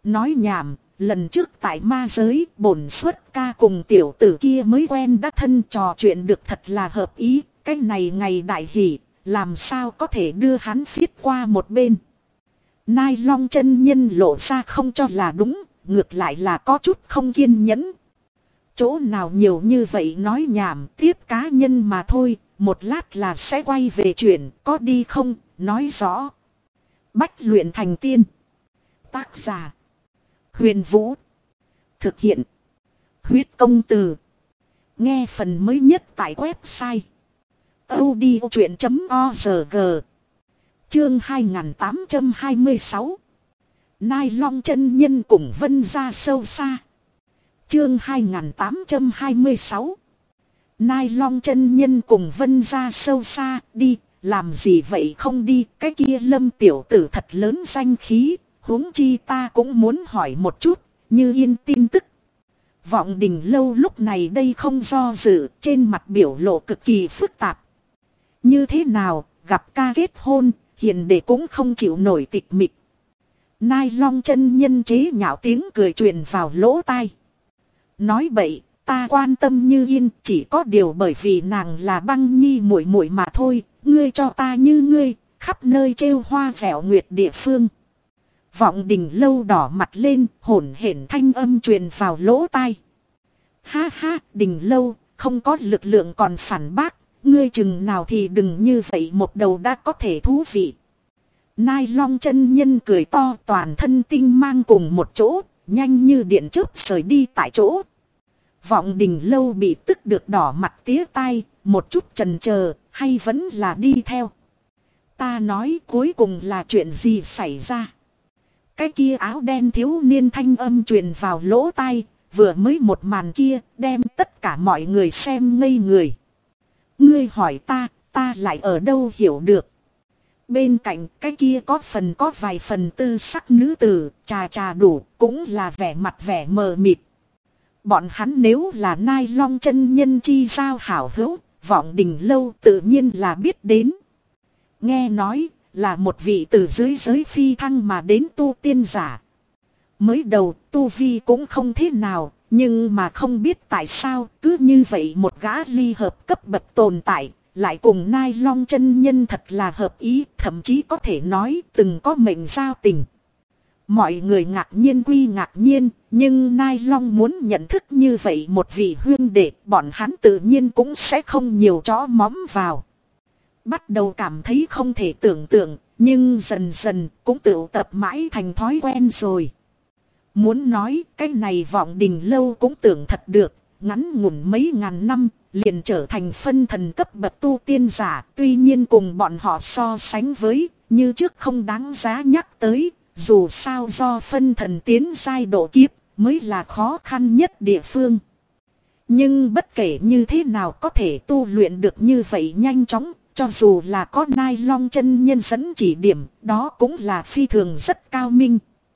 Nói nhảm, lần trước tại ma giới bổn xuất ca cùng tiểu tử kia mới quen đã thân, trò chuyện được thật là hợp ý. Cái này ngày đại hỷ, làm sao có thể đưa hắn phiết qua một bên. Nai Long chân nhân lộ ra không cho là đúng, ngược lại là có chút không kiên nhẫn. Chỗ nào nhiều như vậy nói nhảm, tiếp cá nhân mà thôi, một lát là sẽ quay về chuyện, có đi không, nói rõ. Bách luyện thành tiên. Tác giả: Huyền Vũ. Thực hiện: Huyết Công Từ. Nghe phần mới nhất tại website audiochuyện.org. Chương 2826. Nai Long chân nhân cùng Vân ra sâu xa. Chương 2826. Nai Long chân nhân cùng Vân ra sâu xa. Đi, làm gì vậy không đi, cái kia Lâm tiểu tử thật lớn danh khí, huống chi ta cũng muốn hỏi một chút, Như Yên tin tức. Vọng Đình Lâu lúc này đây không do dự, trên mặt biểu lộ cực kỳ phức tạp. Như thế nào, gặp ca kết hôn, hiền đệ cũng không chịu nổi tịch mịch. Nai Long chân nhân chế nhạo tiếng cười truyền vào lỗ tai. Nói bậy, ta quan tâm Như Yên chỉ có điều bởi vì nàng là Băng Nhi muội muội mà thôi, ngươi cho ta như ngươi, khắp nơi trêu hoa vẻo nguyệt địa phương. Vọng Đình Lâu đỏ mặt lên, hổn hển thanh âm truyền vào lỗ tai. Ha ha, Đình Lâu, không có lực lượng còn phản bác, ngươi chừng nào thì đừng như vậy, một đầu đã có thể thú vị. Nai Long chân nhân cười to, toàn thân tinh mang cùng một chỗ, nhanh như điện chớp rời đi tại chỗ. Vọng Đình Lâu bị tức được đỏ mặt tía tai, một chút chần chờ, hay vẫn là đi theo. Ta nói cuối cùng là chuyện gì xảy ra? Cái kia áo đen thiếu niên thanh âm truyền vào lỗ tai, vừa mới một màn kia đem tất cả mọi người xem ngây người. Ngươi hỏi ta lại ở đâu hiểu được. Bên cạnh cái kia có vài phần tư sắc nữ tử, trà đủ, cũng là vẻ mặt vẻ mờ mịt. Bọn hắn nếu là Nai Long chân nhân chi giao hảo hữu, Vọng Đình Lâu tự nhiên là biết đến. Nghe nói là một vị từ dưới giới phi thăng mà đến tu tiên giả. Mới đầu tu vi cũng không thế nào, nhưng mà không biết tại sao cứ như vậy một gã ly hợp cấp bậc tồn tại, lại cùng Nai Long chân nhân thật là hợp ý, thậm chí có thể nói từng có mệnh giao tình. Mọi người ngạc nhiên quy ngạc nhiên, nhưng Nai Long muốn nhận thức như vậy một vị huyên đệ, bọn hắn tự nhiên cũng sẽ không nhiều chó móm vào. Bắt đầu cảm thấy không thể tưởng tượng, nhưng dần dần cũng tự tập mãi thành thói quen rồi. Muốn nói cái này Vọng Đình Lâu cũng tưởng thật được, ngắn ngủn mấy ngàn năm, liền trở thành phân thần cấp bậc tu tiên giả, tuy nhiên cùng bọn họ so sánh với, như trước không đáng giá nhắc tới, dù sao do phân thần tiến giai độ kiếp, mới là khó khăn nhất địa phương. Nhưng bất kể như thế nào có thể tu luyện được như vậy nhanh chóng, cho dù là có Nai Long chân nhân dẫn chỉ điểm, đó cũng là phi thường rất cao minh.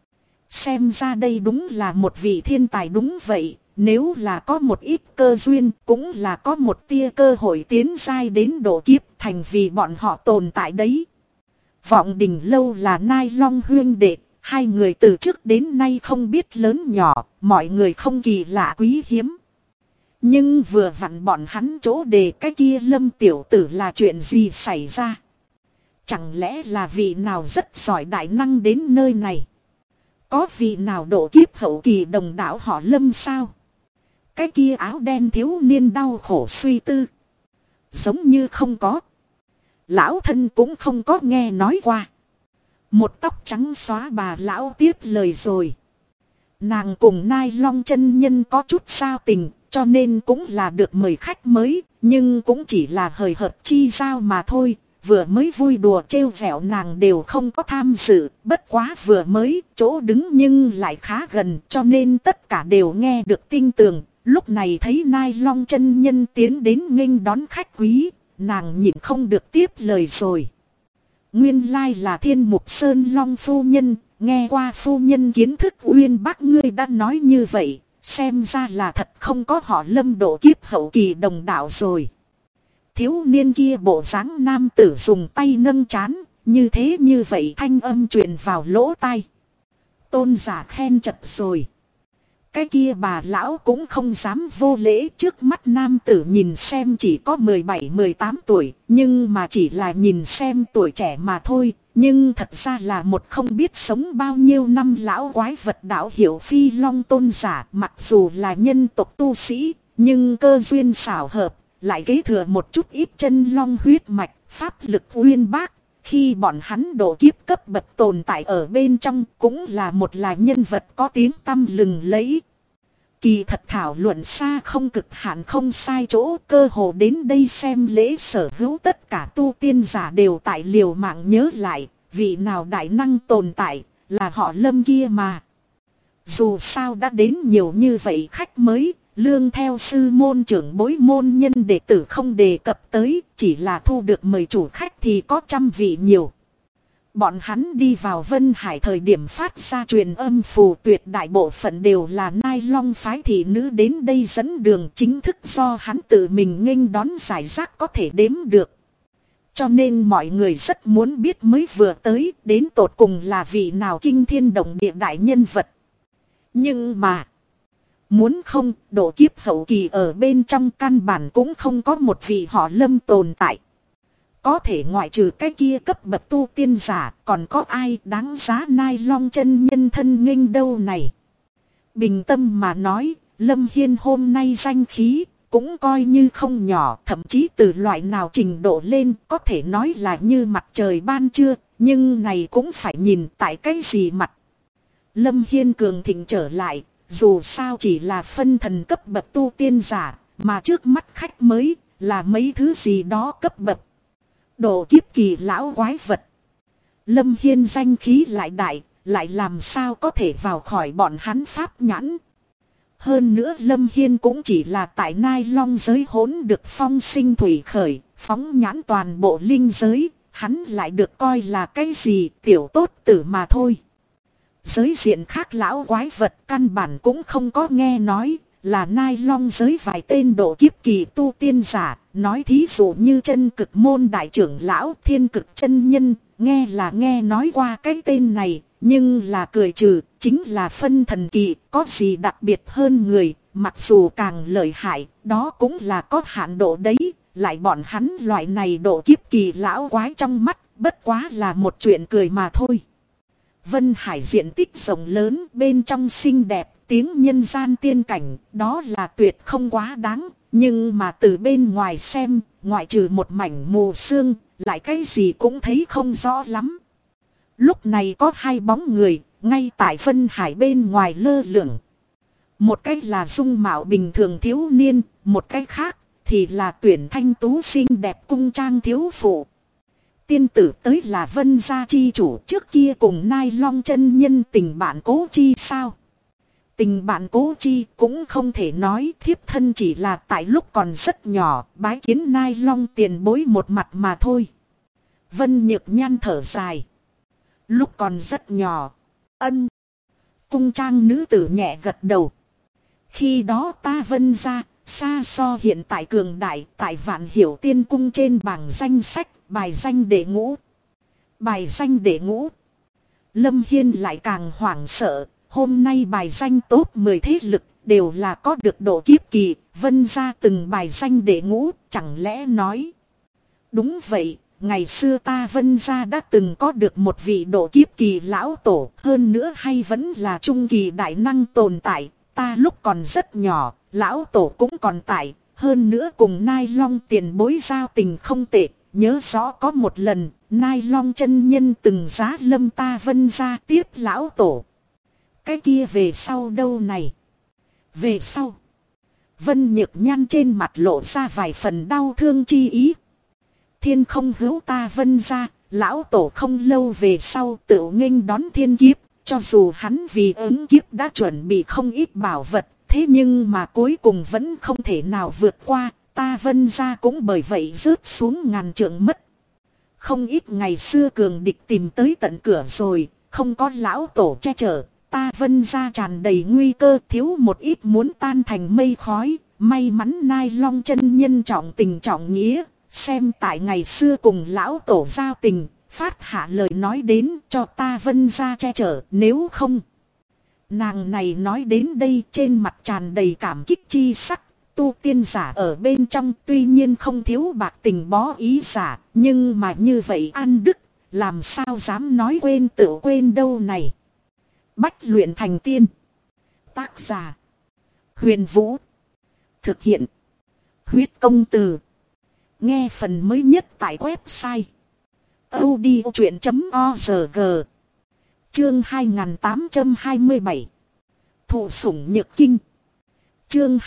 Xem ra đây đúng là một vị thiên tài đúng vậy, nếu là có một ít cơ duyên, cũng là có một tia cơ hội tiến giai đến độ kiếp thành vì bọn họ tồn tại đấy. Vọng Đình Lâu là Nai Long huyên đệ, hai người từ trước đến nay không biết lớn nhỏ, mọi người không kỳ lạ quý hiếm. Nhưng vừa vặn bọn hắn chỗ đề cái kia Lâm tiểu tử là chuyện gì xảy ra? Chẳng lẽ là vị nào rất giỏi đại năng đến nơi này? Có vị nào độ kiếp hậu kỳ đồng đạo họ Lâm sao? Cái kia áo đen thiếu niên đau khổ suy tư. Giống như không có. Lão thân cũng không có nghe nói qua. Một tóc trắng xóa bà lão tiếp lời rồi. Nàng cùng Nai Long chân nhân có chút sao tình, cho nên cũng là được mời khách mới, nhưng cũng chỉ là hời hợt chi giao mà thôi. Vừa mới vui đùa trêu vẹo nàng đều không có tham dự, bất quá vừa mới chỗ đứng nhưng lại khá gần, cho nên tất cả đều nghe được tin tưởng. Lúc này thấy Nai Long chân nhân tiến đến nghênh đón khách quý, nàng nhịn không được tiếp lời rồi. Nguyên lai là Thiên Mục Sơn Long phu nhân, nghe qua phu nhân kiến thức uyên bác ngươi đã nói như vậy, xem ra là thật không có họ Lâm độ kiếp hậu kỳ đồng đạo rồi. Thiếu niên kia bộ dáng nam tử dùng tay nâng trán, như thế như vậy thanh âm truyền vào lỗ tai. tôn giả khen chật rồi. Cái kia bà lão cũng không dám vô lễ, trước mắt nam tử nhìn xem chỉ có 17-18 tuổi, nhưng mà chỉ là nhìn xem tuổi trẻ mà thôi. Nhưng thật ra là một không biết sống bao nhiêu năm lão quái vật đạo hiệu Phi Long tôn giả, mặc dù là nhân tộc tu sĩ, nhưng cơ duyên xảo hợp, lại kế thừa một chút ít chân long huyết mạch, pháp lực uyên bác. Khi bọn hắn độ kiếp cấp bậc tồn tại ở bên trong cũng là một là nhân vật có tiếng tăm lừng lẫy. Kỳ thật thảo luận xa không cực hạn không sai chỗ, cơ hồ đến đây xem lễ sở hữu tất cả tu tiên giả đều tại liều mạng nhớ lại, vị nào đại năng tồn tại, là họ Lâm kia mà. Dù sao đã đến nhiều như vậy khách mới, lương theo sư môn trưởng bối môn nhân đệ tử không đề cập tới, chỉ là thu được mời chủ khách thì có trăm vị nhiều. Bọn hắn đi vào Vân Hải thời điểm phát ra truyền âm phù, tuyệt đại bộ phận đều là Nai Long phái thị nữ đến đây dẫn đường, chính thức do hắn tự mình nghênh đón giải rác có thể đếm được. Cho nên mọi người rất muốn biết mới vừa tới đến tột cùng là vị nào kinh thiên động địa đại nhân vật. Nhưng mà muốn không, độ kiếp hậu kỳ ở bên trong căn bản cũng không có một vị họ Lâm tồn tại. Có thể ngoại trừ cái kia cấp bậc tu tiên giả, còn có ai đáng giá Nai Long chân nhân thân nghênh đâu này. Bình tâm mà nói, Lâm Hiên hôm nay danh khí cũng coi như không nhỏ, thậm chí từ loại nào trình độ lên có thể nói là như mặt trời ban trưa, nhưng này cũng phải nhìn tại cái gì mặt. Lâm Hiên cường thịnh trở lại, dù sao chỉ là phân thần cấp bậc tu tiên giả, mà trước mắt khách mới là mấy thứ gì đó cấp bậc độ kiếp kỳ lão quái vật. Lâm Hiên danh khí lại đại, lại làm sao có thể vào khỏi bọn hắn pháp nhãn. Hơn nữa Lâm Hiên cũng chỉ là tại Nai Long giới hỗn được phong sinh thủy khởi, phóng nhãn toàn bộ linh giới, hắn lại được coi là cái gì tiểu tốt tử mà thôi. Giới diện khác lão quái vật căn bản cũng không có nghe nói, là Nai Long giới vài tên độ kiếp kỳ tu tiên giả, nói thí dụ như chân cực môn đại trưởng lão Thiên Cực chân nhân, nghe là nghe nói qua cái tên này, nhưng là cười trừ, chính là phân thần kỳ, có gì đặc biệt hơn người, mặc dù càng lợi hại, đó cũng là có hạn độ đấy, lại bọn hắn loại này độ kiếp kỳ lão quái trong mắt, bất quá là một chuyện cười mà thôi. Vân Hải diện tích rộng lớn, bên trong xinh đẹp, tiếng nhân gian tiên cảnh, đó là tuyệt không quá đáng, nhưng mà từ bên ngoài xem, ngoại trừ một mảnh mù sương, lại cái gì cũng thấy không rõ lắm. Lúc này có hai bóng người, ngay tại Vân Hải bên ngoài lơ lửng. Một cách là dung mạo bình thường thiếu niên, một cách khác thì là tuyển thanh tú xinh đẹp cung trang thiếu phụ. Tiên tử tới là Vân gia chi chủ, trước kia cùng Nai Long chân nhân tình bạn cố chi sao? Tình bạn cố chi cũng không thể nói, thiếp thân chỉ là tại lúc còn rất nhỏ, bái kiến Nai Long tiền bối một mặt mà thôi. Vân Nhược Nhan thở dài. Lúc còn rất nhỏ. Ân. Cung trang nữ tử nhẹ gật đầu. Khi đó ta Vân gia xa so hiện tại cường đại, tại Vạn Hiểu Tiên cung trên bảng danh sách, bài danh đệ ngũ. Bài danh đệ ngũ. Lâm Hiên lại càng hoảng sợ. Hôm nay bài danh top 10 thế lực đều là có được độ kiếp kỳ, Vân gia từng bài danh đệ ngũ, chẳng lẽ nói. Đúng vậy, ngày xưa ta Vân gia đã từng có được một vị độ kiếp kỳ lão tổ, hơn nữa hay vẫn là trung kỳ đại năng tồn tại, ta lúc còn rất nhỏ, lão tổ cũng còn tại, hơn nữa cùng Nai Long tiền bối giao tình không tệ, nhớ rõ có một lần, Nai Long chân nhân từng giá lâm ta Vân gia tiếp lão tổ. Cái kia về sau đâu này? Về sau. Vân Nhược Nhan trên mặt lộ ra vài phần đau thương chi ý. Thiên không hữu ta Vân gia, lão tổ không lâu về sau tự nghênh đón thiên kiếp. Cho dù hắn vì ứng kiếp đã chuẩn bị không ít bảo vật, thế nhưng mà cuối cùng vẫn không thể nào vượt qua. Ta Vân gia cũng bởi vậy rớt xuống ngàn trượng mất. Không ít ngày xưa cường địch tìm tới tận cửa rồi, không có lão tổ che chở. Ta Vân gia tràn đầy nguy cơ, thiếu một ít muốn tan thành mây khói. May mắn Nai Long chân nhân trọng tình trọng nghĩa, xem tại ngày xưa cùng lão tổ giao tình, phát hạ lời nói đến cho ta Vân gia che chở, nếu không Nàng này nói đến đây trên mặt tràn đầy cảm kích chi sắc. Tu tiên giả ở bên trong tuy nhiên không thiếu bạc tình bó ý giả, nhưng mà như vậy ăn đức, làm sao dám nói quên tự quên đâu này. Bách luyện thành tiên. Tác giả Huyền Vũ. Thực hiện Huyết Công Từ. Nghe phần mới nhất tại website audiochuyện.org. Chương 2827 Thụ sủng nhược kinh. Chương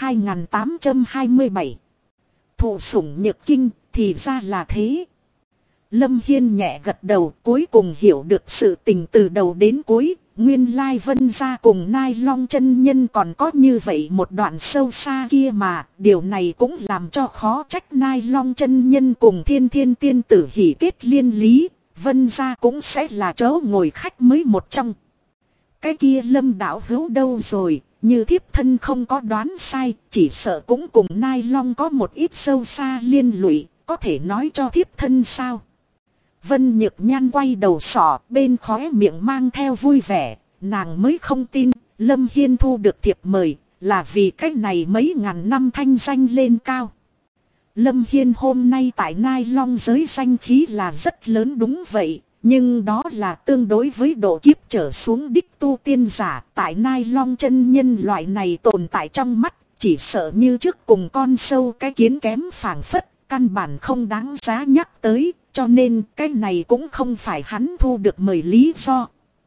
2827 Thụ sủng nhược kinh, thì ra là thế. Lâm Hiên nhẹ gật đầu, cuối cùng hiểu được sự tình từ đầu đến cuối. Nguyên lai Vân gia cùng Nai Long chân nhân còn có như vậy một đoạn sâu xa kia mà. Điều này cũng làm cho khó trách Nai Long chân nhân cùng Thiên Thiên tiên tử hỉ kết liên lý. Vân gia cũng sẽ là chỗ ngồi khách mới một trong. Cái kia Lâm đạo hữu đâu rồi? Như thiếp thân không có đoán sai, chỉ sợ cũng cùng Nai Long có một ít sâu xa liên lụy, có thể nói cho thiếp thân sao? Vân Nhược Nhan quay đầu sọ, bên khóe miệng mang theo vui vẻ, nàng mới không tin Lâm Hiên thu được thiệp mời, là vì cách này mấy ngàn năm thanh danh lên cao. Lâm Hiên hôm nay tại Nai Long giới danh khí là rất lớn đúng vậy. Nhưng đó là tương đối với độ kiếp trở xuống đích tu tiên giả. Tại Nai Long chân nhân loại này tồn tại trong mắt. Chỉ sợ như trước cùng con sâu cái kiến kém phảng phất. Căn bản không đáng giá nhắc tới. Cho nên cái này cũng không phải hắn thu được mời lý do.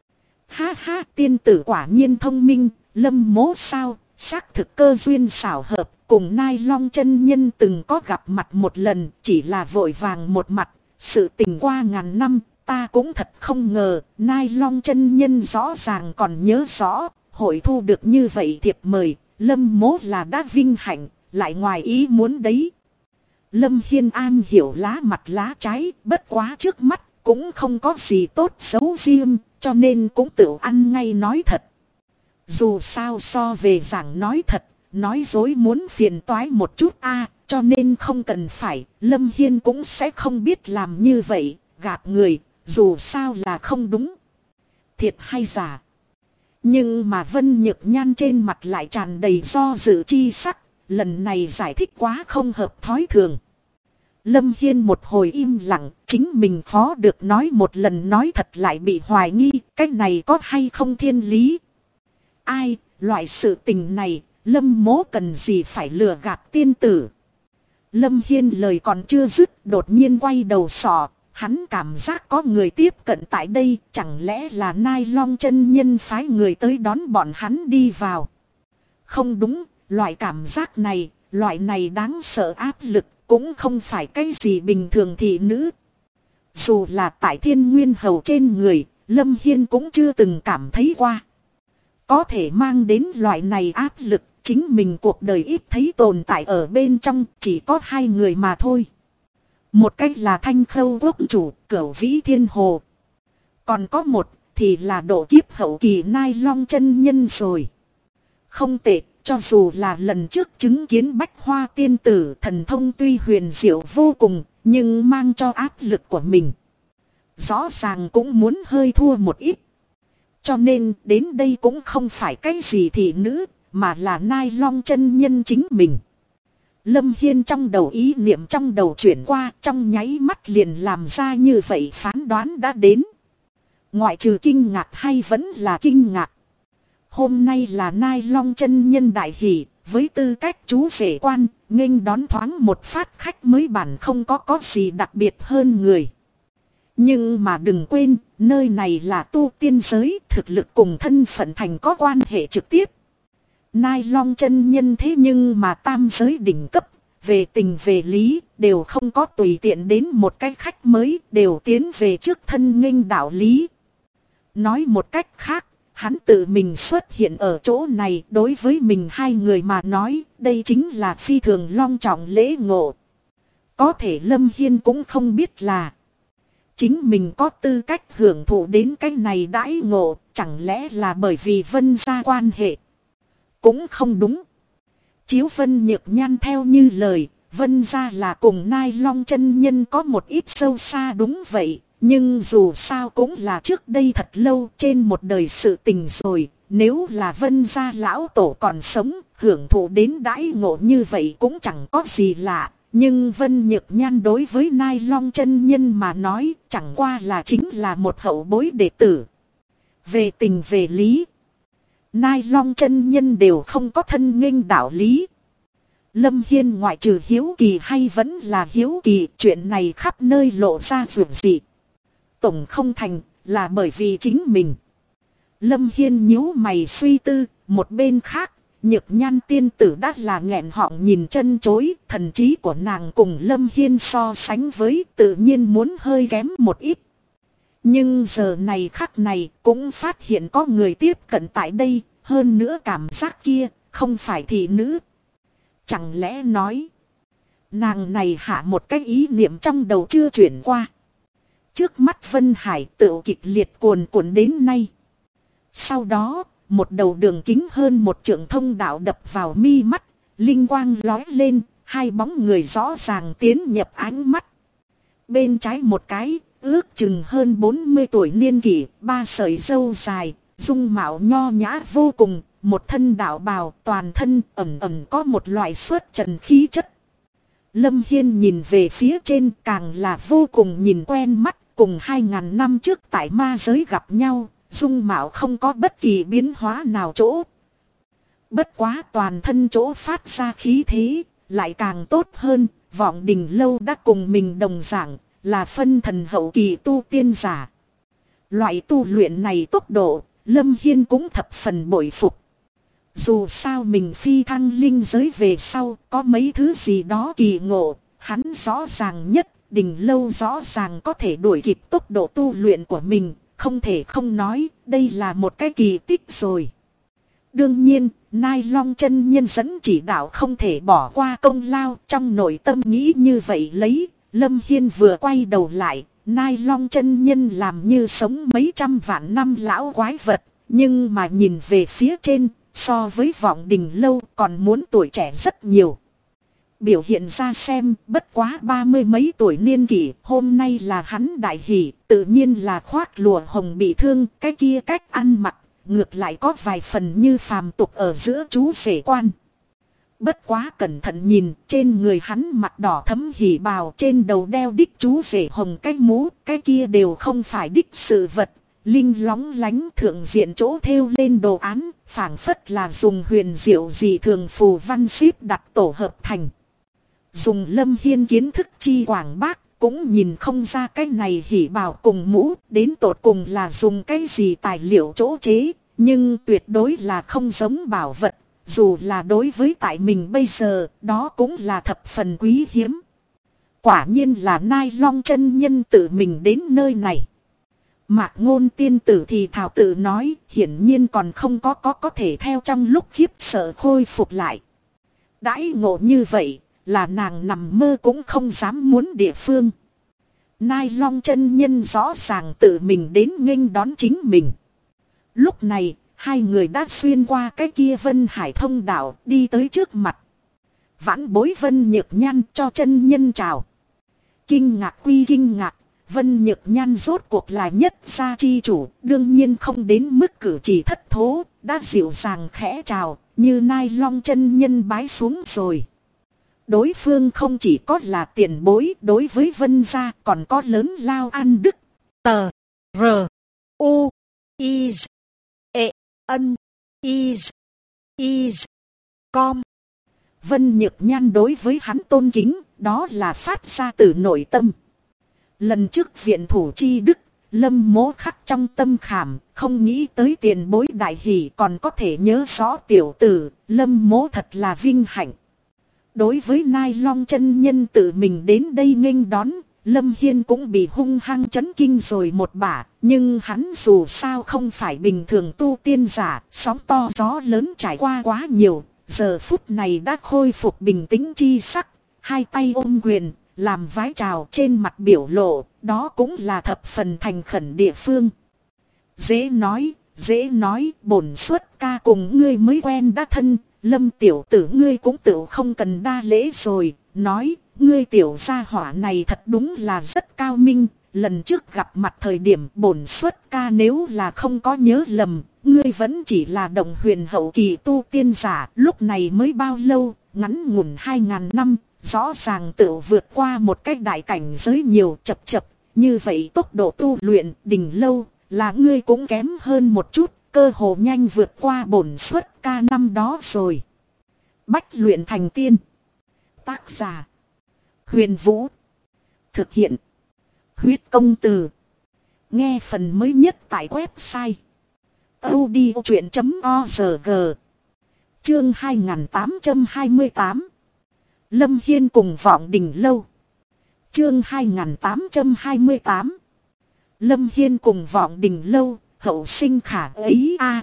Ha ha, tiên tử quả nhiên thông minh. Lâm mố sao, xác thực cơ duyên xảo hợp. Cùng Nai Long chân nhân từng có gặp mặt một lần. Chỉ là vội vàng một mặt. Sự tình qua ngàn năm. Ta cũng thật không ngờ, Nai Long chân nhân rõ ràng còn nhớ rõ, hội thu được như vậy thiệp mời, Lâm mố là đã vinh hạnh, lại ngoài ý muốn đấy. Lâm Hiên An hiểu lá mặt lá trái, bất quá trước mắt, cũng không có gì tốt xấu riêng, cho nên cũng tự ăn ngay nói thật. Dù sao so về giảng nói thật, nói dối muốn phiền toái một chút cho nên không cần phải, Lâm Hiên cũng sẽ không biết làm như vậy, gạt người. Dù sao là không đúng. Thiệt hay giả. Nhưng mà Vân Nhược Nhan trên mặt lại tràn đầy do dự chi sắc. Lần này giải thích quá không hợp thói thường. Lâm Hiên một hồi im lặng. Chính mình khó được nói một lần nói thật lại bị hoài nghi. Cái này có hay không thiên lý. Ai, loại sự tình này, Lâm mố cần gì phải lừa gạt tiên tử. Lâm Hiên lời còn chưa dứt, đột nhiên quay đầu sọ. Hắn cảm giác có người tiếp cận tại đây, chẳng lẽ là Nai Long chân nhân phái người tới đón bọn hắn đi vào. Không đúng, loại cảm giác này, loại này đáng sợ áp lực, cũng không phải cái gì bình thường thị nữ. Dù là tại Thiên Nguyên Hầu trên người, Lâm Hiên cũng chưa từng cảm thấy qua. Có thể mang đến loại này áp lực, chính mình cuộc đời ít thấy tồn tại ở bên trong, chỉ có hai người mà thôi. Một cách là Thanh Khâu quốc chủ, Cửu Vĩ Thiên Hồ. Còn có một thì là độ kiếp hậu kỳ Nai Long chân nhân rồi. Không tệ, cho dù là lần trước chứng kiến Bách Hoa tiên tử thần thông tuy huyền diệu vô cùng, nhưng mang cho áp lực của mình. Rõ ràng cũng muốn hơi thua một ít. Cho nên đến đây cũng không phải cái gì thị nữ, mà là Nai Long chân nhân chính mình. Lâm Hiên trong đầu ý niệm trong đầu chuyển qua, trong nháy mắt liền làm ra như vậy phán đoán đã đến. Ngoại trừ kinh ngạc hay vẫn là kinh ngạc. Hôm nay là Nai Long chân nhân đại hỷ, với tư cách chú rể quan, nghênh đón thoáng một phát khách mới bản không có gì đặc biệt hơn người. Nhưng mà đừng quên, nơi này là tu tiên giới, thực lực cùng thân phận thành có quan hệ trực tiếp. Nai Long chân nhân thế nhưng mà tam giới đỉnh cấp, về tình về lý, đều không có tùy tiện đến một cái khách mới, đều tiến về trước thân nghênh đạo lý. Nói một cách khác, hắn tự mình xuất hiện ở chỗ này, đối với mình hai người mà nói, đây chính là phi thường long trọng lễ ngộ. Có thể Lâm Hiên cũng không biết là chính mình có tư cách hưởng thụ đến cái này đãi ngộ, chẳng lẽ là bởi vì Vân gia quan hệ. Cũng không đúng. Chiếu Vân Nhược Nhan theo như lời, Vân gia là cùng Nai Long chân nhân có một ít sâu xa đúng vậy. Nhưng dù sao cũng là trước đây thật lâu trên một đời sự tình rồi, Nếu là Vân gia lão tổ còn sống, hưởng thụ đến đãi ngộ như vậy cũng chẳng có gì lạ. Nhưng Vân Nhược Nhan đối với Nai Long chân nhân mà nói chẳng qua là chính là một hậu bối đệ tử. Về tình về lý, Nai Long chân nhân đều không có thân nghênh đạo lý. Lâm Hiên ngoại trừ hiếu kỳ hay vẫn là hiếu kỳ, chuyện này khắp nơi lộ ra vượt dị. Tổng không thành là bởi vì chính mình. Lâm Hiên nhíu mày suy tư, một bên khác, Nhược Nhan tiên tử đã là nghẹn họng nhìn chân chối, thần trí của nàng cùng Lâm Hiên so sánh với tự nhiên muốn hơi kém một ít. Nhưng giờ này khắc này cũng phát hiện có người tiếp cận tại đây, hơn nữa cảm giác kia không phải thị nữ. Chẳng lẽ nói, nàng này hạ một cái ý niệm trong đầu chưa chuyển qua. Trước mắt Vân Hải tựu kịch liệt cuồn cuộn đến nay. Sau đó, một đầu đường kính hơn một trượng thông đạo đập vào mi mắt, linh quang lói lên, hai bóng người rõ ràng tiến nhập ánh mắt. Bên trái một cái, ước chừng hơn 40 tuổi niên kỷ, ba sợi râu dài, dung mạo nho nhã vô cùng, một thân đạo bào, toàn thân ẩn ẩn có một loại xuất trần khí chất. Lâm Hiên nhìn về phía trên càng là vô cùng nhìn quen mắt, cùng 2000 năm trước tại ma giới gặp nhau, dung mạo không có bất kỳ biến hóa nào chỗ. Bất quá toàn thân chỗ phát ra khí thế, lại càng tốt hơn, Vọng Đình Lâu đã cùng mình đồng dạng, là phân thần hậu kỳ tu tiên giả. Loại tu luyện này tốc độ, Lâm Hiên cũng thập phần bội phục. Dù sao mình phi thăng linh giới về sau, có mấy thứ gì đó kỳ ngộ, hắn rõ ràng nhất, Đình Lâu rõ ràng có thể đuổi kịp tốc độ tu luyện của mình, không thể không nói, đây là một cái kỳ tích rồi. Đương nhiên, Nai Long chân nhân dẫn chỉ đạo không thể bỏ qua công lao, trong nội tâm nghĩ như vậy lấy, Lâm Hiên vừa quay đầu lại, Nai Long chân nhân làm như sống mấy trăm vạn năm lão quái vật, nhưng mà nhìn về phía trên, so với Vọng Đình Lâu còn muốn tuổi trẻ rất nhiều. Biểu hiện ra xem, bất quá 30 mấy tuổi niên kỷ, hôm nay là hắn đại hỷ, tự nhiên là khoác lụa hồng bị thương, cái kia cách ăn mặc, ngược lại có vài phần như phàm tục ở giữa chú rể quan. Bất quá cẩn thận nhìn, trên người hắn mặt đỏ thấm hỉ bào, trên đầu đeo đích chú rể hồng cái mũ, cái kia đều không phải đích sự vật. Linh lóng lánh thượng diện chỗ thêu lên đồ án, phảng phất là dùng huyền diệu dị thường phù văn xếp đặt tổ hợp thành. Dùng Lâm Hiên kiến thức chi quảng bác, cũng nhìn không ra cái này hỉ bào cùng mũ, đến tột cùng là dùng cái gì tài liệu chỗ chế, nhưng tuyệt đối là không giống bảo vật, dù là đối với tại mình bây giờ, đó cũng là thập phần quý hiếm. Quả nhiên là Nai Long chân nhân tự mình đến nơi này. Mạc Ngôn tiên tử thì thảo tự nói, hiển nhiên còn không có thể theo trong lúc khiếp sợ khôi phục lại. Đãi ngộ như vậy, là nàng nằm mơ cũng không dám muốn địa phương. Nai Long chân nhân rõ ràng tự mình đến nghênh đón chính mình. Lúc này, hai người đã xuyên qua cái kia Vân Hải thông đạo đi tới trước mặt. Vãn bối Vân Nhược Nhan cho chân nhân chào. Kinh ngạc quy kinh ngạc, Vân Nhược Nhan rốt cuộc là nhất gia chi chủ, đương nhiên không đến mức cử chỉ thất thố, đã dịu dàng khẽ chào, như Nai Long chân nhân bái xuống rồi. Đối phương không chỉ có là tiền bối đối với Vân gia, còn có lớn lao ăn đức. Tờ R U I E N I Com. Vân Nhược Nhan đối với hắn tôn kính, đó là phát ra từ nội tâm. Lần trước viện thủ chi đức, Lâm Mỗ khắc trong tâm khảm, không nghĩ tới tiền bối đại hỷ còn có thể nhớ rõ tiểu tử, Lâm Mỗ thật là vinh hạnh. Đối với Nai Long chân nhân tự mình đến đây nghênh đón, Lâm Hiên cũng bị hung hăng chấn kinh rồi một bả, nhưng hắn dù sao không phải bình thường tu tiên giả, sóng to gió lớn trải qua quá nhiều, giờ phút này đã khôi phục bình tĩnh chi sắc, hai tay ôm quyền, làm vái chào trên mặt biểu lộ, đó cũng là thập phần thành khẩn địa phương. Dễ nói, bổn xuất ca cùng ngươi mới quen đã thân, Lâm tiểu tử ngươi cũng tự không cần đa lễ rồi, nói, ngươi tiểu gia hỏa này thật đúng là rất cao minh, lần trước gặp mặt thời điểm bổn xuất ca nếu là không có nhớ lầm, ngươi vẫn chỉ là Động Huyền hậu kỳ tu tiên giả, lúc này mới bao lâu, ngắn ngủn 2000 năm, rõ ràng tự vượt qua một cách đại cảnh giới nhiều chập chập, như vậy tốc độ tu luyện Đình Lâu là ngươi cũng kém hơn một chút, cơ hồ nhanh vượt qua bổn xuất ca năm đó rồi. Bách luyện thành tiên. Tác giả Huyền Vũ. Thực hiện Huyết Công Từ. Nghe phần mới nhất tại website audiochuyện.org. Chương 2828. Lâm Hiên cùng Vọng Đình Lâu. Chương 2828. Lâm Hiên cùng Vọng Đình Lâu, hậu sinh khả ấy a.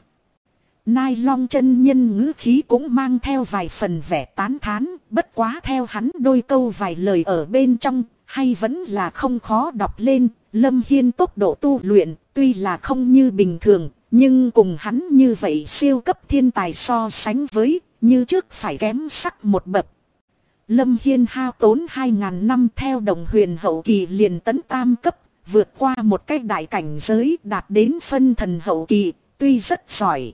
Nai Long chân nhân ngữ khí cũng mang theo vài phần vẻ tán thán, bất quá theo hắn đôi câu vài lời ở bên trong, hay vẫn là không khó đọc lên. Lâm Hiên tốc độ tu luyện, tuy là không như bình thường, nhưng cùng hắn như vậy siêu cấp thiên tài so sánh với, như trước phải kém sắc một bậc. Lâm Hiên hao tốn 2000 năm theo Động Huyền hậu kỳ liền tấn tam cấp, vượt qua một cái đại cảnh giới đạt đến phân thần hậu kỳ, tuy rất giỏi.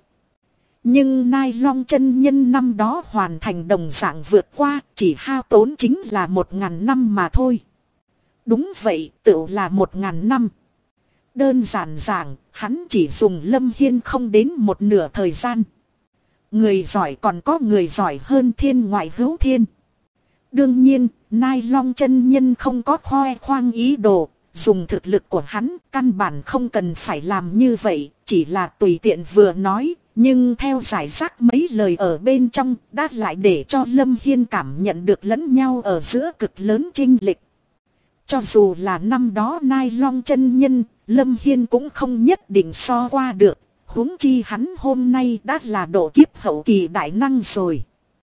Nhưng Nai Long chân nhân năm đó hoàn thành đồng dạng vượt qua, chỉ hao tốn chính là 1000 năm mà thôi. Đúng vậy, tự là 1000 năm. Đơn giản giảng, hắn chỉ dùng Lâm Hiên không đến một nửa thời gian. Người giỏi còn có người giỏi hơn thiên ngoại hữu thiên. Đương nhiên, Nai Long chân nhân không có khoe khoang ý đồ, dùng thực lực của hắn, căn bản không cần phải làm như vậy, chỉ là tùy tiện vừa nói, nhưng theo giải rác mấy lời ở bên trong, đã lại để cho Lâm Hiên cảm nhận được lẫn nhau ở giữa cực lớn chênh lệch. Cho dù là năm đó Nai Long chân nhân, Lâm Hiên cũng không nhất định so qua được, huống chi hắn hôm nay đã là độ kiếp hậu kỳ đại năng rồi.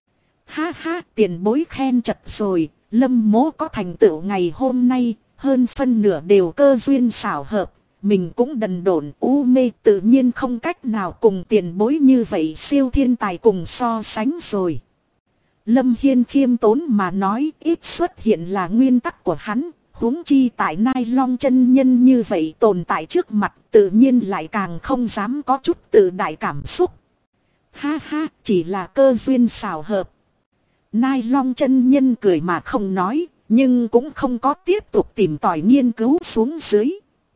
Ha ha, tiền bối khen chật rồi, Lâm mỗ có thành tựu ngày hôm nay, hơn phân nửa đều cơ duyên xảo hợp, mình cũng đần độn u mê, tự nhiên không cách nào cùng tiền bối như vậy siêu thiên tài cùng so sánh rồi. Lâm Hiên khiêm tốn mà nói, ít xuất hiện là nguyên tắc của hắn, huống chi tại Nai Long chân nhân như vậy tồn tại trước mặt, tự nhiên lại càng không dám có chút tự đại cảm xúc. Ha ha, chỉ là cơ duyên xảo hợp. Nai Long chân nhân cười mà không nói, nhưng cũng không có tiếp tục tìm tòi nghiên cứu xuống dưới.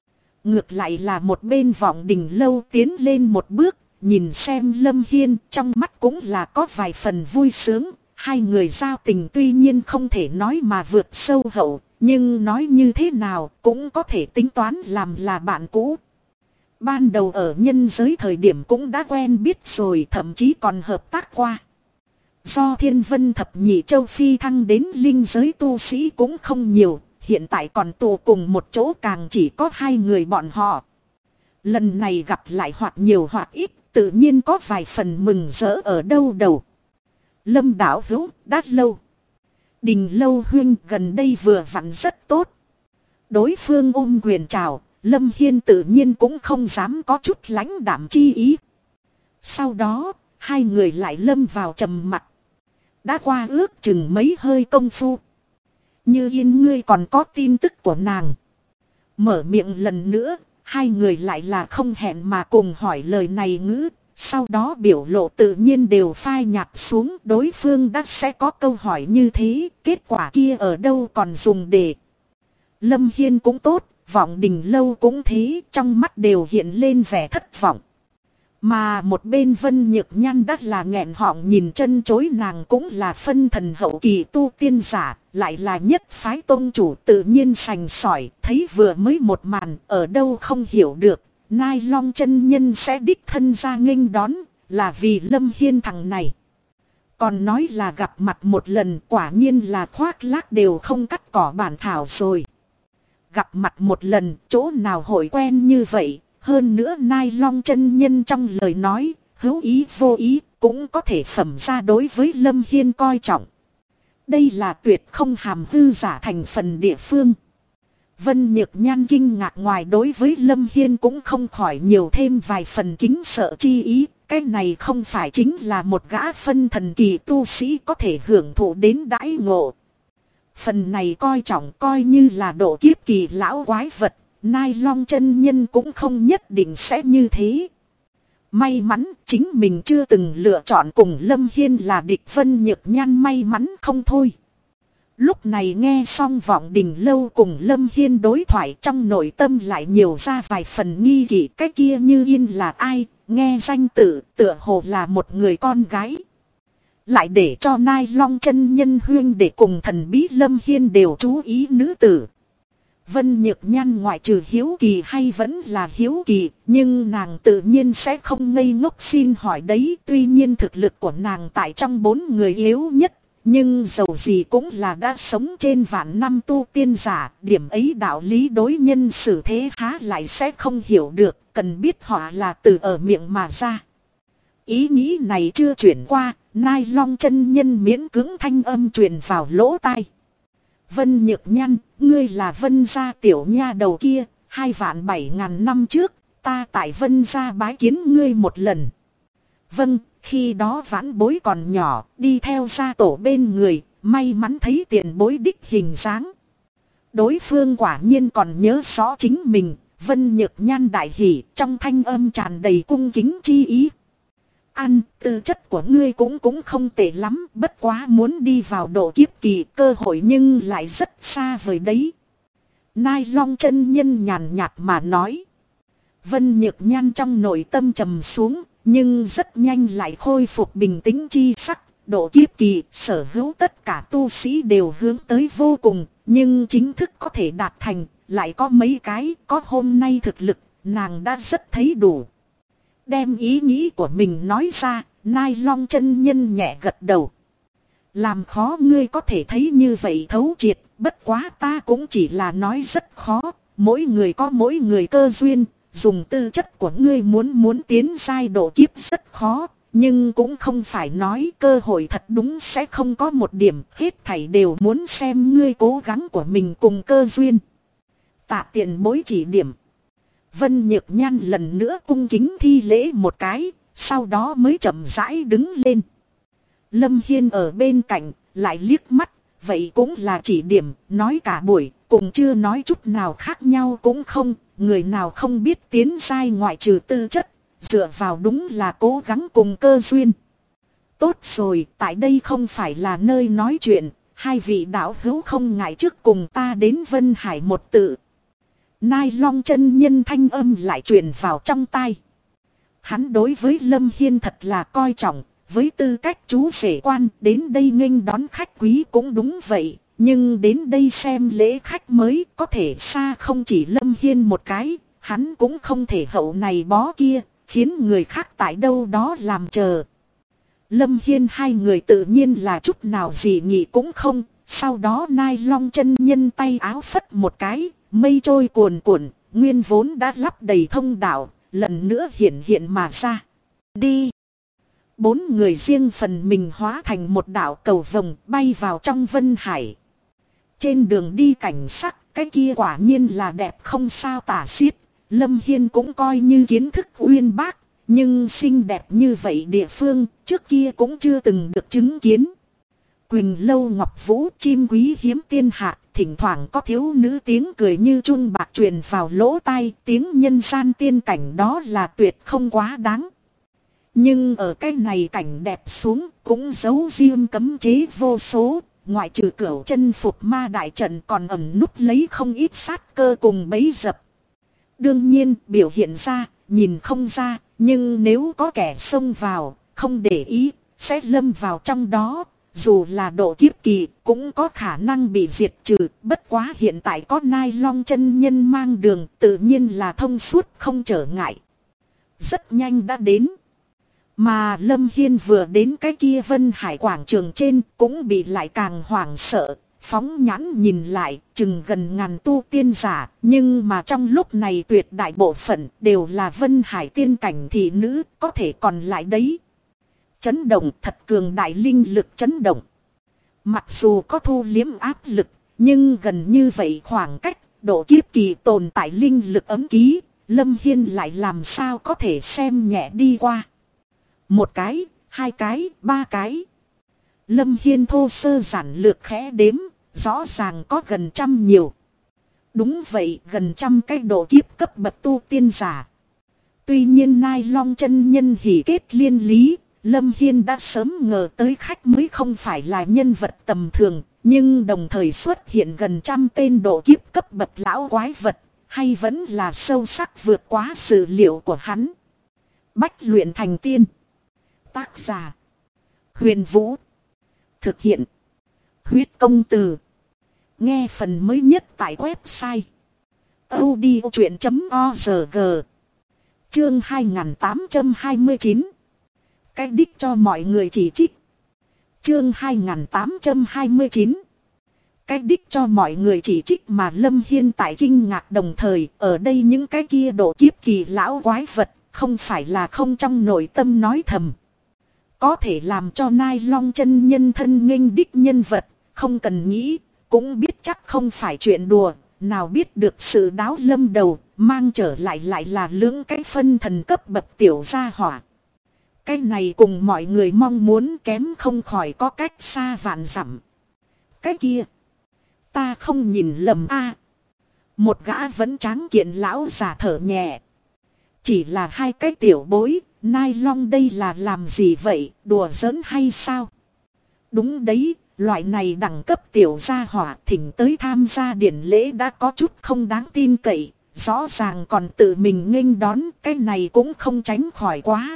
Ngược lại là một bên Vọng Đình Lâu tiến lên một bước, nhìn xem Lâm Hiên, trong mắt cũng là có vài phần vui sướng. Hai người giao tình tuy nhiên không thể nói mà vượt sâu hậu, nhưng nói như thế nào cũng có thể tính toán làm là bạn cũ. Ban đầu ở nhân giới thời điểm cũng đã quen biết rồi, thậm chí còn hợp tác qua. Do Thiên Vân thập nhị châu phi thăng đến linh giới tu sĩ cũng không nhiều, hiện tại còn tụ cùng một chỗ càng chỉ có hai người bọn họ. Lần này gặp lại hoặc nhiều hoặc ít, tự nhiên có vài phần mừng rỡ ở đâu đầu. Lâm đạo hữu, đã lâu. Đình Lâu huynh gần đây vừa vặn rất tốt. Đối phương ôm quyền chào, Lâm Hiên tự nhiên cũng không dám có chút lãnh đạm chi ý. Sau đó, hai người lại lâm vào trầm mặc. Đã qua ước chừng mấy hơi công phu. Như Yên ngươi còn có tin tức của nàng. Mở miệng lần nữa, hai người lại là không hẹn mà cùng hỏi lời này ngữ. Sau đó biểu lộ tự nhiên đều phai nhạt xuống, đối phương đã sẽ có câu hỏi như thế, kết quả kia ở đâu còn dùng để. Lâm Hiên cũng tốt, Vọng Đình Lâu cũng thế, trong mắt đều hiện lên vẻ thất vọng. Mà một bên Vân Nhược Nhan đắt là nghẹn họng nhìn chân chối, nàng cũng là phân thần hậu kỳ tu tiên giả, lại là nhất phái tôn chủ tự nhiên sành sỏi, thấy vừa mới một màn ở đâu không hiểu được. Nai Long chân nhân sẽ đích thân ra nghênh đón, là vì Lâm Hiên thằng này. Còn nói là gặp mặt một lần, quả nhiên là khoác lác đều không cắt cỏ bản thảo rồi. Gặp mặt một lần, chỗ nào hội quen như vậy, hơn nữa Nai Long chân nhân trong lời nói, hữu ý vô ý, cũng có thể phẩm ra đối với Lâm Hiên coi trọng. Đây là tuyệt không hàm hư giả thành phần địa phương. Vân Nhược Nhan kinh ngạc, ngoài đối với Lâm Hiên cũng không khỏi nhiều thêm vài phần kính sợ chi ý. Cái này không phải chính là một gã phân thần kỳ tu sĩ có thể hưởng thụ đến đãi ngộ. Phần này coi trọng coi như là độ kiếp kỳ lão quái vật, Nai Long chân nhân cũng không nhất định sẽ như thế. May mắn chính mình chưa từng lựa chọn cùng Lâm Hiên là địch. Vân Nhược Nhan may mắn không thôi. Lúc này nghe xong Vọng Đình Lâu cùng Lâm Hiên đối thoại, trong nội tâm lại nhiều ra vài phần nghi kỵ. Cái kia Như Yên là ai? Nghe danh tự tựa hồ là một người con gái. Lại để cho Nai Long chân nhân huyên để cùng thần bí Lâm Hiên đều chú ý nữ tử. Vân Nhược Nhan ngoại trừ hiếu kỳ hay vẫn là hiếu kỳ, nhưng nàng tự nhiên sẽ không ngây ngốc xin hỏi đấy. Tuy nhiên thực lực của nàng tại trong 4 người yếu nhất, nhưng dầu gì cũng là đã sống trên vạn năm tu tiên giả. Điểm ấy đạo lý đối nhân xử thế há lại sẽ không hiểu được, cần biết họ là từ ở miệng mà ra. Ý nghĩ này chưa chuyển qua, Nai Long chân nhân miễn cưỡng thanh âm truyền vào lỗ tai. Vân Nhược Nhan, ngươi là Vân gia tiểu nha đầu kia, 2.700.000 năm trước, ta tại Vân gia bái kiến ngươi một lần. Vâng, khi đó vãn bối còn nhỏ, đi theo gia tổ bên người, may mắn thấy tiền bối đích hình dáng. Đối phương quả nhiên còn nhớ rõ chính mình. Vân Nhược Nhan đại hỉ, trong thanh âm tràn đầy cung kính chi ý. Tư chất của ngươi cũng không tệ lắm, bất quá muốn đi vào độ kiếp kỳ, cơ hội nhưng lại rất xa vời đấy. Nai Long chân nhân nhàn nhạt mà nói. Vân Nhược Nhan trong nội tâm trầm xuống, nhưng rất nhanh lại khôi phục bình tĩnh chi sắc. Độ kiếp kỳ, sở hữu tất cả tu sĩ đều hướng tới vô cùng, nhưng chính thức có thể đạt thành, lại có mấy cái. Có hôm nay thực lực, nàng đã rất thấy đủ. Đem ý nghĩ của mình nói ra, Nai Long chân nhân nhẹ gật đầu. Làm khó ngươi có thể thấy như vậy thấu triệt, bất quá ta cũng chỉ là nói rất khó. Mỗi người có mỗi người cơ duyên, dùng tư chất của ngươi muốn tiến giai độ kiếp rất khó. Nhưng cũng không phải nói cơ hội thật đúng sẽ không có một điểm, hết thảy đều muốn xem ngươi cố gắng của mình cùng cơ duyên. Tạ tiền bối chỉ điểm. Vân Nhược Nhan lần nữa cung kính thi lễ một cái, sau đó mới chậm rãi đứng lên. Lâm Hiên ở bên cạnh, lại liếc mắt, vậy cũng là chỉ điểm, nói cả buổi, cùng chưa nói chút nào khác nhau cũng không, người nào không biết tiến giai ngoại trừ tư chất, dựa vào đúng là cố gắng cùng cơ duyên. Tốt rồi, tại đây không phải là nơi nói chuyện, hai vị đạo hữu không ngại trước cùng ta đến Vân Hải một tự. Nai Long chân nhân thanh âm lại truyền vào trong tai. Hắn đối với Lâm Hiên thật là coi trọng, với tư cách chú rể quan đến đây nghênh đón khách quý cũng đúng vậy. Nhưng đến đây xem lễ khách mới có thể xa không chỉ Lâm Hiên một cái, hắn cũng không thể hậu này bó kia, khiến người khác tại đâu đó làm chờ. Lâm Hiên hai người tự nhiên là chút nào gì nghĩ cũng không, sau đó Nai Long chân nhân tay áo phất một cái. Mây trôi cuồn cuộn, nguyên vốn đã lắp đầy thông đạo, lần nữa hiện mà ra. Đi! 4 người riêng phần mình hóa thành một đạo cầu vồng bay vào trong Vân Hải. Trên đường đi cảnh sắc, cái kia quả nhiên là đẹp không sao tả xiết. Lâm Hiên cũng coi như kiến thức uyên bác, nhưng xinh đẹp như vậy địa phương, trước kia cũng chưa từng được chứng kiến. Quỳnh lâu ngọc vũ, chim quý hiếm tiên hạ, thỉnh thoảng có thiếu nữ tiếng cười như chuông bạc truyền vào lỗ tai, tiếng nhân gian tiên cảnh đó là tuyệt không quá đáng. Nhưng ở cái này cảnh đẹp xuống cũng giấu riêng cấm chế vô số, ngoại trừ cửu chân phục ma đại trận còn ẩn núp lấy không ít sát cơ cùng bẫy dập. Đương nhiên biểu hiện ra, nhìn không ra, nhưng nếu có kẻ xông vào, không để ý, sẽ lâm vào trong đó. Dù là độ kiếp kỳ cũng có khả năng bị diệt trừ, bất quá hiện tại có Nai Long chân nhân mang đường tự nhiên là thông suốt không trở ngại. Rất nhanh đã đến. Mà Lâm Hiên vừa đến cái kia Vân Hải quảng trường trên cũng bị lại càng hoảng sợ, phóng nhãn nhìn lại chừng gần ngàn tu tiên giả, nhưng mà trong lúc này tuyệt đại bộ phận đều là Vân Hải tiên cảnh thị nữ, có thể còn lại đấy. Chấn động thật cường đại linh lực chấn động. Mặc dù có thu liếm áp lực, nhưng gần như vậy khoảng cách, độ kiếp kỳ tồn tại linh lực ấm ký, Lâm Hiên lại làm sao có thể xem nhẹ đi qua. 1 cái, 2 cái, 3 cái. Lâm Hiên thô sơ giản lược khẽ đếm, rõ ràng có gần 100 nhiều. Đúng vậy, gần 100 cái độ kiếp cấp bậc tu tiên giả. Tuy nhiên Nai Long chân nhân hỉ kết liên lý, Lâm Hiên đã sớm ngờ tới khách mới không phải là nhân vật tầm thường, nhưng đồng thời xuất hiện gần trăm tên độ kiếp cấp bậc lão quái vật, hay vẫn là sâu sắc vượt quá dự liệu của hắn. Bách luyện thành tiên. Tác giả: Huyền Vũ. Thực hiện: Huyết Công Từ. Nghe phần mới nhất tại website audiochuyện.org. Chương 2829. Cái đích cho mọi người chỉ trích. Chương 2829. Cái đích cho mọi người chỉ trích mà Lâm Hiên tại kinh ngạc đồng thời, ở đây những cái kia độ kiếp kỳ lão quái vật, không phải là không trong nội tâm nói thầm. Có thể làm cho Nai Long chân nhân thân nghênh đích nhân vật, không cần nghĩ, cũng biết chắc không phải chuyện đùa, nào biết được sự đáo lâm đầu, mang trở lại lại là lưỡng cái phân thần cấp bậc tiểu gia hỏa. Cái này cùng mọi người mong muốn kém không khỏi có cách xa vạn dặm. Cái kia, ta không nhìn lầm a. Một gã vẫn tráng kiện lão già thở nhẹ. Chỉ là hai cái tiểu bối, Nai Long đây là làm gì vậy, đùa giỡn hay sao? Đúng đấy, loại này đẳng cấp tiểu gia hỏa thỉnh tới tham gia điển lễ đã có chút không đáng tin cậy, rõ ràng còn tự mình nghênh đón, cái này cũng không tránh khỏi quá.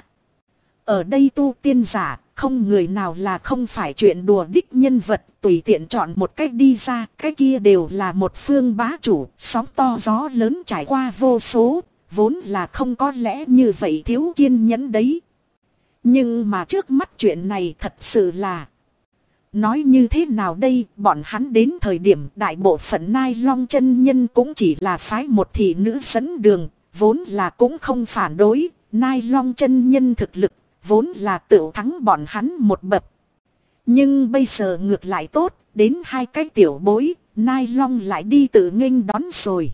Ở đây tu tiên giả, không người nào là không phải chuyện đùa đích nhân vật, tùy tiện chọn một cách đi ra, cái kia đều là một phương bá chủ, sóng to gió lớn trải qua vô số, vốn là không có lẽ như vậy thiếu kiên nhẫn đấy. Nhưng mà trước mắt chuyện này thật sự là... Nói như thế nào đây, bọn hắn đến thời điểm đại bộ phận Nai Long chân nhân cũng chỉ là phái một thị nữ dẫn đường, vốn là cũng không phản đối, Nai Long chân nhân thực lực, vốn là tự thắng bọn hắn một bậc. Nhưng bây giờ ngược lại tốt, đến hai cái tiểu bối, Nai Long lại đi tự nghênh đón rồi.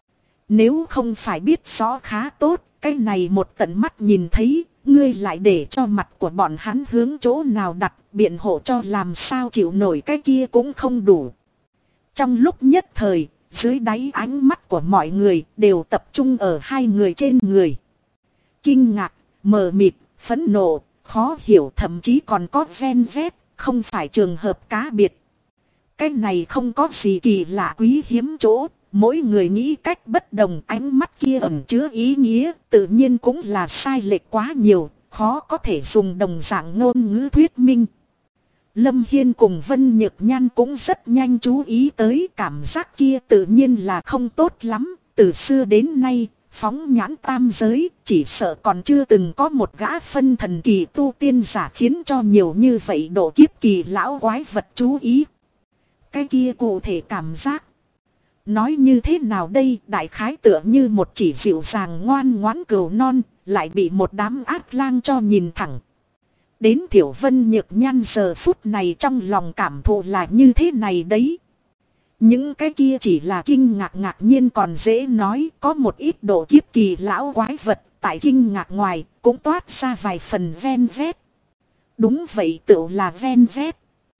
Nếu không phải biết rõ khá tốt, cái này một tận mắt nhìn thấy, ngươi lại để cho mặt của bọn hắn hướng chỗ nào đặt, biện hộ cho làm sao chịu nổi cái kia cũng không đủ. Trong lúc nhất thời, dưới đáy ánh mắt của mọi người đều tập trung ở hai người trên người. Kinh ngạc, mờ mịt, phẫn nộ, khó hiểu, thậm chí còn có ven vét, không phải trường hợp cá biệt. Cái này không có gì kỳ lạ quý hiếm chỗ, mỗi người nghĩ cách bất đồng, ánh mắt kia ẩn chứa ý nghĩa, tự nhiên cũng là sai lệch quá nhiều, khó có thể dùng đồng dạng ngôn ngữ thuyết minh. Lâm Hiên cùng Vân Nhược Nhan cũng rất nhanh chú ý tới cảm giác kia, tự nhiên là không tốt lắm, từ xưa đến nay, phóng nhãn tam giới, chỉ sợ còn chưa từng có một gã phân thần kỳ tu tiên giả khiến cho nhiều như vậy độ kiếp kỳ lão quái vật chú ý. Cái kia cụ thể cảm giác, nói như thế nào đây, đại khái tựa như một chỉ dịu dàng ngoan ngoãn cừu non, lại bị một đám ác lang cho nhìn thẳng. Đến Thiểu Vân Nhược Nhan giờ phút này trong lòng cảm thụ là như thế này đấy. Những cái kia chỉ là kinh ngạc ngạc nhiên còn dễ nói, có một ít độ kiếp kỳ lão quái vật, tại kinh ngạc ngoài, cũng toát ra vài phần ven vét. Đúng vậy, tựu là ven vét.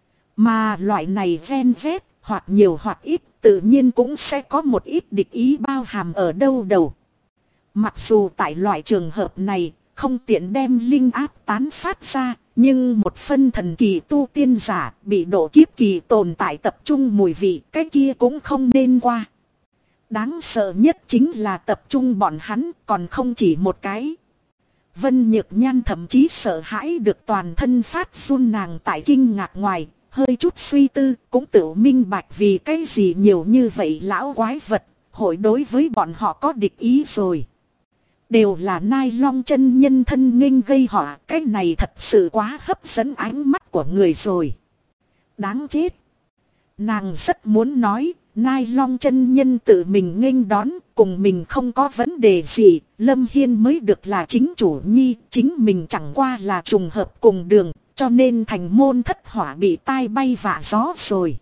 Mà loại này ven vét, hoặc nhiều hoặc ít, tự nhiên cũng sẽ có một ít địch ý bao hàm ở đâu đầu. Mặc dù tại loại trường hợp này, không tiện đem linh áp tán phát ra, nhưng một phân thần kỳ tu tiên giả bị độ kiếp kỳ tồn tại tập trung mùi vị, cái kia cũng không nên qua. Đáng sợ nhất chính là tập trung bọn hắn, còn không chỉ một cái. Vân Nhược Nhan thậm chí sợ hãi được toàn thân phát run, nàng tại kinh ngạc ngoài, hơi chút suy tư, cũng tự minh bạch vì cái gì nhiều như vậy lão quái vật, hội đối với bọn họ có địch ý rồi. Đều là Nai Long chân nhân thân nghênh gây họa, cái này thật sự quá hấp dẫn ánh mắt của người rồi. Đáng chết. Nàng rất muốn nói, Nai Long chân nhân tự mình nghênh đón, cùng mình không có vấn đề gì, Lâm Hiên mới được là chính chủ nhi, chính mình chẳng qua là trùng hợp cùng đường, cho nên thành môn thất hỏa bị tai bay vạ gió rồi.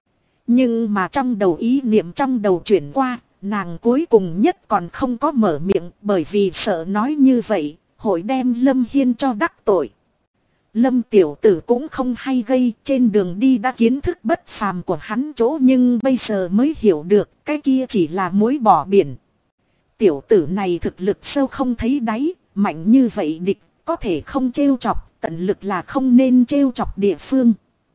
Nhưng mà trong đầu ý niệm trong đầu chuyển qua, nàng cuối cùng nhất còn không có mở miệng, bởi vì sợ nói như vậy, hội đem Lâm Hiên cho đắc tội. Lâm tiểu tử cũng không hay gây, trên đường đi đã kiến thức bất phàm của hắn chỗ, nhưng bây giờ mới hiểu được, cái kia chỉ là muối bỏ biển. tiểu tử này thực lực sâu không thấy đáy, mạnh như vậy địch, có thể không trêu chọc, tận lực là không nên trêu chọc địa phương.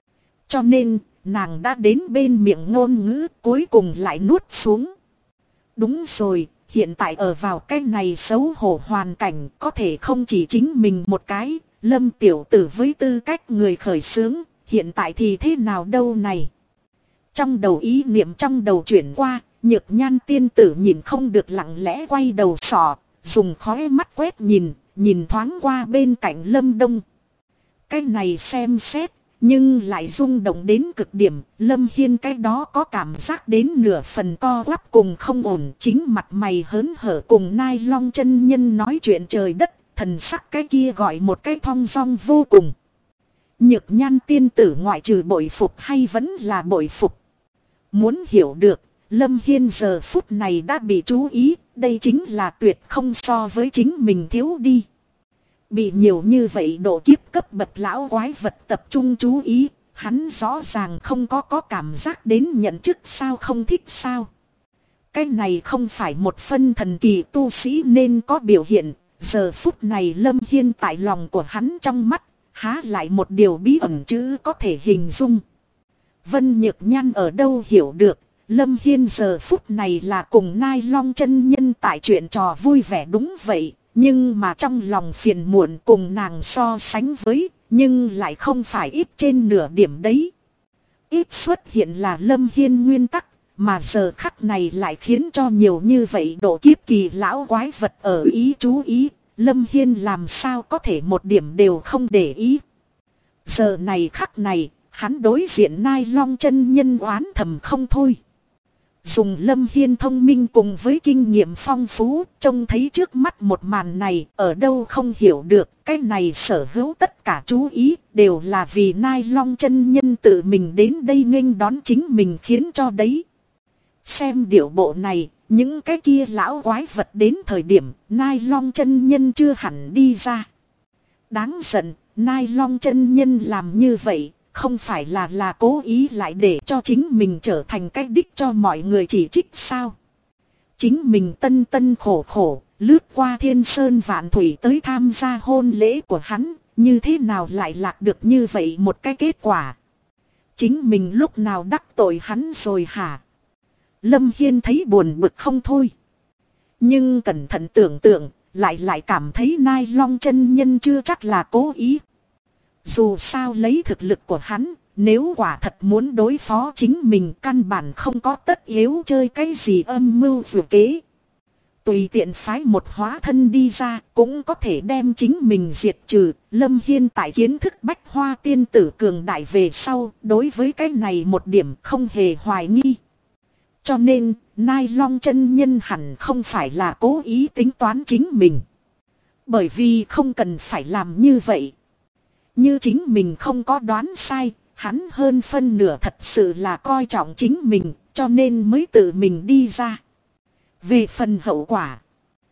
Cho nên, nàng đã đến bên miệng ngôn ngữ, cuối cùng lại nuốt xuống. Đúng rồi, hiện tại ở vào cái này xấu hổ hoàn cảnh, có thể không chỉ chính mình một cái, Lâm tiểu tử với tư cách người khởi xướng, hiện tại thì thế nào đâu này. Trong đầu ý niệm trong đầu chuyển qua, Nhược Nhan tiên tử nhìn không được lặng lẽ quay đầu sọ, dùng khóe mắt quét nhìn thoáng qua bên cạnh Lâm Đông. Cái này xem xét, nhưng lại rung động đến cực điểm, Lâm Hiên cái đó có cảm giác đến nửa phần co quắp cùng không ổn, chính mặt mày hớn hở cùng Nai Long chân nhân nói chuyện trời đất, thần sắc cái kia gọi một cái thong dong vô cùng. Nhược Nhan tiên tử ngoại trừ bội phục hay vẫn là bội phục. Muốn hiểu được, Lâm Hiên giờ phút này đã bị chú ý, đây chính là tuyệt không so với chính mình thiếu đi. Bị nhiều như vậy độ kiếp cấp bậc lão quái vật tập trung chú ý, hắn rõ ràng không có cảm giác đến nhận chức sao không thích sao. Cái này không phải một phân thần kỳ tu sĩ nên có biểu hiện, giờ phút này Lâm Hiên tại lòng của hắn trong mắt, há lại một điều bí ẩn chữ có thể hình dung. Vân Nhược Nhan ở đâu hiểu được, Lâm Hiên giờ phút này là cùng Nai Long chân nhân tại chuyện trò vui vẻ đúng vậy. Nhưng mà trong lòng phiền muộn cùng nàng so sánh với, nhưng lại không phải ít trên nửa điểm đấy. Ít xuất hiện là Lâm Hiên nguyên tắc, mà giờ khắc này lại khiến cho nhiều như vậy độ kiếp kỳ lão quái vật ở ý chú ý, Lâm Hiên làm sao có thể một điểm đều không để ý. Giờ này khắc này, hắn đối diện Nai Long chân nhân oán thầm không thôi. Dùng Lâm Hiên thông minh cùng với kinh nghiệm phong phú, trông thấy trước mắt một màn này, ở đâu không hiểu được, cái này sở hữu tất cả chú ý, đều là vì Nai Long chân nhân tự mình đến đây nghênh đón chính mình khiến cho đấy. Xem điệu bộ này, những cái kia lão quái vật đến thời điểm, Nai Long chân nhân chưa hẳn đi ra. Đáng giận, Nai Long chân nhân làm như vậy. Không phải là cố ý lại để cho chính mình trở thành cái đích cho mọi người chỉ trích sao. Chính mình tân khổ lướt qua thiên sơn vạn thủy tới tham gia hôn lễ của hắn, như thế nào lại lạc được như vậy một cái kết quả. Chính mình lúc nào đắc tội hắn rồi hả? Lâm Hiên thấy buồn bực không thôi. Nhưng cẩn thận tưởng tượng, lại cảm thấy Nai Long chân nhân chưa chắc là cố ý. Dù sao lấy thực lực của hắn, nếu quả thật muốn đối phó chính mình căn bản không có tất yếu chơi cái gì âm mưu vừa kế. Tùy tiện phái một hóa thân đi ra cũng có thể đem chính mình diệt trừ. Lâm Hiên tại kiến thức bách hoa tiên tử cường đại về sau, đối với cái này một điểm không hề hoài nghi. Cho nên, Nai Long chân nhân hẳn không phải là cố ý tính toán chính mình. Bởi vì không cần phải làm như vậy. Như chính mình không có đoán sai, hắn hơn phân nửa thật sự là coi trọng chính mình, cho nên mới tự mình đi ra. Về phần hậu quả,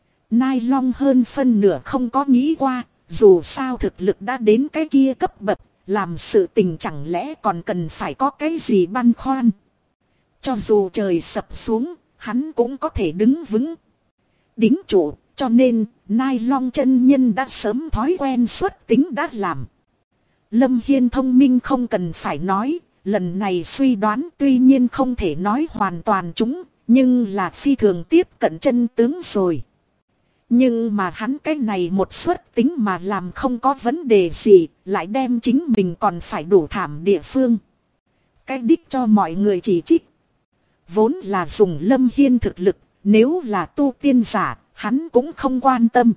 Nai Long hơn phân nửa không có nghĩ qua, dù sao thực lực đã đến cái kia cấp bậc, làm sự tình chẳng lẽ còn cần phải có cái gì băn khoăn. Cho dù trời sập xuống, hắn cũng có thể đứng vững. Đính trụ, cho nên, Nai Long chân nhân đã sớm thói quen xuất tính đã làm. Lâm Hiên thông minh không cần phải nói, lần này suy đoán tuy nhiên không thể nói hoàn toàn chúng, nhưng là phi thường tiếp cận chân tướng rồi. Nhưng mà hắn cái này một suất tính mà làm không có vấn đề gì, lại đem chính mình còn phải đủ thảm địa phương. Cái đích cho mọi người chỉ trích. Vốn là dùng Lâm Hiên thực lực, nếu là tu tiên giả, hắn cũng không quan tâm.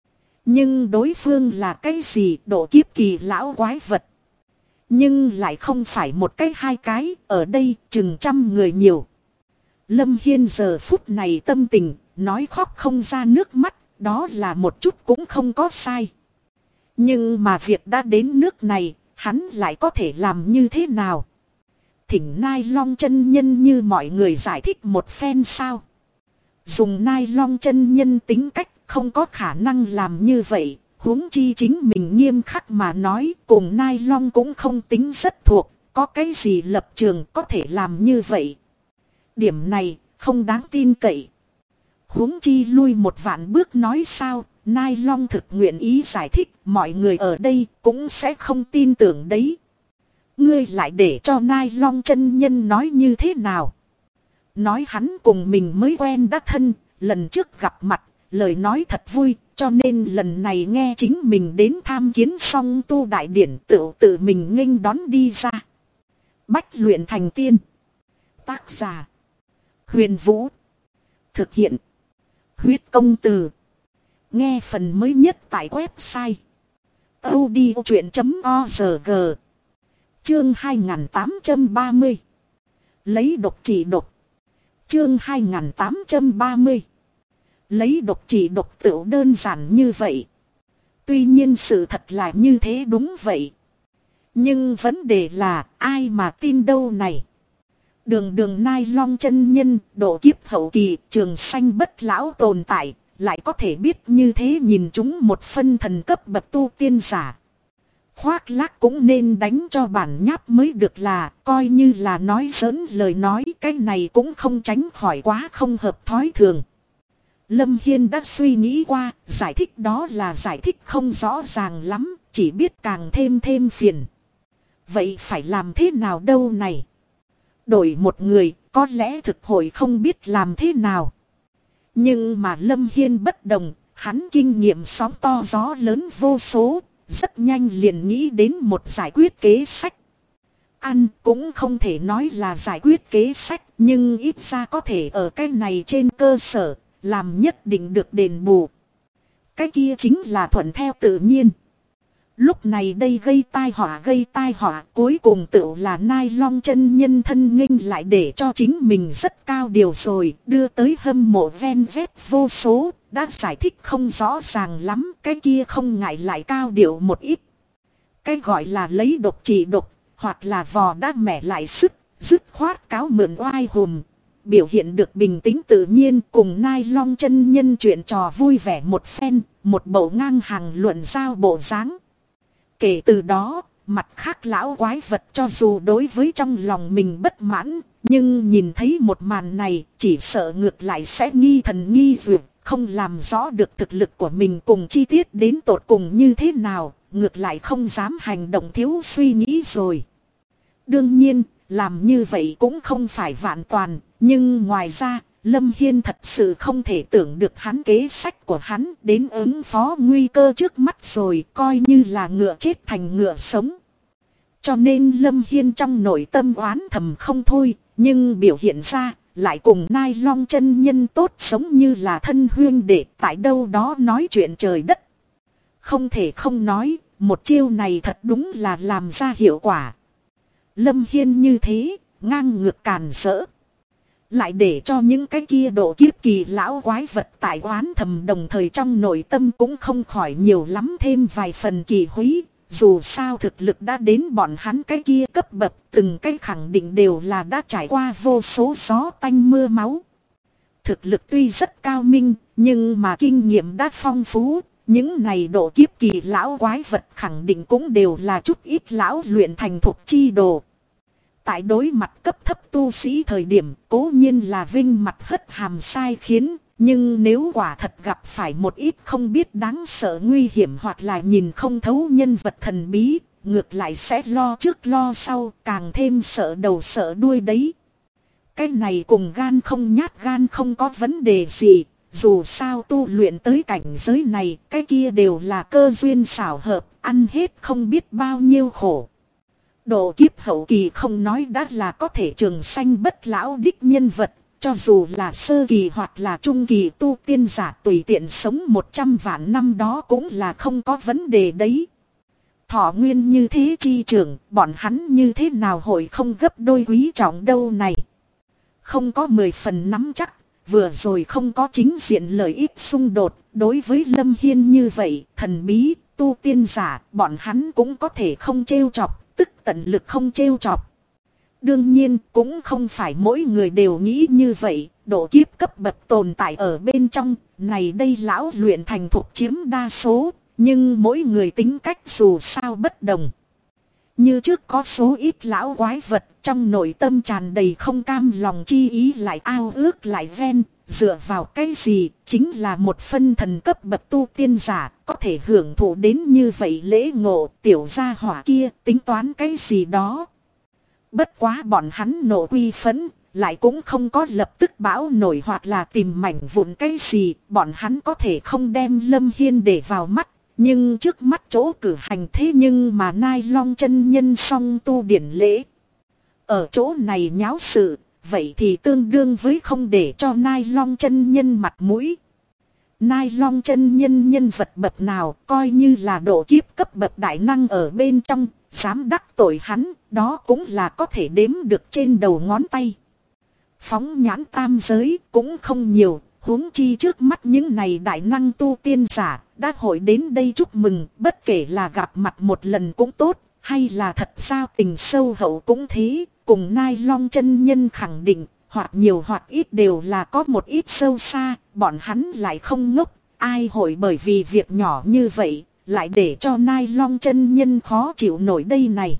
Nhưng đối phương là cái gì độ kiếp kỳ lão quái vật. Nhưng lại không phải một cái hai cái, ở đây chừng trăm người nhiều. Lâm Hiên giờ phút này tâm tình, nói khóc không ra nước mắt, đó là một chút cũng không có sai. Nhưng mà việc đã đến nước này, hắn lại có thể làm như thế nào? Thỉnh Nai Long chân nhân như mọi người giải thích một phen sao? Dùng Nai Long chân nhân tính cách không có khả năng làm như vậy, huống chi chính mình nghiêm khắc mà nói cùng Nai Long cũng không tính rất thuộc, có cái gì lập trường có thể làm như vậy. Điểm này không đáng tin cậy. Huống chi lui một vạn bước nói sao, Nai Long thực nguyện ý giải thích, mọi người ở đây cũng sẽ không tin tưởng đấy. Ngươi lại để cho Nai Long chân nhân nói như thế nào? Nói hắn cùng mình mới quen đã thân, lần trước gặp mặt, lời nói thật vui, cho nên lần này nghe chính mình đến tham kiến Song Tu đại điển tự mình nghênh đón đi ra. Bách luyện thành tiên. Tác giả: Huyền Vũ. Thực hiện: Huyết Công Từ. Nghe phần mới nhất tại website audiochuyện.org. Chương 2830. Lấy độc trị độc. Chương 2830. Lấy độc trị độc tựu đơn giản như vậy. Tuy nhiên sự thật là như thế đúng vậy. Nhưng vấn đề là ai mà tin đâu này. Đường Nai Long chân nhân, độ kiếp hậu kỳ, trường sanh bất lão tồn tại, lại có thể biết như thế nhìn chúng một phân thần cấp bậc tu tiên giả. Khoác lác cũng nên đánh cho bản nháp mới được là, coi như là nói giỡn lời nói, cái này cũng không tránh khỏi quá không hợp thói thường. Lâm Hiên đã suy nghĩ qua, giải thích đó là giải thích không rõ ràng lắm, chỉ biết càng thêm phiền. Vậy phải làm thế nào đâu này? Đổi một người, có lẽ thực hội không biết làm thế nào. Nhưng mà Lâm Hiên bất đồng, hắn kinh nghiệm sóng to gió lớn vô số, rất nhanh liền nghĩ đến một giải quyết kế sách. Ăn cũng không thể nói là giải quyết kế sách, nhưng ít ra có thể ở cái này trên cơ sở, làm nhất định được đền bù. Cái kia chính là thuận theo tự nhiên. Lúc này đây gây tai họa cuối cùng tự là Nai Long chân nhân thân nghênh lại để cho chính mình rất cao điều rồi, đưa tới hâm mộ ven vét vô số, đã giải thích không rõ ràng lắm, cái kia không ngại lại cao điệu một ít. Cái gọi là lấy độc trị độc, hoặc là vò đã mẻ lại sức, dứt khoát cáo mượn oai hùm. Biểu hiện được bình tĩnh tự nhiên cùng Nai Long chân nhân chuyện trò vui vẻ một phen, một bầu ngang hàng luận giao bộ dáng. Kể từ đó, mặt khác lão quái vật cho dù đối với trong lòng mình bất mãn, nhưng nhìn thấy một màn này chỉ sợ ngược lại sẽ nghi thần nghi dược, không làm rõ được thực lực của mình cùng chi tiết đến tột cùng như thế nào, ngược lại không dám hành động thiếu suy nghĩ rồi. Đương nhiên, làm như vậy cũng không phải vạn toàn, nhưng ngoài ra, Lâm Hiên thật sự không thể tưởng được hắn kế sách của hắn đến ứng phó nguy cơ trước mắt rồi, coi như là ngựa chết thành ngựa sống. Cho nên Lâm Hiên trong nội tâm oán thầm không thôi, nhưng biểu hiện ra lại cùng Nai Long chân nhân tốt sống như là thân huyên đệ tại đâu đó nói chuyện trời đất. Không thể không nói, một chiêu này thật đúng là làm ra hiệu quả. Lâm Hiên như thế, ngang ngược càn rỡ. Lại để cho những cái kia độ kiếp kỳ lão quái vật tại oán thầm đồng thời trong nội tâm cũng không khỏi nhiều lắm thêm vài phần kỳ húy. Dù sao thực lực đã đến bọn hắn cái kia cấp bậc, từng cái khẳng định đều là đã trải qua vô số gió tanh mưa máu. Thực lực tuy rất cao minh, nhưng mà kinh nghiệm đã phong phú. Những này độ kiếp kỳ lão quái vật khẳng định cũng đều là chút ít lão luyện thành thuộc chi đồ. Tại đối mặt cấp thấp tu sĩ thời điểm cố nhiên là vinh mặt hất hàm sai khiến, nhưng nếu quả thật gặp phải một ít không biết đáng sợ nguy hiểm hoặc là nhìn không thấu nhân vật thần bí, ngược lại sẽ lo trước lo sau, càng thêm sợ đầu sợ đuôi đấy. Cái này cùng gan không nhát gan không có vấn đề gì, dù sao tu luyện tới cảnh giới này, cái kia đều là cơ duyên xảo hợp, ăn hết không biết bao nhiêu khổ. Độ kiếp hậu kỳ không nói đã là có thể trường sanh bất lão đích nhân vật, cho dù là sơ kỳ hoặc là trung kỳ tu tiên giả tùy tiện sống 100 vạn năm đó cũng là không có vấn đề đấy. Thọ nguyên như thế chi trường, bọn hắn như thế nào hội không gấp đôi quý trọng đâu này. Không có 10 phần nắm chắc, vừa rồi không có chính diện lợi ích xung đột, đối với Lâm Hiên như vậy, thần bí, tu tiên giả, bọn hắn cũng có thể không trêu chọc, tức tận lực không trêu chọc. Đương nhiên cũng không phải mỗi người đều nghĩ như vậy, độ kiếp cấp bậc tồn tại ở bên trong, này đây lão luyện thành thục chiếm đa số, nhưng mỗi người tính cách dù sao bất đồng. Như trước có số ít lão quái vật trong nội tâm tràn đầy không cam lòng chi ý lại ao ước lại ven, dựa vào cái gì, chính là một phân thần cấp bậc tu tiên giả, có thể hưởng thụ đến như vậy lễ ngộ. Tiểu gia hỏa kia tính toán cái gì đó. Bất quá bọn hắn nộ quy phấn, lại cũng không có lập tức bão nổi hoặc là tìm mảnh vụn cái gì. Bọn hắn có thể không đem Lâm Hiên để vào mắt, nhưng trước mắt chỗ cử hành thế nhưng mà Nai Long chân nhân song tu điển lễ. Ở chỗ này nháo sự, vậy thì tương đương với không để cho Nai Long chân nhân mặt mũi. Nai Long chân nhân nhân vật bậc nào, coi như là độ kiếp cấp bậc đại năng ở bên trong, dám đắc tội hắn, đó cũng là có thể đếm được trên đầu ngón tay. Phóng nhãn tam giới cũng không nhiều, huống chi trước mắt những này đại năng tu tiên giả đã hội đến đây chúc mừng, bất kể là gặp mặt một lần cũng tốt, hay là thật giao tình sâu hậu cũng thế. Cùng Nai Long chân nhân khẳng định, hoặc nhiều hoặc ít đều là có một ít sâu xa, bọn hắn lại không ngốc, ai hội bởi vì việc nhỏ như vậy, lại để cho Nai Long chân nhân khó chịu nổi đây này.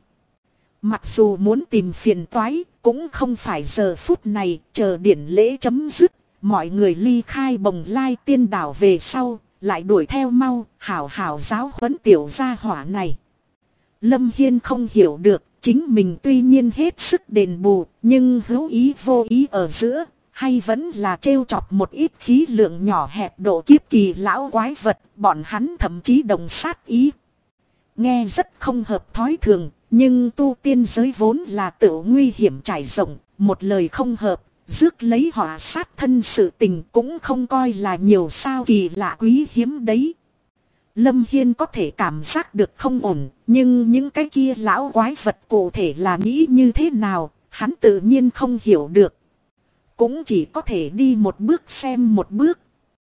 Mặc dù muốn tìm phiền toái, cũng không phải giờ phút này, chờ điển lễ chấm dứt, mọi người ly khai Bồng Lai tiên đảo về sau, lại đuổi theo mau, hảo hảo giáo huấn tiểu gia hỏa này. Lâm Hiên không hiểu được. Chính mình tuy nhiên hết sức đền bù, nhưng hữu ý vô ý ở giữa, hay vẫn là trêu chọc một ít khí lượng nhỏ hẹp độ kiếp kỳ lão quái vật, bọn hắn thậm chí đồng sát ý. Nghe rất không hợp thói thường, nhưng tu tiên giới vốn là tự nguy hiểm trải rộng, một lời không hợp, rước lấy họa sát thân sự tình cũng không coi là nhiều sao kỳ lạ quý hiếm đấy. Lâm Hiên có thể cảm giác được không ổn, nhưng những cái kia lão quái vật cụ thể là nghĩ như thế nào, hắn tự nhiên không hiểu được. Cũng chỉ có thể đi một bước xem một bước.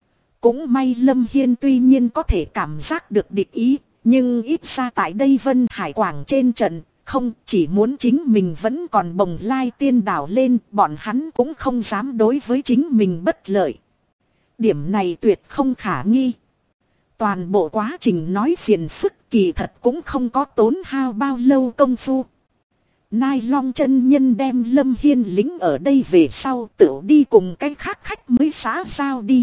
Cũng may Lâm Hiên tuy nhiên có thể cảm giác được địch ý, nhưng ít ra tại đây Vân Hải Quảng trên trận, không chỉ muốn chính mình vẫn còn Bồng Lai tiên đảo lên, bọn hắn cũng không dám đối với chính mình bất lợi. Điểm này tuyệt không khả nghi. Toàn bộ quá trình nói phiền phức kỳ thật cũng không có tốn hao bao lâu công phu. Nai Long chân nhân đem Lâm Hiên lính ở đây về sau tự đi cùng cái khác khách mới xã giao đi.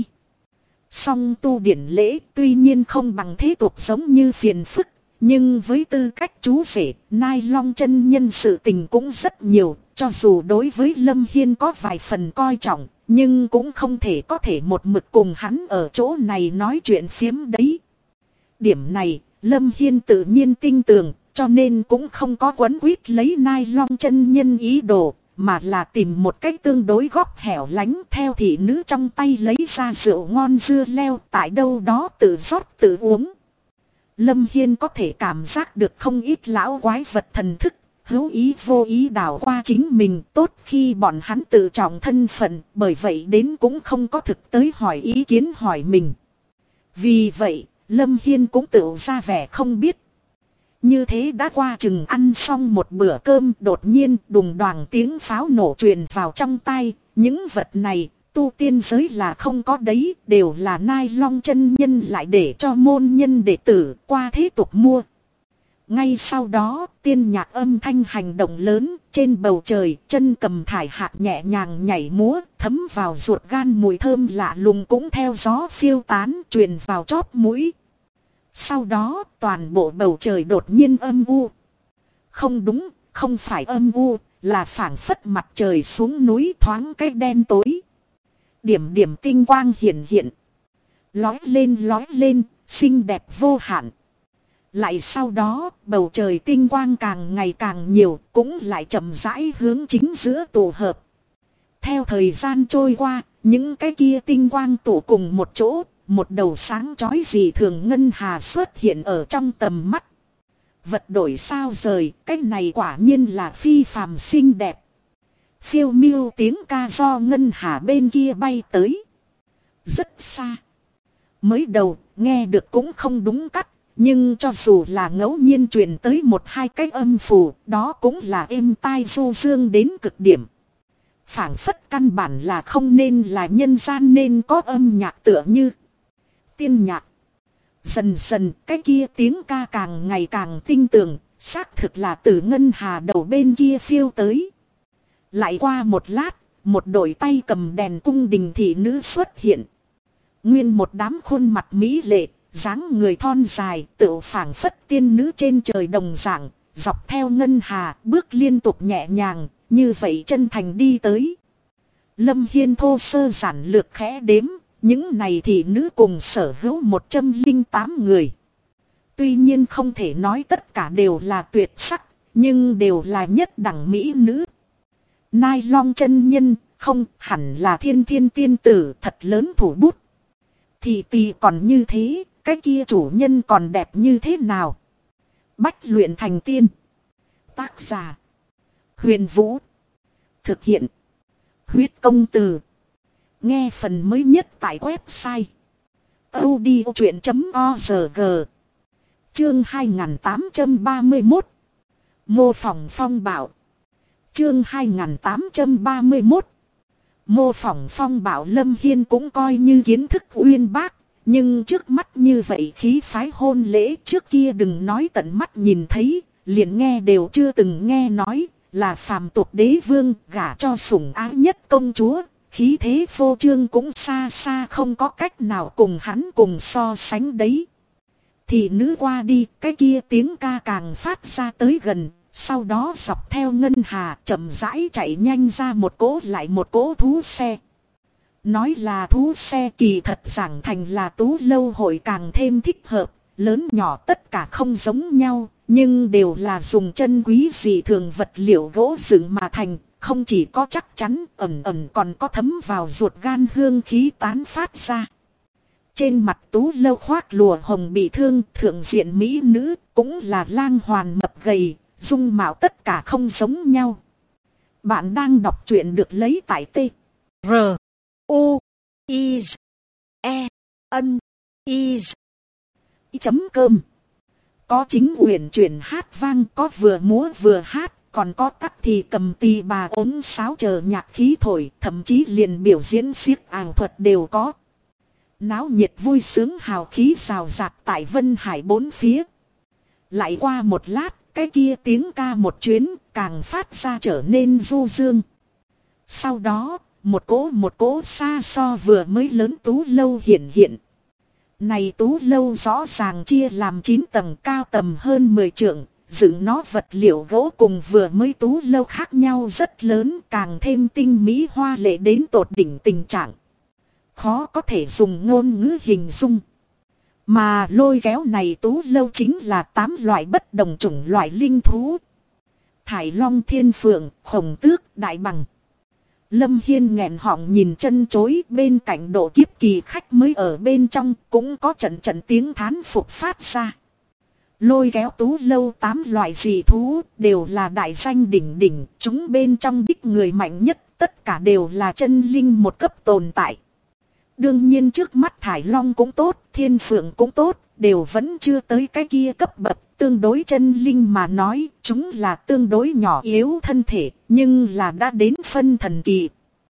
Song tu điển lễ tuy nhiên không bằng thế tục giống như phiền phức, nhưng với tư cách chú rể, Nai Long chân nhân sự tình cũng rất nhiều, cho dù đối với Lâm Hiên có vài phần coi trọng. Nhưng cũng không thể có thể một mực cùng hắn ở chỗ này nói chuyện phiếm đấy. Điểm này, Lâm Hiên tự nhiên tin tưởng, cho nên cũng không có quấn quýt lấy Nai Long chân nhân ý đồ, mà là tìm một cách tương đối góc hẻo lánh theo thị nữ trong tay lấy ra rượu ngon dưa leo tại đâu đó tự rót tự uống. Lâm Hiên có thể cảm giác được không ít lão quái vật thần thức. Hữu ý vô ý đảo qua chính mình, tốt khi bọn hắn tự trọng thân phận, bởi vậy đến cũng không có thực tới hỏi ý kiến hỏi mình. Vì vậy, Lâm Hiên cũng tự ra vẻ không biết. Như thế đã qua chừng ăn xong một bữa cơm, đột nhiên đùng đoàng tiếng pháo nổ truyền vào trong tai. Những vật này, tu tiên giới là không có đấy, đều là Nai Long chân nhân lại để cho môn nhân đệ tử qua thế tục mua. Ngay sau đó, tiên nhạc âm thanh hành động lớn, trên bầu trời, chân cầm thải hạt nhẹ nhàng nhảy múa, thấm vào ruột gan mùi thơm lạ lùng cũng theo gió phiêu tán, truyền vào chóp mũi. Sau đó, toàn bộ bầu trời đột nhiên âm u. Không đúng, không phải âm u, là phảng phất mặt trời xuống núi thoáng cái đen tối. Điểm điểm tinh quang hiện hiện. Lói lên, xinh đẹp vô hạn. Lại sau đó, bầu trời tinh quang càng ngày càng nhiều, cũng lại chậm rãi hướng chính giữa tụ hợp. Theo thời gian trôi qua, những cái kia tinh quang tụ cùng một chỗ, một đầu sáng chói dị thường ngân hà xuất hiện ở trong tầm mắt. Vật đổi sao rời, cái này quả nhiên là phi phàm xinh đẹp. Phiêu miêu tiếng ca do ngân hà bên kia bay tới. Rất xa. Mới đầu, nghe được cũng không đúng cắt. Nhưng cho dù là ngẫu nhiên truyền tới một hai cái âm phù, đó cũng là êm tai du dương đến cực điểm. Phảng phất căn bản là không nên là nhân gian nên có âm nhạc tựa như tiên nhạc. Dần dần cái kia tiếng ca càng ngày càng tinh tường, xác thực là từ ngân hà đầu bên kia phiêu tới. Lại qua một lát, một đội tay cầm đèn cung đình thị nữ xuất hiện. Nguyên một đám khuôn mặt mỹ lệ, dáng người thon dài, tựu phảng phất tiên nữ trên trời đồng dạng, dọc theo ngân hà, bước liên tục nhẹ nhàng, như vậy chân thành đi tới. Lâm Hiên thô sơ giản lược khẽ đếm, những này thị nữ cùng sở hữu 108 người. Tuy nhiên không thể nói tất cả đều là tuyệt sắc, nhưng đều là nhất đẳng mỹ nữ. Nai Long chân nhân, không hẳn là thiên thiên tiên tử, thật lớn thủ bút. Thị tỳ còn như thế, cái kia chủ nhân còn đẹp như thế nào? Bách luyện thành tiên. Tác giả: Huyền Vũ. Thực hiện: Huyết Công Từ. Nghe phần mới nhất tại website audiochuyện.org. Chương 2831. Mô phỏng phong bạo. Chương 2831. Mô phỏng phong bạo. Lâm Hiên cũng coi như kiến thức uyên bác, nhưng trước mắt như vậy khí phái hôn lễ trước kia đừng nói tận mắt nhìn thấy, liền nghe đều chưa từng nghe nói, là phàm tục đế vương gả cho sủng ái nhất công chúa, khí thế phô trương cũng xa xa không có cách nào cùng hắn cùng so sánh đấy. Thị nữ qua đi, cái kia tiếng ca càng phát ra tới gần, sau đó dọc theo ngân hà chậm rãi chạy nhanh ra một cỗ lại một cỗ thú xe. Nói là thú xe kỳ thật giảng thành là tú lâu hội càng thêm thích hợp, lớn nhỏ tất cả không giống nhau, nhưng đều là dùng chân quý dị thường vật liệu gỗ dựng mà thành, không chỉ có chắc chắn, ẩn ẩn còn có thấm vào ruột gan hương khí tán phát ra. Trên mặt tú lâu khoác lụa hồng bị thương, thượng diện mỹ nữ cũng là lang hoàn mập gầy, dung mạo tất cả không giống nhau. Bạn đang đọc truyện được lấy tại T R U I E N I chấm cơm. Có chính uyển chuyển hát vang, có vừa múa vừa hát, còn có tắc thì cầm tỳ bà ống sáo chờ nhạc khí thổi, thậm chí liền biểu diễn xiếc ảo thuật đều có. Náo nhiệt vui sướng hào khí rào rạt tại Vân Hải bốn phía. Lại qua một lát, cái kia tiếng ca một chuyến càng phát ra trở nên du dương. Sau đó, một cỗ xa so vừa mới lớn tú lâu hiện hiện. Này tú lâu rõ ràng chia làm 9 tầng, cao tầm hơn 10 trượng, dựng nó vật liệu gỗ cùng vừa mới tú lâu khác nhau rất lớn, càng thêm tinh mỹ hoa lệ đến tột đỉnh tình trạng. Khó có thể dùng ngôn ngữ hình dung. Mà lôi kéo này tú lâu chính là 8 loại bất đồng chủng loại linh thú. Thải long, thiên phượng, hồng tước, đại bằng. Lâm Hiên nghẹn họng nhìn chân chối, bên cạnh độ kiếp kỳ khách mới ở bên trong cũng có trận trận tiếng thán phục phát ra. Lôi kéo tú lâu 8 loại dị thú đều là đại danh đỉnh đỉnh, chúng bên trong đích người mạnh nhất tất cả đều là chân linh một cấp tồn tại. Đương nhiên trước mắt Thải Long cũng tốt, Thiên Phượng cũng tốt, đều vẫn chưa tới cái kia cấp bậc. Tương đối chân linh mà nói, chúng là tương đối nhỏ yếu thân thể, nhưng là đã đến phân thần kỳ.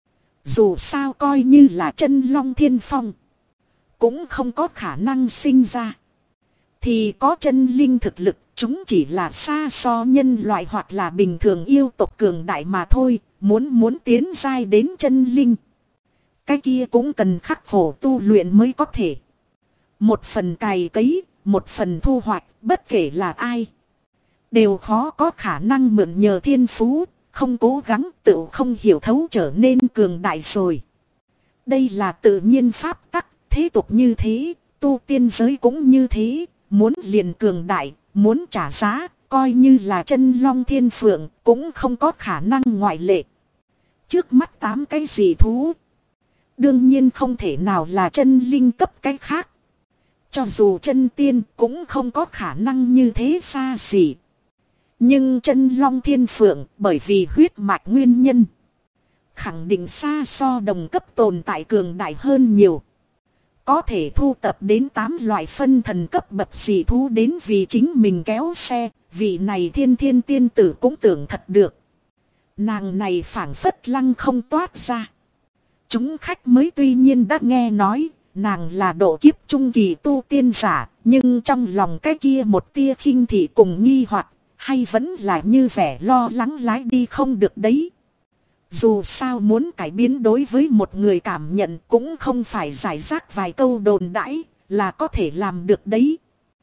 Dù sao coi như là chân long thiên phong, cũng không có khả năng sinh ra. Thì có chân linh thực lực, chúng chỉ là xa so nhân loại hoặc là bình thường yêu tộc cường đại mà thôi, muốn tiến giai đến chân linh. Cái kia cũng cần khắc khổ tu luyện mới có thể. Một phần cày cấy, một phần thu hoạch, bất kể là ai, đều khó có khả năng mượn nhờ thiên phú, không cố gắng tự không hiểu thấu trở nên cường đại rồi. Đây là tự nhiên pháp tắc, thế tục như thế, tu tiên giới cũng như thế, muốn liền cường đại, muốn trả giá, coi như là chân long thiên phượng, cũng không có khả năng ngoại lệ. Trước mắt 8 cái dị thú, đương nhiên không thể nào là chân linh cấp cái khác. Cho dù chân tiên cũng không có khả năng như thế xa xỉ. Nhưng chân long thiên phượng bởi vì huyết mạch nguyên nhân, khẳng định xa so đồng cấp tồn tại cường đại hơn nhiều. Có thể thu tập đến 8 loại phân thần cấp bậc dị thú đến vì chính mình kéo xe. Vị này thiên thiên tiên tử cũng tưởng thật được. Nàng này phảng phất lăng không toát ra. Chúng khách mới tuy nhiên đã nghe nói nàng là độ kiếp trung kỳ tu tiên giả, nhưng trong lòng cái kia một tia khinh thị cùng nghi hoặc, hay vẫn là như vẻ lo lắng lái đi không được đấy. Dù sao muốn cải biến đối với một người cảm nhận cũng không phải giải rác vài câu đồn đãi là có thể làm được đấy.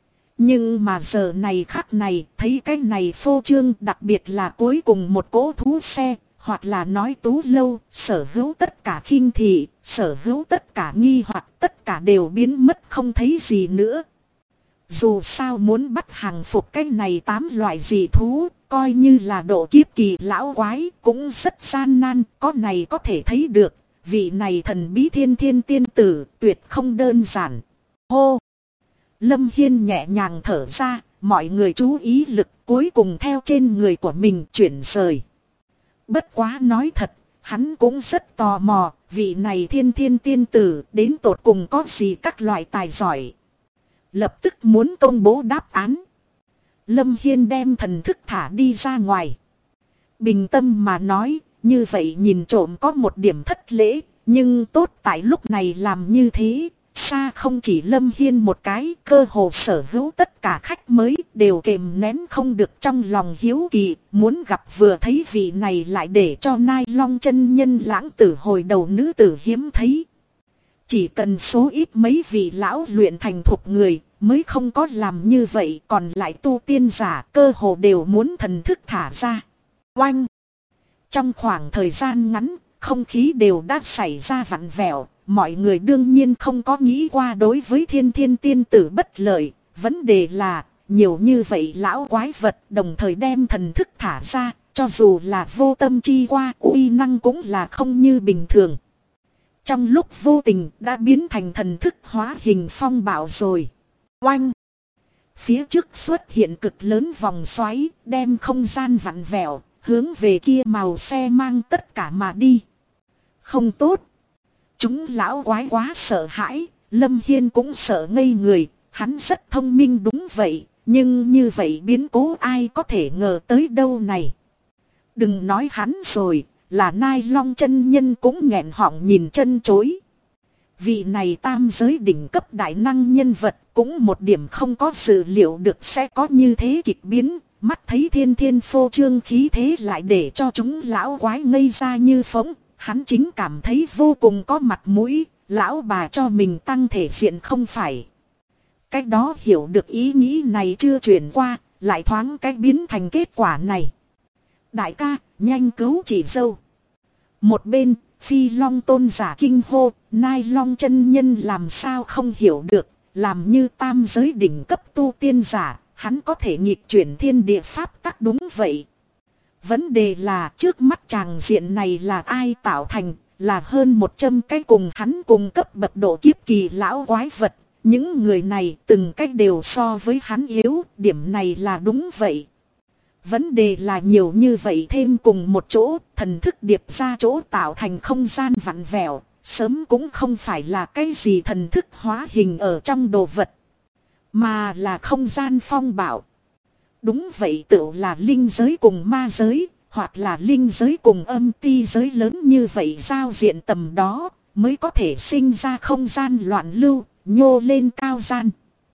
Nhưng mà giờ này khắc này thấy cái này phô trương, đặc biệt là cuối cùng một cỗ thú xe, hoặc là nói Tú Lâu, sở hữu tất cả khinh thị, sở hữu tất cả nghi hoặc tất cả đều biến mất không thấy gì nữa. Dù sao muốn bắt hàng phục cái này 8 loại dị thú, coi như là độ kiếp kỳ lão quái cũng rất gian nan, có này có thể thấy được, vị này thần bí thiên thiên tiên tử tuyệt không đơn giản. Hô! Lâm Hiên nhẹ nhàng thở ra, mọi người chú ý lực cuối cùng theo trên người của mình chuyển rời. Bất quá nói thật, hắn cũng rất tò mò, vị này thiên thiên tiên tử đến tột cùng có gì các loại tài giỏi. Lập tức muốn công bố đáp án. Lâm Hiên đem thần thức thả đi ra ngoài. Bình tâm mà nói, như vậy nhìn trộm có một điểm thất lễ, nhưng tốt tại lúc này làm như thế. Xa không chỉ Lâm Hiên một cái, cơ hồ sở hữu tất cả khách mới đều kềm nén không được trong lòng hiếu kỳ, muốn gặp vừa thấy vị này lại để cho Nai Long chân nhân lãng tử hồi đầu nữ tử hiếm thấy. Chỉ cần số ít mấy vị lão luyện thành thục người mới không có làm như vậy, còn lại tu tiên giả cơ hồ đều muốn thần thức thả ra. Oanh! Trong khoảng thời gian ngắn, không khí đều đã xảy ra vặn vẹo. Mọi người đương nhiên không có nghĩ qua đối với thiên thiên tiên tử bất lợi. Vấn đề là nhiều như vậy lão quái vật đồng thời đem thần thức thả ra. Cho dù là vô tâm chi qua, uy năng cũng là không như bình thường. Trong lúc vô tình đã biến thành thần thức hóa hình phong bạo rồi. Oanh! Phía trước xuất hiện cực lớn vòng xoáy, đem không gian vặn vẹo, hướng về kia màu xe mang tất cả mà đi. Không tốt! Chúng lão quái quá sợ hãi, Lâm Hiên cũng sợ ngây người, hắn rất thông minh đúng vậy, nhưng như vậy biến cố ai có thể ngờ tới đâu này. Đừng nói hắn rồi, là Nai Long chân nhân cũng nghẹn họng nhìn chân chối. Vị này tam giới đỉnh cấp đại năng nhân vật cũng một điểm không có dự liệu được sẽ có như thế kịch biến, mắt thấy thiên thiên phô trương khí thế lại để cho chúng lão quái ngây ra như phỗng. Hắn chính cảm thấy vô cùng có mặt mũi, lão bà cho mình tăng thể diện không phải. Cách đó hiểu được ý nghĩ này chưa chuyển qua, lại thoáng cách biến thành kết quả này. Đại ca, nhanh cứu chị dâu. Một bên, Phi Long tôn giả kinh hô, Nai Long chân nhân làm sao không hiểu được, làm như tam giới đỉnh cấp tu tiên giả, hắn có thể nghịch chuyển thiên địa pháp tắc đúng vậy. Vấn đề là trước mắt chàng diện này là ai tạo thành, là hơn 100 cái cùng hắn cùng cấp bậc độ kiếp kỳ lão quái vật. Những người này từng cách đều so với hắn yếu, điểm này là đúng vậy. Vấn đề là nhiều như vậy thêm cùng một chỗ, thần thức điệp ra chỗ tạo thành không gian vặn vẹo, sớm cũng không phải là cái gì thần thức hóa hình ở trong đồ vật, mà là không gian phong bạo. Đúng vậy, tựu là linh giới cùng ma giới, hoặc là linh giới cùng âm ti giới lớn như vậy giao diện tầm đó, mới có thể sinh ra không gian loạn lưu, nhô lên cao gian.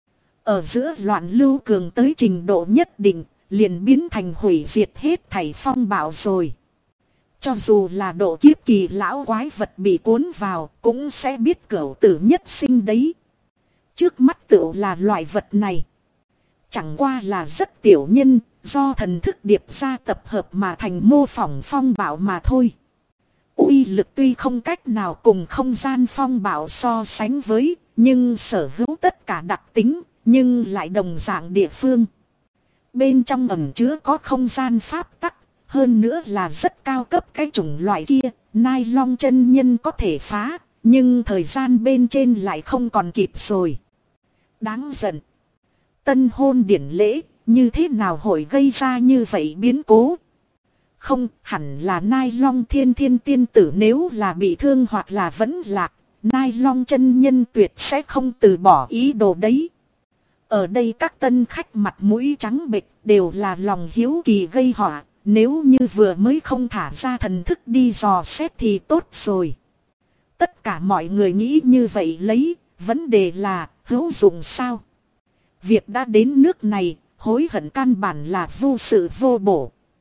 Ở giữa loạn lưu cường tới trình độ nhất định, liền biến thành hủy diệt hết thảy phong bạo rồi. Cho dù là độ kiếp kỳ lão quái vật bị cuốn vào, cũng sẽ biết cửu tử nhất sinh đấy. Trước mắt tựu là loại vật này. Chẳng qua là rất tiểu nhân, do thần thức điệp ra tập hợp mà thành mô phỏng phong bạo mà thôi. Uy lực tuy không cách nào cùng không gian phong bạo so sánh với, nhưng sở hữu tất cả đặc tính, nhưng lại đồng dạng địa phương. Bên trong ẩn chứa có không gian pháp tắc, hơn nữa là rất cao cấp cái chủng loại kia, Nai Long chân nhân có thể phá, nhưng thời gian bên trên lại không còn kịp rồi. Đáng giận. Tân hôn điển lễ, như thế nào hội gây ra như vậy biến cố? Không, hẳn là Nai Long thiên thiên tiên tử nếu là bị thương hoặc là vẫn lạc, Nai Long chân nhân tuyệt sẽ không từ bỏ ý đồ đấy. Ở đây các tân khách mặt mũi trắng bệch đều là lòng hiếu kỳ gây họa, nếu như vừa mới không thả ra thần thức đi dò xét thì tốt rồi. Tất cả mọi người nghĩ như vậy lấy, vấn đề là hữu dụng sao? Việc đã đến nước này, hối hận căn bản là vô sự vô bổ.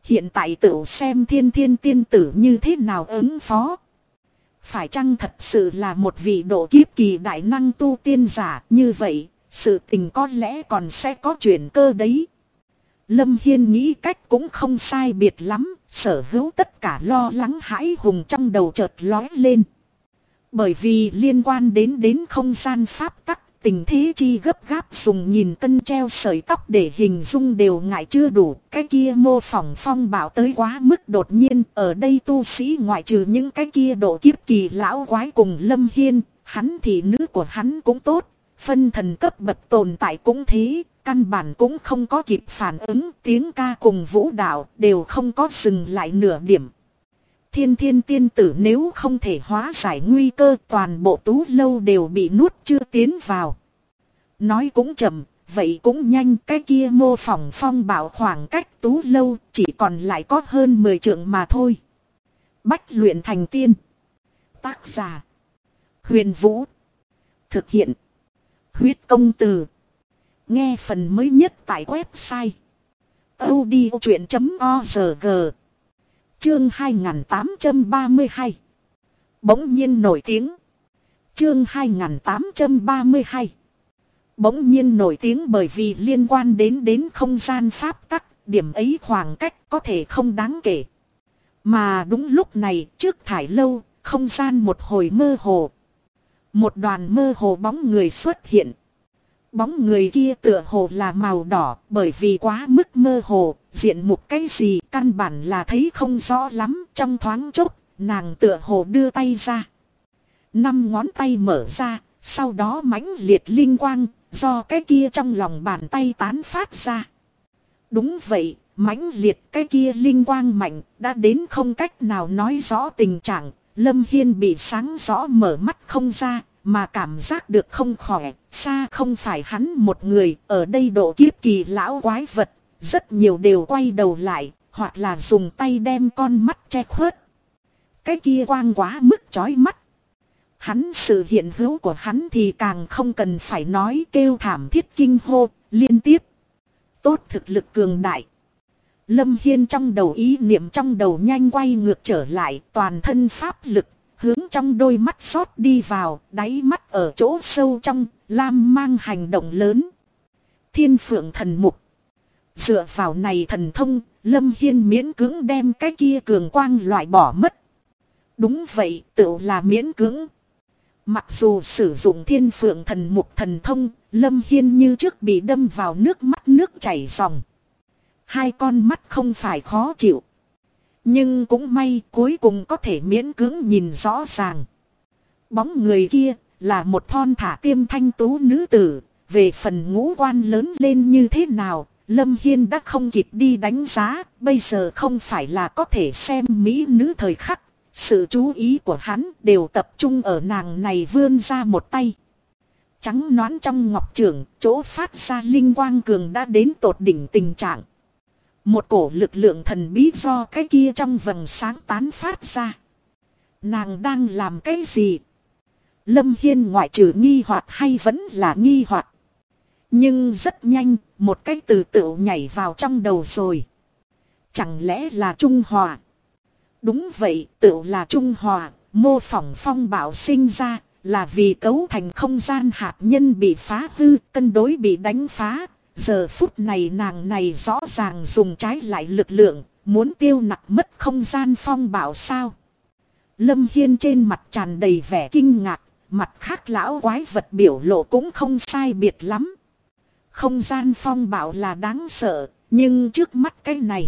Hiện tại tự xem thiên thiên tiên tử như thế nào ứng phó. Phải chăng thật sự là một vị độ kiếp kỳ đại năng tu tiên giả như vậy, sự tình có lẽ còn sẽ có chuyển cơ đấy. Lâm Hiên nghĩ cách cũng không sai biệt lắm, sở hữu tất cả lo lắng hãi hùng trong đầu chợt lóe lên. Bởi vì liên quan đến không gian pháp tắc, tình thế chi gấp gáp dùng nghìn cân treo sợi tóc để hình dung đều ngại chưa đủ. Cái kia mô phỏng phong bạo tới quá mức đột nhiên, ở đây tu sĩ ngoại trừ những cái kia độ kiếp kỳ lão quái cùng Lâm Hiên, hắn thì nữ của hắn cũng tốt, phân thần cấp bậc tồn tại cũng thế. Căn bản cũng không có kịp phản ứng, tiếng ca cùng vũ đạo đều không có dừng lại nửa điểm. Thiên thiên tiên tử nếu không thể hóa giải nguy cơ, toàn bộ tú lâu đều bị nuốt chưa tiến vào. Nói cũng chậm, vậy cũng nhanh, cái kia mô phỏng phong bảo khoảng cách tú lâu chỉ còn lại có hơn 10 trượng mà thôi. Bách luyện thành tiên. Tác giả: Huyền Vũ. Thực hiện: Huyết Công Từ. Nghe phần mới nhất tại website audiochuyện.org. Chương 2832. Bỗng nhiên nổi tiếng. Chương 2832. Bỗng nhiên nổi tiếng bởi vì liên quan đến không gian pháp tắc, điểm ấy khoảng cách có thể không đáng kể. Mà đúng lúc này, trước thải lâu, không gian một hồi mơ hồ. Một đoàn mơ hồ bóng người xuất hiện. Bóng người kia tựa hồ là màu đỏ, bởi vì quá mức mơ hồ, diện mục cái gì căn bản là thấy không rõ lắm. Trong thoáng chốc, nàng tựa hồ đưa tay ra. 5 ngón tay mở ra, sau đó mãnh liệt linh quang, do cái kia trong lòng bàn tay tán phát ra. Đúng vậy, mãnh liệt cái kia linh quang mạnh, đã đến không cách nào nói rõ tình trạng. Lâm Hiên bị sáng rõ mở mắt không ra, mà cảm giác được không khỏe. Xa không phải hắn một người, ở đây độ kiếp kỳ lão quái vật, rất nhiều đều quay đầu lại, hoặc là dùng tay đem con mắt che khuất. Cái kia quang quá mức chói mắt. Hắn sự hiện hữu của hắn thì càng không cần phải nói, kêu thảm thiết kinh hô, liên tiếp. Tốt thực lực cường đại. Lâm Hiên trong đầu ý niệm trong đầu nhanh quay ngược trở lại, toàn thân pháp lực, hướng trong đôi mắt xót đi vào, đáy mắt ở chỗ sâu trong, lam mang hành động lớn. Thiên Phượng Thần Mục. Dựa vào này thần thông, Lâm Hiên miễn cưỡng đem cái kia cường quang loại bỏ mất. Đúng vậy, tự là miễn cưỡng. Mặc dù sử dụng Thiên Phượng Thần Mục thần thông, Lâm Hiên như trước bị đâm vào nước mắt nước chảy ròng. 2 con mắt không phải khó chịu. Nhưng cũng may cuối cùng có thể miễn cưỡng nhìn rõ ràng. Bóng người kia là một thon thả tiêm thanh tú nữ tử. Về phần ngũ quan lớn lên như thế nào, Lâm Hiên đã không kịp đi đánh giá. Bây giờ không phải là có thể xem mỹ nữ thời khắc. Sự chú ý của hắn đều tập trung ở nàng này vươn ra một tay. Trắng nõn trong ngọc trưởng, chỗ phát ra linh quang cường đã đến tột đỉnh tình trạng. Một cổ lực lượng thần bí do cái kia trong vầng sáng tán phát ra. Nàng đang làm cái gì? Lâm Hiên ngoại trừ nghi hoặc hay vẫn là nghi hoặc. Nhưng rất nhanh, một cái từ tựu nhảy vào trong đầu rồi. Chẳng lẽ là Trung Hòa? Đúng vậy, tựu là Trung Hòa, mô phỏng phong bạo sinh ra, là vì cấu thành không gian hạt nhân bị phá hư, cân đối bị đánh phá. Giờ phút này nàng này rõ ràng dùng trái lại lực lượng, muốn tiêu nặc mất không gian phong bạo sao? Lâm Hiên trên mặt tràn đầy vẻ kinh ngạc, mặt khác lão quái vật biểu lộ cũng không sai biệt lắm. Không gian phong bạo là đáng sợ, nhưng trước mắt cái này,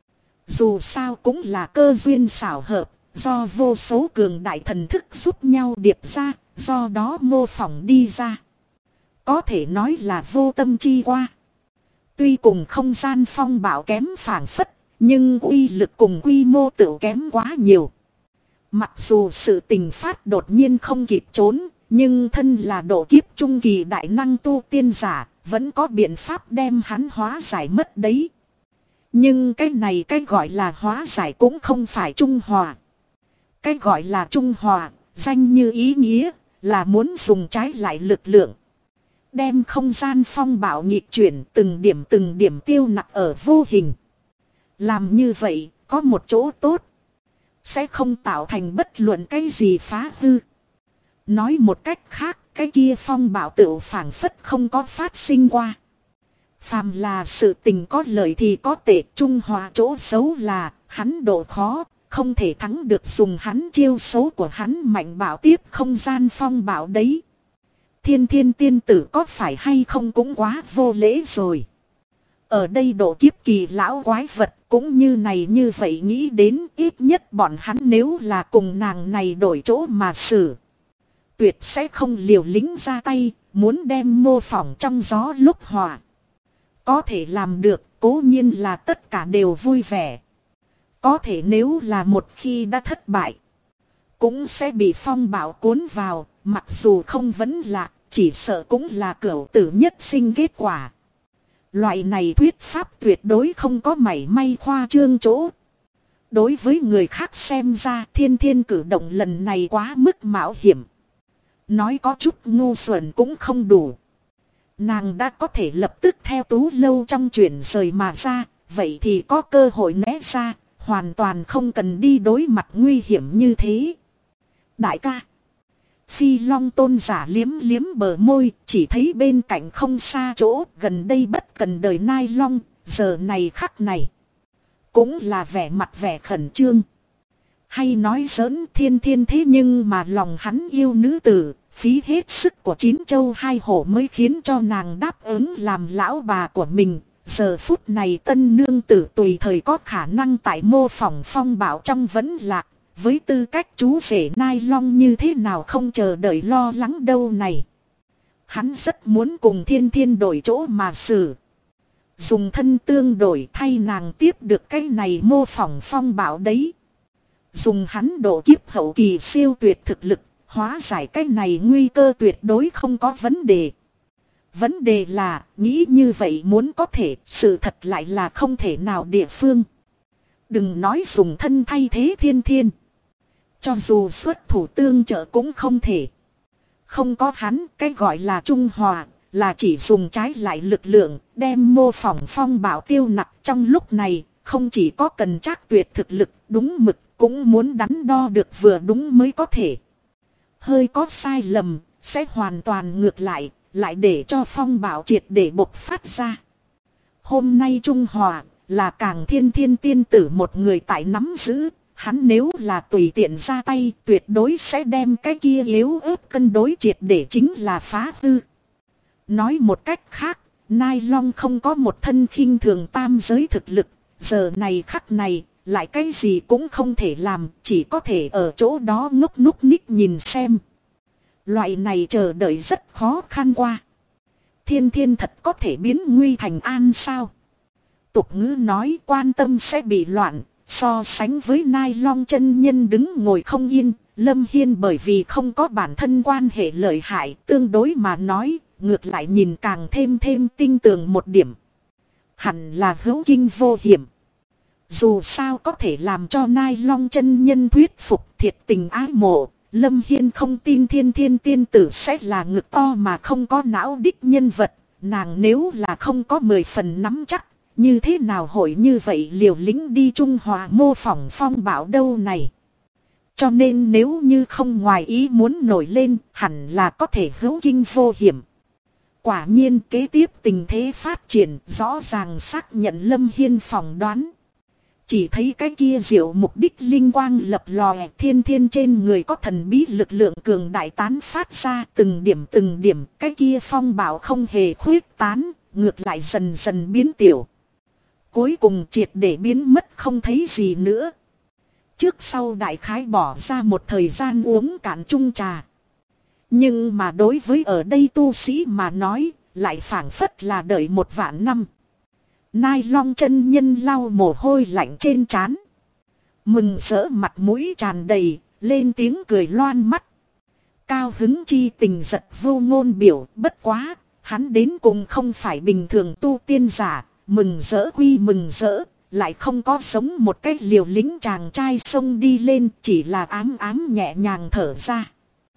dù sao cũng là cơ duyên xảo hợp, do vô số cường đại thần thức giúp nhau điệp ra, do đó mô phỏng đi ra. Có thể nói là vô tâm chi qua. Tuy cùng không gian phong bạo kém phảng phất, nhưng uy lực cùng quy mô tự kém quá nhiều. Mặc dù sự tình phát đột nhiên không kịp trốn, nhưng thân là độ kiếp trung kỳ đại năng tu tiên giả, vẫn có biện pháp đem hắn hóa giải mất đấy. Nhưng cái này cái gọi là hóa giải cũng không phải trung hòa. Cái gọi là trung hòa, danh như ý nghĩa, là muốn dùng trái lại lực lượng. Đem không gian phong bạo nghịch chuyển từng điểm tiêu nặc ở vô hình. Làm như vậy, có một chỗ tốt. Sẽ không tạo thành bất luận cái gì phá hư. Nói một cách khác, cái kia phong bạo tựu phảng phất không có phát sinh qua. Phàm là sự tình có lợi thì có tệ, trung hòa chỗ xấu là, hắn độ khó, không thể thắng được, dùng hắn chiêu xấu của hắn mạnh bạo tiếp không gian phong bạo đấy. Thiên thiên tiên tử có phải hay không cũng quá vô lễ rồi. Ở đây độ kiếp kỳ lão quái vật cũng như này như vậy, nghĩ đến ít nhất bọn hắn nếu là cùng nàng này đổi chỗ mà xử. Tuyệt sẽ không liều lĩnh ra tay, muốn đem mô phỏng trong gió lúc hòa. Có thể làm được, cố nhiên là tất cả đều vui vẻ. Có thể nếu là một khi đã thất bại, cũng sẽ bị phong bạo cuốn vào, mặc dù không vấn lạc, chỉ sợ cũng là cửu tử nhất sinh kết quả. Loại này thuyết pháp tuyệt đối không có mảy may khoa trương chỗ. Đối với người khác xem ra, thiên thiên cử động lần này quá mức mạo hiểm. Nói có chút ngu xuẩn cũng không đủ. Nàng đã có thể lập tức theo Tú Lâu trong chuyển rời mà ra, vậy thì có cơ hội né ra, hoàn toàn không cần đi đối mặt nguy hiểm như thế. Đại ca. Phi Long tôn giả liếm liếm bờ môi, chỉ thấy bên cạnh không xa chỗ, gần đây bất cần đời Nai Long, giờ này khắc này. Cũng là vẻ mặt vẻ khẩn trương. Hay nói giỡn, thiên thiên thế nhưng mà lòng hắn yêu nữ tử, phí hết sức của 9 châu 2 hổ mới khiến cho nàng đáp ứng làm lão bà của mình. Giờ phút này tân nương tử tùy thời có khả năng tại mô phỏng phong bạo trong vấn lạc. Với tư cách chú rể Nai Long như thế nào không chờ đợi lo lắng đâu này. Hắn rất muốn cùng thiên thiên đổi chỗ mà xử. Dùng thân tương đổi thay nàng tiếp được cái này mô phỏng phong bạo đấy. Dùng hắn độ kiếp hậu kỳ siêu tuyệt thực lực, hóa giải cái này nguy cơ tuyệt đối không có vấn đề. Vấn đề là, nghĩ như vậy muốn có thể, sự thật lại là không thể nào địa phương. Đừng nói dùng thân thay thế thiên thiên. Cho dù xuất thủ tương trợ cũng không thể. Không có hắn, cái gọi là trung hòa, là chỉ dùng trái lại lực lượng, đem mô phỏng phong bạo tiêu nặc trong lúc này, không chỉ có cần trác tuyệt thực lực, đúng mực, cũng muốn đắn đo được vừa đúng mới có thể. Hơi có sai lầm, sẽ hoàn toàn ngược lại để cho phong bạo triệt để bộc phát ra. Hôm nay trung hòa, là càng thiên thiên tiên tử một người tại nắm giữ. Hắn nếu là tùy tiện ra tay, tuyệt đối sẽ đem cái kia yếu ớt cân đối triệt để chính là phá hư. Nói một cách khác, Nai Long không có một thân khinh thường tam giới thực lực, giờ này khắc này, lại cái gì cũng không thể làm, chỉ có thể ở chỗ đó ngốc núc ních nhìn xem. Loại này chờ đợi rất khó khăn qua. Thiên thiên thật có thể biến nguy thành an sao? Tục ngữ nói quan tâm sẽ bị loạn. So sánh với Nai Long chân nhân đứng ngồi không yên, Lâm Hiên bởi vì không có bản thân quan hệ lợi hại, tương đối mà nói, ngược lại nhìn càng thêm tinh tường một điểm. Hẳn là hữu kinh vô hiểm. Dù sao có thể làm cho Nai Long chân nhân thuyết phục thiệt tình ái mộ, Lâm Hiên không tin thiên thiên tiên tử sẽ là ngực to mà không có não đích nhân vật, nàng nếu là không có 10 phần nắm chắc. Như thế nào hội như vậy liều lĩnh đi trung hòa mô phỏng phong bạo đâu này. Cho nên nếu như không ngoài ý muốn nổi lên, hẳn là có thể hữu kinh vô hiểm. Quả nhiên kế tiếp tình thế phát triển rõ ràng xác nhận Lâm Hiên phỏng đoán. Chỉ thấy cái kia diệu mục đích linh quang lập lòe, thiên thiên trên người có thần bí lực lượng cường đại tán phát ra từng điểm, cái kia phong bạo không hề khuyết tán, ngược lại dần dần biến tiểu. Cuối cùng triệt để biến mất không thấy gì nữa. Trước sau đại khái bỏ ra một thời gian uống cạn chung trà. Nhưng mà đối với ở đây tu sĩ mà nói, lại phảng phất là đợi 1 vạn năm. Nai Long chân nhân lau mồ hôi lạnh trên trán. Mừng rỡ mặt mũi tràn đầy, lên tiếng cười loan mắt. Cao hứng chi tình giật vô ngôn biểu, bất quá, hắn đến cùng không phải bình thường tu tiên giả. Mừng rỡ quy mừng rỡ, lại không có sống một cách liều lĩnh chàng trai xông đi lên, chỉ là ám nhẹ nhàng thở ra.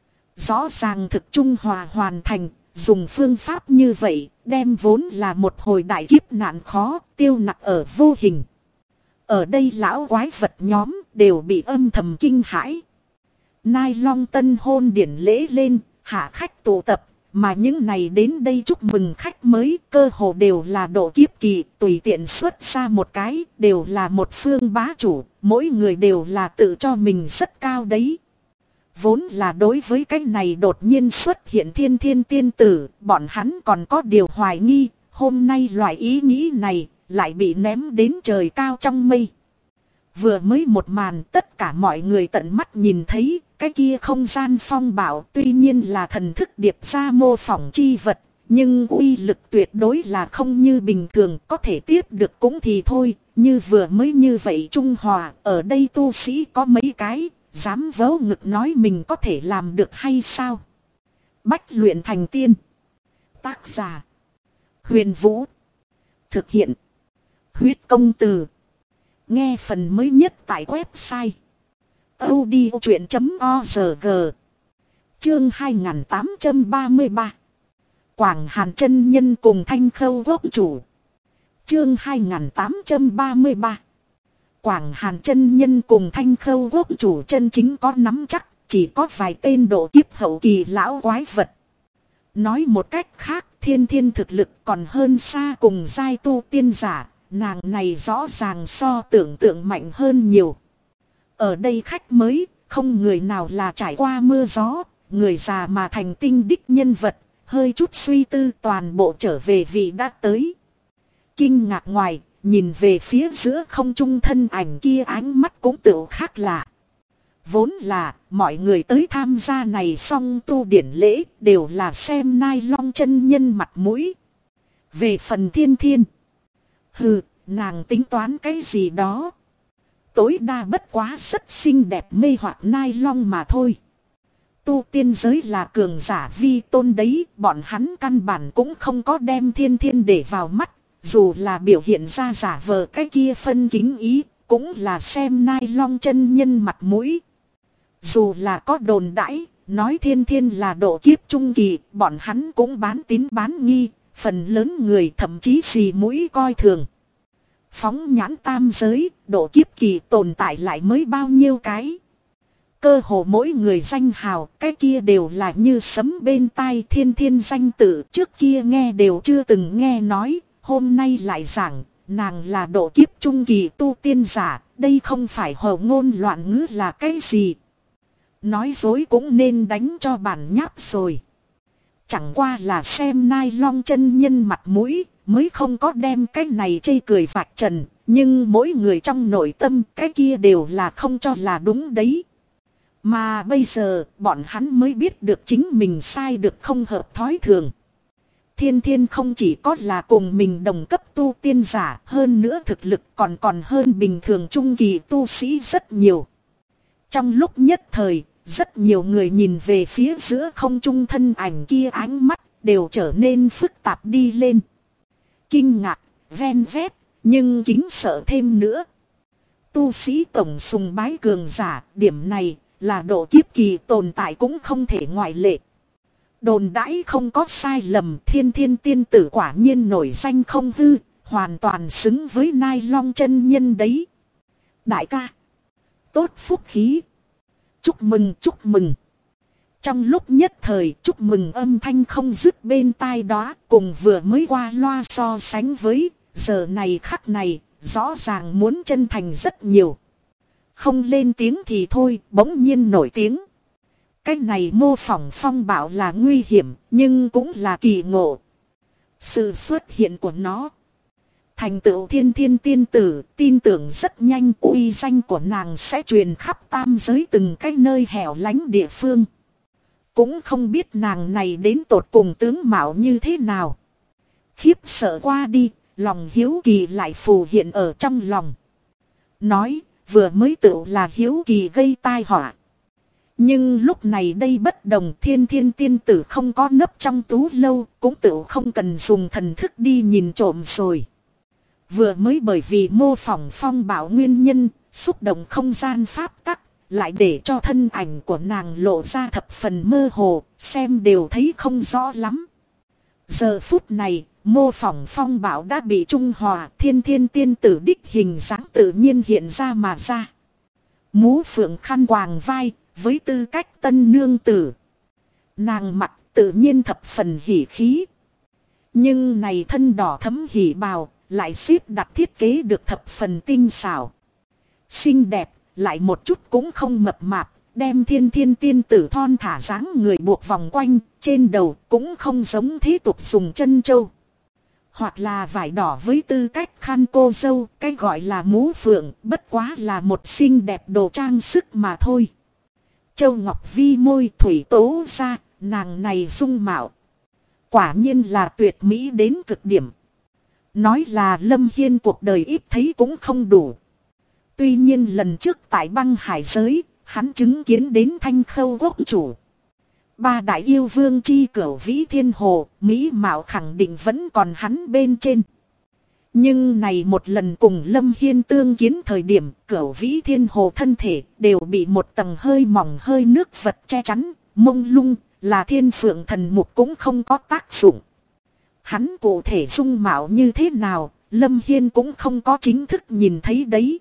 Rõ ràng thực trung hòa hoàn thành, dùng phương pháp như vậy, đem vốn là một hồi đại kiếp nạn khó, tiêu nặc ở vô hình. Ở đây lão quái vật nhóm đều bị âm thầm kinh hãi. Nai Long tân hôn điển lễ lên, hạ khách tụ tập, mà những này đến đây chúc mừng khách mới cơ hồ đều là độ kiếp kỳ, tùy tiện xuất ra một cái, đều là một phương bá chủ, mỗi người đều là tự cho mình rất cao đấy. Vốn là đối với cái này đột nhiên xuất hiện thiên thiên tiên tử, bọn hắn còn có điều hoài nghi, hôm nay loại ý nghĩ này lại bị ném đến trời cao trong mây. Vừa mới một màn tất cả mọi người tận mắt nhìn thấy, cái kia không gian phong bạo tuy nhiên là thần thức điệp ra mô phỏng chi vật, nhưng uy lực tuyệt đối là không như bình thường, có thể tiếp được cũng thì thôi, như vừa mới như vậy trung hòa, ở đây tu sĩ có mấy cái, dám vớ ngực nói mình có thể làm được hay sao? Bách luyện thành tiên. Tác giả: Huyền Vũ. Thực hiện: Huyết Công Từ. Nghe phần mới nhất tại website audiochuyện.org. Chương 2833. Quảng Hàn chân nhân cùng Thanh Khâu Quốc chủ. Chương 2833. Quảng Hàn chân nhân cùng Thanh Khâu Quốc chủ chân chính có nắm chắc, chỉ có vài tên độ kiếp hậu kỳ lão quái vật. Nói một cách khác, thiên thiên thực lực còn hơn xa cùng giai tu tiên giả, nàng này rõ ràng so tưởng tượng mạnh hơn nhiều. Ở đây khách mới, không người nào là trải qua mưa gió, người già mà thành tinh đích nhân vật, hơi chút suy tư toàn bộ trở về vị đã tới. Kinh ngạc ngoài, nhìn về phía giữa không trung thân ảnh kia ánh mắt cũng tự khác lạ. Vốn là, mọi người tới tham gia này xong tu điển lễ, đều là xem Nai Long chân nhân mặt mũi. Về phần thiên thiên, hừ, nàng tính toán cái gì đó. Tối đa bất quá rất xinh đẹp mê hoặc Nai Long mà thôi. Tu tiên giới là cường giả vi tôn đấy, bọn hắn căn bản cũng không có đem thiên thiên để vào mắt. Dù là biểu hiện ra giả vờ cái kia phân kính ý, cũng là xem Nai Long chân nhân mặt mũi. Dù là có đồn đãi, nói thiên thiên là độ kiếp trung kỳ, bọn hắn cũng bán tín bán nghi, phần lớn người thậm chí xì mũi coi thường. Phóng nhãn tam giới, độ kiếp kỳ tồn tại lại mới bao nhiêu cái. Cơ hồ mỗi người danh hào, cái kia đều là như sấm bên tai, thiên thiên danh tự, trước kia nghe đều chưa từng nghe nói, hôm nay lại giảng, nàng là độ kiếp trung kỳ tu tiên giả, đây không phải hồ ngôn loạn ngữ là cái gì. Nói dối cũng nên đánh cho bản nháp rồi. Chẳng qua là xem Nai Long chân nhân mặt mũi, mới không có đem cái này chê cười vạch trần, nhưng mỗi người trong nội tâm cái kia đều là không cho là đúng đấy. Mà bây giờ, bọn hắn mới biết được chính mình sai được không hợp thói thường. Thiên thiên không chỉ có là cùng mình đồng cấp tu tiên giả, hơn nữa thực lực còn hơn bình thường trung kỳ tu sĩ rất nhiều. Trong lúc nhất thời, rất nhiều người nhìn về phía giữa không trung thân ảnh kia ánh mắt đều trở nên phức tạp đi lên. Kinh ngạc, ven vét, nhưng kính sợ thêm nữa. Tu sĩ tổng sùng bái cường giả, điểm này là độ kiếp kỳ tồn tại cũng không thể ngoại lệ. Đồn đãi không có sai lầm, thiên thiên tiên tử quả nhiên nổi danh không hư, hoàn toàn xứng với Nai Long chân nhân đấy. Đại ca, tốt phúc khí. Chúc mừng, chúc mừng. Trong lúc nhất thời chúc mừng âm thanh không dứt bên tai đó, cùng vừa mới qua loa so sánh với, giờ này khắc này, rõ ràng muốn chân thành rất nhiều. Không lên tiếng thì thôi, bỗng nhiên nổi tiếng. Cái này mô phỏng phong bạo là nguy hiểm, nhưng cũng là kỳ ngộ. Sự xuất hiện của nó thành tựu thiên thiên tiên tử, tin tưởng rất nhanh uy danh của nàng sẽ truyền khắp tam giới từng cái nơi hẻo lánh địa phương. Cũng không biết nàng này đến tột cùng tướng mạo như thế nào. Khiếp sợ qua đi, lòng hiếu kỳ lại phù hiện ở trong lòng. Nói, vừa mới tựu là hiếu kỳ gây tai họa. Nhưng lúc này đây bất đồng, thiên thiên tiên tử không có nấp trong tú lâu, cũng tựu không cần dùng thần thức đi nhìn trộm rồi. Vừa mới bởi vì mô phỏng phong bạo nguyên nhân, xúc động không gian pháp tắc, lại để cho thân ảnh của nàng lộ ra thập phần mơ hồ, xem đều thấy không rõ lắm. Giờ phút này, mô phỏng phong bạo đã bị trung hòa, thiên thiên tiên tử đích hình dáng tự nhiên hiện ra mà ra. Mũ phượng khăn quàng vai, với tư cách tân nương tử. Nàng mặc tự nhiên thập phần hỉ khí. Nhưng này thân đỏ thấm hỉ bào, lại xếp đặt thiết kế được thập phần tinh xảo. Xinh đẹp, lại một chút cũng không mập mạp, đem thiên thiên tiên tử thon thả dáng người buộc vòng quanh, trên đầu cũng không giống thế tục dùng chân châu. Hoặc là vải đỏ với tư cách khăn cô dâu, cái gọi là mũ phượng, bất quá là một xinh đẹp đồ trang sức mà thôi. Châu Ngọc Vi môi thủy tố ra, nàng này dung mạo. Quả nhiên là tuyệt mỹ đến cực điểm. Nói là Lâm Hiên cuộc đời ít thấy cũng không đủ. Tuy nhiên lần trước tại băng hải giới, hắn chứng kiến đến Thanh Khâu quốc chủ. Ba đại yêu vương chi cửu vĩ thiên hồ, mỹ mạo khẳng định vẫn còn hắn bên trên. Nhưng này một lần cùng Lâm Hiên tương kiến thời điểm, cửu vĩ thiên hồ thân thể đều bị một tầng hơi mỏng hơi nước vật che chắn, mông lung, là thiên phượng thần mục cũng không có tác dụng. Hắn cụ thể dung mạo như thế nào, Lâm Hiên cũng không có chính thức nhìn thấy đấy.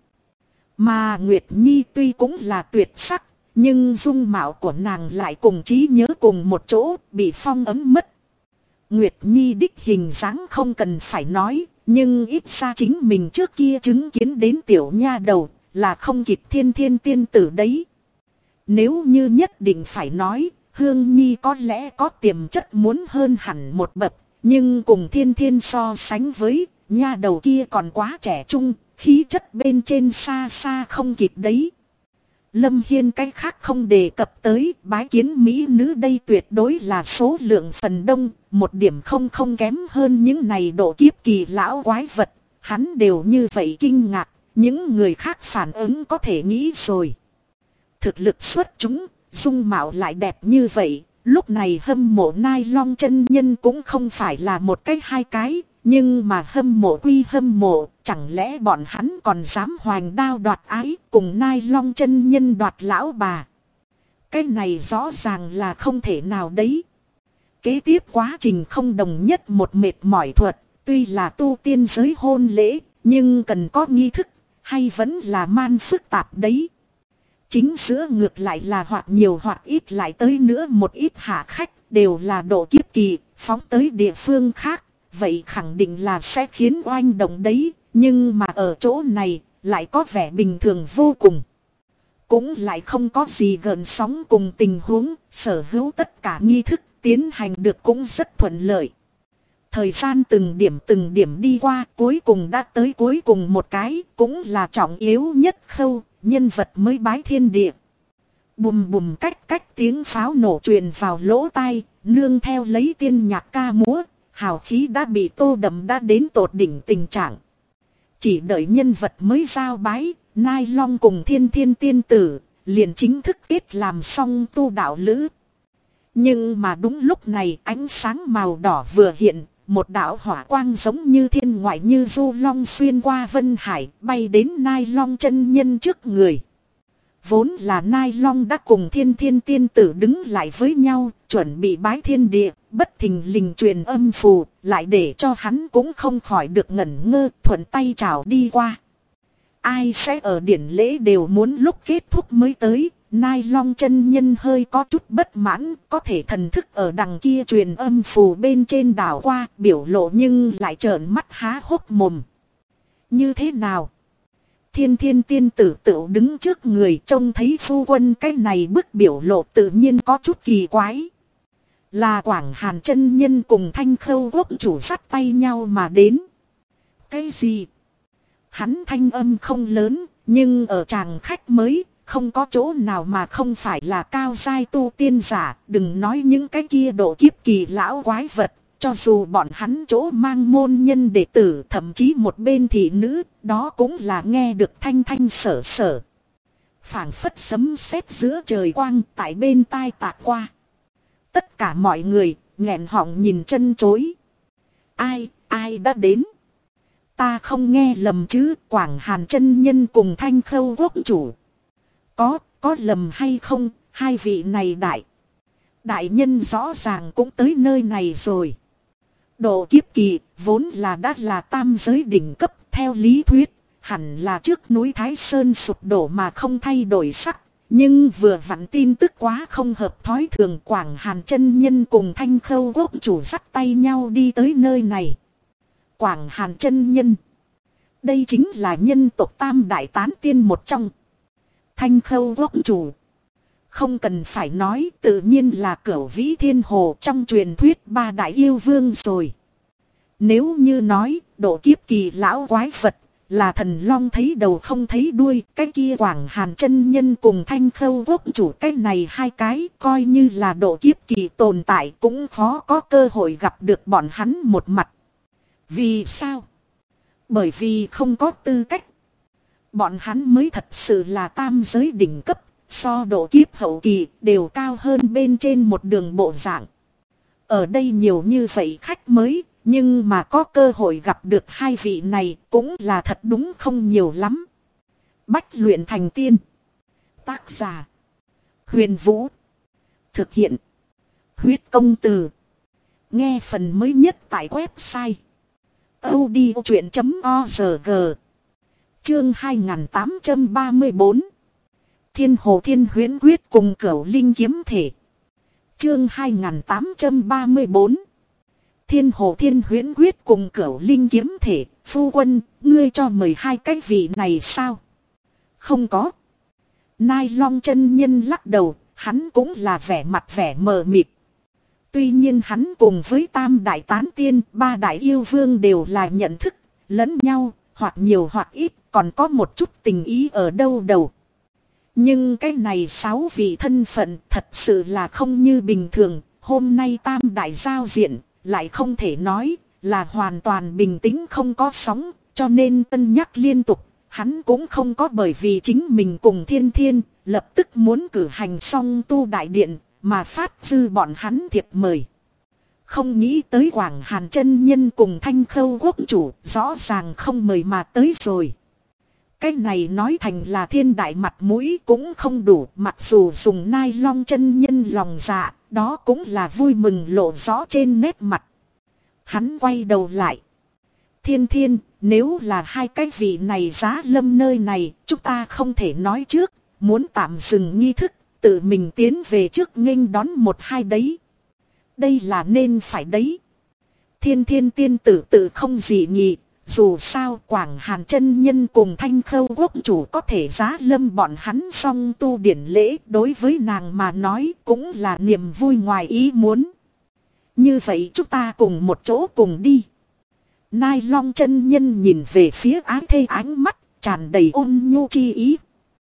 Mà Nguyệt Nhi tuy cũng là tuyệt sắc, nhưng dung mạo của nàng lại cùng trí nhớ cùng một chỗ, bị phong ấm mất. Nguyệt Nhi đích hình dáng không cần phải nói, nhưng ít ra chính mình trước kia chứng kiến đến tiểu nha đầu, là không kịp thiên thiên tiên tử đấy. Nếu như nhất định phải nói, Hương Nhi có lẽ có tiềm chất muốn hơn hẳn một bậc, nhưng cùng thiên thiên so sánh với, nha đầu kia còn quá trẻ trung, khí chất bên trên xa xa không kịp đấy. Lâm Hiên cái khác không đề cập tới, bái kiến mỹ nữ đây tuyệt đối là số lượng phần đông, một điểm không kém hơn những này độ kiếp kỳ lão quái vật, hắn đều như vậy kinh ngạc, những người khác phản ứng có thể nghĩ rồi. Thực lực xuất chúng, dung mạo lại đẹp như vậy, lúc này hâm mộ Nai Long chân nhân cũng không phải là một cái hai cái, nhưng mà hâm mộ quy hâm mộ, chẳng lẽ bọn hắn còn dám hoành đao đoạt ái cùng Nai Long chân nhân đoạt lão bà. Cái này rõ ràng là không thể nào đấy. Kế tiếp quá trình không đồng nhất một mệt mỏi thuật, tuy là tu tiên giới hôn lễ, nhưng cần có nghi thức, hay vẫn là man phức tạp đấy. Chính giữa ngược lại là hoặc nhiều hoặc ít lại tới nữa một ít hạ khách, đều là độ kiếp kỳ, phóng tới địa phương khác. Vậy khẳng định là sẽ khiến oanh động đấy, nhưng mà ở chỗ này lại có vẻ bình thường vô cùng. Cũng lại không có gì gợn sóng cùng tình huống, sở hữu tất cả nghi thức tiến hành được cũng rất thuận lợi. Thời gian từng điểm đi qua, cuối cùng đã tới cuối cùng một cái, cũng là trọng yếu nhất khâu, nhân vật mới bái thiên địa. Bùm bùm cách tiếng pháo nổ truyền vào lỗ tai, nương theo lấy tiên nhạc ca múa. Hào khí đã bị tô đậm đã đến tột đỉnh tình trạng. Chỉ đợi nhân vật mới giao bái, Nai Long cùng thiên thiên tiên tử, liền chính thức kết làm xong tu đạo lữ. Nhưng mà đúng lúc này ánh sáng màu đỏ vừa hiện, một đạo hỏa quang giống như thiên ngoại như du long xuyên qua vân hải, bay đến Nai Long chân nhân trước người. Vốn là Nai Long đã cùng thiên thiên tiên tử đứng lại với nhau, chuẩn bị bái thiên địa, bất thình lình truyền âm phù, lại để cho hắn cũng không khỏi được ngẩn ngơ, thuận tay chào đi qua. Ai sẽ ở điển lễ đều muốn lúc kết thúc mới tới, Nai Long chân nhân hơi có chút bất mãn, có thể thần thức ở đằng kia truyền âm phù bên trên đảo qua, biểu lộ nhưng lại trợn mắt há hốc mồm. Như thế nào? Thiên thiên tiên tử tựu đứng trước người, trông thấy phu quân cái này bức biểu lộ tự nhiên có chút kỳ quái. Là Quảng Hàn chân nhân cùng Thanh Khâu quốc chủ dắt tay nhau mà đến. Cái gì? Hắn thanh âm không lớn, nhưng ở tràng khách mới, không có chỗ nào mà không phải là cao giai tu tiên giả, đừng nói những cái kia độ kiếp kỳ lão quái vật. Cho dù bọn hắn chỗ mang môn nhân đệ tử, thậm chí một bên thị nữ, đó cũng là nghe được thanh thanh sở sở. Phảng phất sấm sét giữa trời quang tại bên tai tạc qua. Tất cả mọi người nghẹn họng nhìn chân chối. Ai đã đến? Ta không nghe lầm chứ? Quảng Hàn chân nhân cùng Thanh Khâu quốc chủ. Có lầm hay không? Hai vị này đại nhân rõ ràng cũng tới nơi này rồi. Độ kiếp kỳ vốn là đã là tam giới đỉnh cấp, theo lý thuyết hẳn là trước núi Thái Sơn sụp đổ mà không thay đổi sắc. Nhưng vừa vặn tin tức quá không hợp thói thường, Quảng Hàn chân nhân cùng Thanh Khâu Quốc chủ dắt tay nhau đi tới nơi này. Quảng Hàn chân nhân, đây chính là nhân tộc tam đại tán tiên một trong. Thanh Khâu Quốc chủ, không cần phải nói, tự nhiên là Cửu Vĩ Thiên Hồ trong truyền thuyết ba đại yêu vương rồi. Nếu như nói độ kiếp kỳ lão quái vật là thần long thấy đầu không thấy đuôi, cái kia Quảng Hàn chân nhân cùng Thanh Khâu Quốc chủ cái này hai cái coi như là độ kiếp kỳ tồn tại cũng khó có cơ hội gặp được bọn hắn một mặt. Vì sao? Bởi vì không có tư cách. Bọn hắn mới thật sự là tam giới đỉnh cấp, so độ kiếp hậu kỳ đều cao hơn bên trên một đường bộ dạng. Ở đây nhiều như vậy khách mới, nhưng mà có cơ hội gặp được hai vị này cũng là thật đúng không nhiều lắm. Bách luyện thành tiên. Tác giả: Huyền Vũ. Thực hiện: Huyết Công Từ. Nghe phần mới nhất tại website audiochuyện.org. Chương 2834. Thiên Hồ Thiên Huyễn Quyết cùng Cửu Linh Kiếm Thể. Chương 2834. Thiên Hồ Thiên Huyễn Quyết cùng Cửu Linh Kiếm Thể. Phu quân, ngươi cho mời hai cái vị này sao? Không có. Nai Long chân nhân lắc đầu, hắn cũng là vẻ mặt vẻ mờ mịt. Tuy nhiên hắn cùng với tam đại tán tiên, ba đại yêu vương đều là nhận thức lẫn nhau, hoặc nhiều hoặc ít, còn có một chút tình ý ở đâu đầu. Nhưng cái này sáu vị thân phận thật sự là không như bình thường. Hôm nay tam đại giao diện lại không thể nói là hoàn toàn bình tĩnh không có sóng, cho nên cân nhắc liên tục. Hắn cũng không có bởi vì chính mình cùng Thiên Thiên lập tức muốn cử hành xong tu đại điện mà phát dư bọn hắn thiệp mời. Không nghĩ tới Quảng Hàn chân nhân cùng Thanh Khâu Quốc chủ rõ ràng không mời mà tới rồi. Cái này nói thành là thiên đại mặt mũi cũng không đủ, mặc dù dùng Nai Long chân nhân lòng dạ, đó cũng là vui mừng lộ rõ trên nét mặt. Hắn quay đầu lại. Thiên Thiên, nếu là hai cái vị này giá lâm nơi này, chúng ta không thể nói trước, muốn tạm dừng nghi thức, tự mình tiến về trước nghênh đón một hai đấy. Đây là nên phải đấy. Thiên Thiên tiên tử tự không gì nhỉ. Dù sao Quảng Hàn chân nhân cùng Thanh Khâu Quốc chủ có thể giá lâm bọn hắn xong tu điển lễ, đối với nàng mà nói cũng là niềm vui ngoài ý muốn. Như vậy chúng ta cùng một chỗ cùng đi. Nai Long chân nhân nhìn về phía ái thê, ánh mắt tràn đầy ôn nhu chi ý.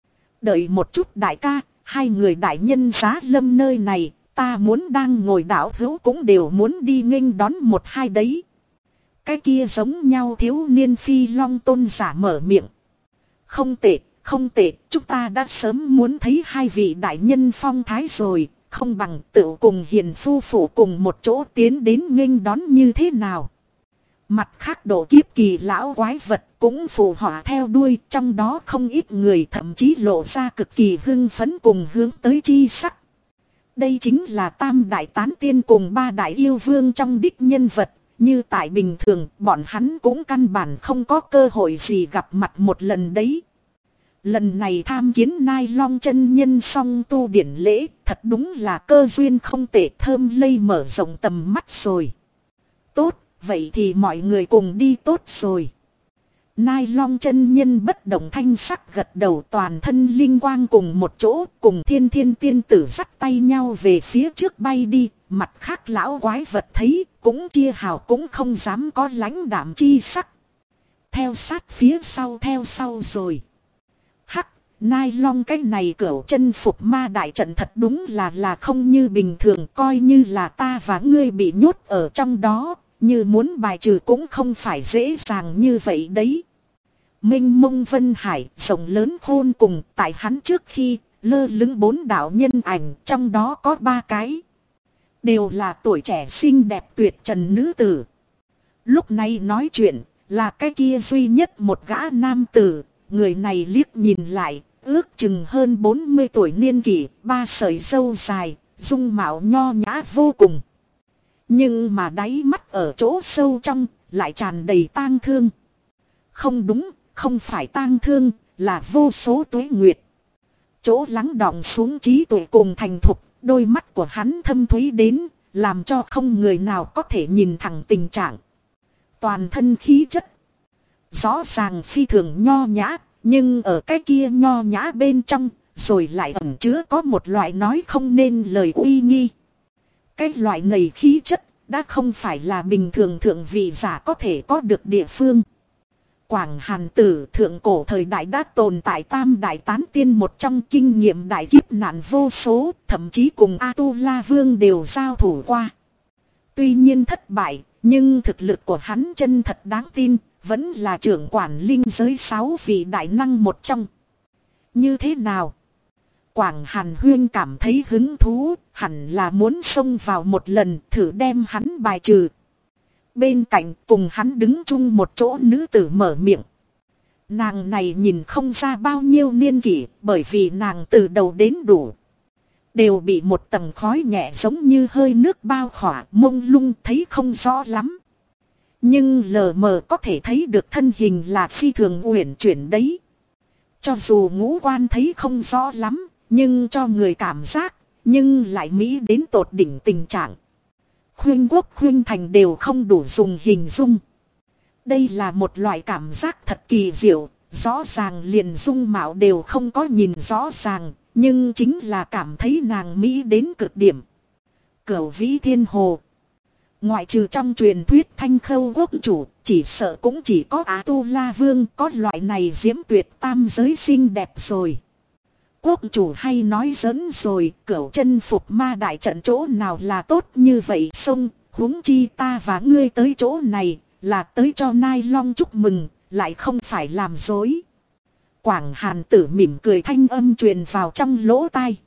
Đợi một chút đại ca, hai người đại nhân giá lâm nơi này, ta muốn đang ngồi đảo hữu cũng đều muốn đi nghênh đón một hai đấy. Cái kia giống nhau thiếu niên Phi Long tôn giả mở miệng. Không tệ, không tệ, chúng ta đã sớm muốn thấy hai vị đại nhân phong thái rồi, không bằng tự cùng hiền phu phụ cùng một chỗ tiến đến nghênh đón như thế nào. Mặt khác độ kiếp kỳ lão quái vật cũng phụ họa theo đuôi, trong đó không ít người thậm chí lộ ra cực kỳ hưng phấn cùng hướng tới chi sắc. Đây chính là tam đại tán tiên cùng ba đại yêu vương trong đích nhân vật. Như tại bình thường, bọn hắn cũng căn bản không có cơ hội gì gặp mặt một lần đấy. Lần này tham kiến Nai Long chân nhân song tu điển lễ, thật đúng là cơ duyên không tệ, thơm lây mở rộng tầm mắt rồi. Tốt, vậy thì mọi người cùng đi tốt rồi. Nai Long chân nhân bất động thanh sắc gật đầu, toàn thân linh quang cùng một chỗ, cùng Thiên Thiên tiên tử dắt tay nhau về phía trước bay đi. Mặt khác lão quái vật thấy cũng chia hào cũng không dám có lãnh đạm chi sắc. Theo sát phía sau rồi. Hắc, Nai Long cái này cửu chân phục ma đại trận thật đúng là không như bình thường, coi như là ta và ngươi bị nhốt ở trong đó, như muốn bài trừ cũng không phải dễ dàng như vậy đấy. Mênh mông vân hải, rộng lớn khôn cùng, tại hắn trước khi lơ lửng bốn đạo nhân ảnh, trong đó có ba cái. Đều là tuổi trẻ xinh đẹp tuyệt trần nữ tử. Lúc này nói chuyện là cái kia duy nhất một gã nam tử. Người này liếc nhìn lại, ước chừng hơn 40 tuổi niên kỷ, ba sợi râu dài, dung mạo nho nhã vô cùng. Nhưng mà đáy mắt ở chỗ sâu trong lại tràn đầy tang thương. Không đúng, không phải tang thương, là vô số tuế nguyệt. Chỗ lắng đọng xuống trí tuệ cùng thành thục, đôi mắt của hắn thâm thúy đến, làm cho không người nào có thể nhìn thẳng tình trạng. Toàn thân khí chất rõ ràng phi thường nho nhã, nhưng ở cái kia nho nhã bên trong, rồi lại ẩn chứa có một loại nói không nên lời uy nghi. Cái loại này khí chất đã không phải là bình thường thượng vị giả có thể có được địa phương. Quảng Hàn Tử thượng cổ thời đại đã tồn tại tam đại tán tiên một trong, kinh nghiệm đại kiếp nạn vô số, thậm chí cùng A-tu-la Vương đều giao thủ qua. Tuy nhiên thất bại, nhưng thực lực của hắn chân thật đáng tin, vẫn là trưởng quản linh giới 6 vị đại năng một trong. Như thế nào? Quảng Hàn Huyên cảm thấy hứng thú, hẳn là muốn xông vào một lần thử đem hắn bài trừ. Bên cạnh cùng hắn đứng chung một chỗ nữ tử mở miệng. Nàng này nhìn không ra bao nhiêu niên kỷ, bởi vì nàng từ đầu đến đủ đều bị một tầng khói nhẹ giống như hơi nước bao khỏa, mông lung thấy không rõ lắm. Nhưng lờ mờ có thể thấy được thân hình là phi thường uyển chuyển đấy. Cho dù ngũ quan thấy không rõ lắm, nhưng cho người cảm giác, nhưng lại mỹ đến tột đỉnh tình trạng. Khuynh quốc khuynh thành đều không đủ dùng hình dung. Đây là một loại cảm giác thật kỳ diệu, rõ ràng liền dung mạo đều không có nhìn rõ ràng, nhưng chính là cảm thấy nàng mỹ đến cực điểm. Cửu Vĩ Thiên Hồ. Ngoại trừ trong truyền thuyết Thanh Khâu quốc chủ, chỉ sợ cũng chỉ có A-tu-la Vương có loại này diễm tuyệt tam giới xinh đẹp rồi. Quốc chủ hay nói giỡn rồi, Cửu chân phục ma đại trận chỗ nào là tốt như vậy xông, huống chi ta và ngươi tới chỗ này, là tới cho Nai Long chúc mừng, lại không phải làm dối. Quảng Hàn Tử mỉm cười, thanh âm truyền vào trong lỗ tai.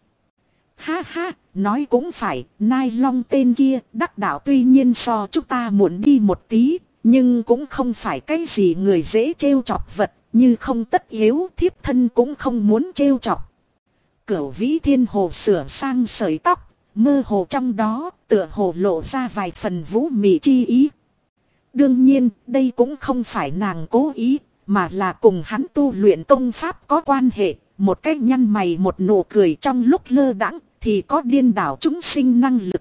Ha ha, nói cũng phải, Nai Long tên kia đắc đạo tuy nhiên so chúng ta muộn đi một tí, nhưng cũng không phải cái gì người dễ trêu chọc vật, như không tất yếu thiếp thân cũng không muốn trêu chọc. Cửu Vĩ Thiên Hồ sửa sang sợi tóc, mơ hồ trong đó tựa hồ lộ ra vài phần vũ mị chi ý. Đương nhiên đây cũng không phải nàng cố ý, mà là cùng hắn tu luyện công pháp có quan hệ. Một cái nhăn mày một nụ cười trong lúc lơ đãng thì có điên đảo chúng sinh năng lực.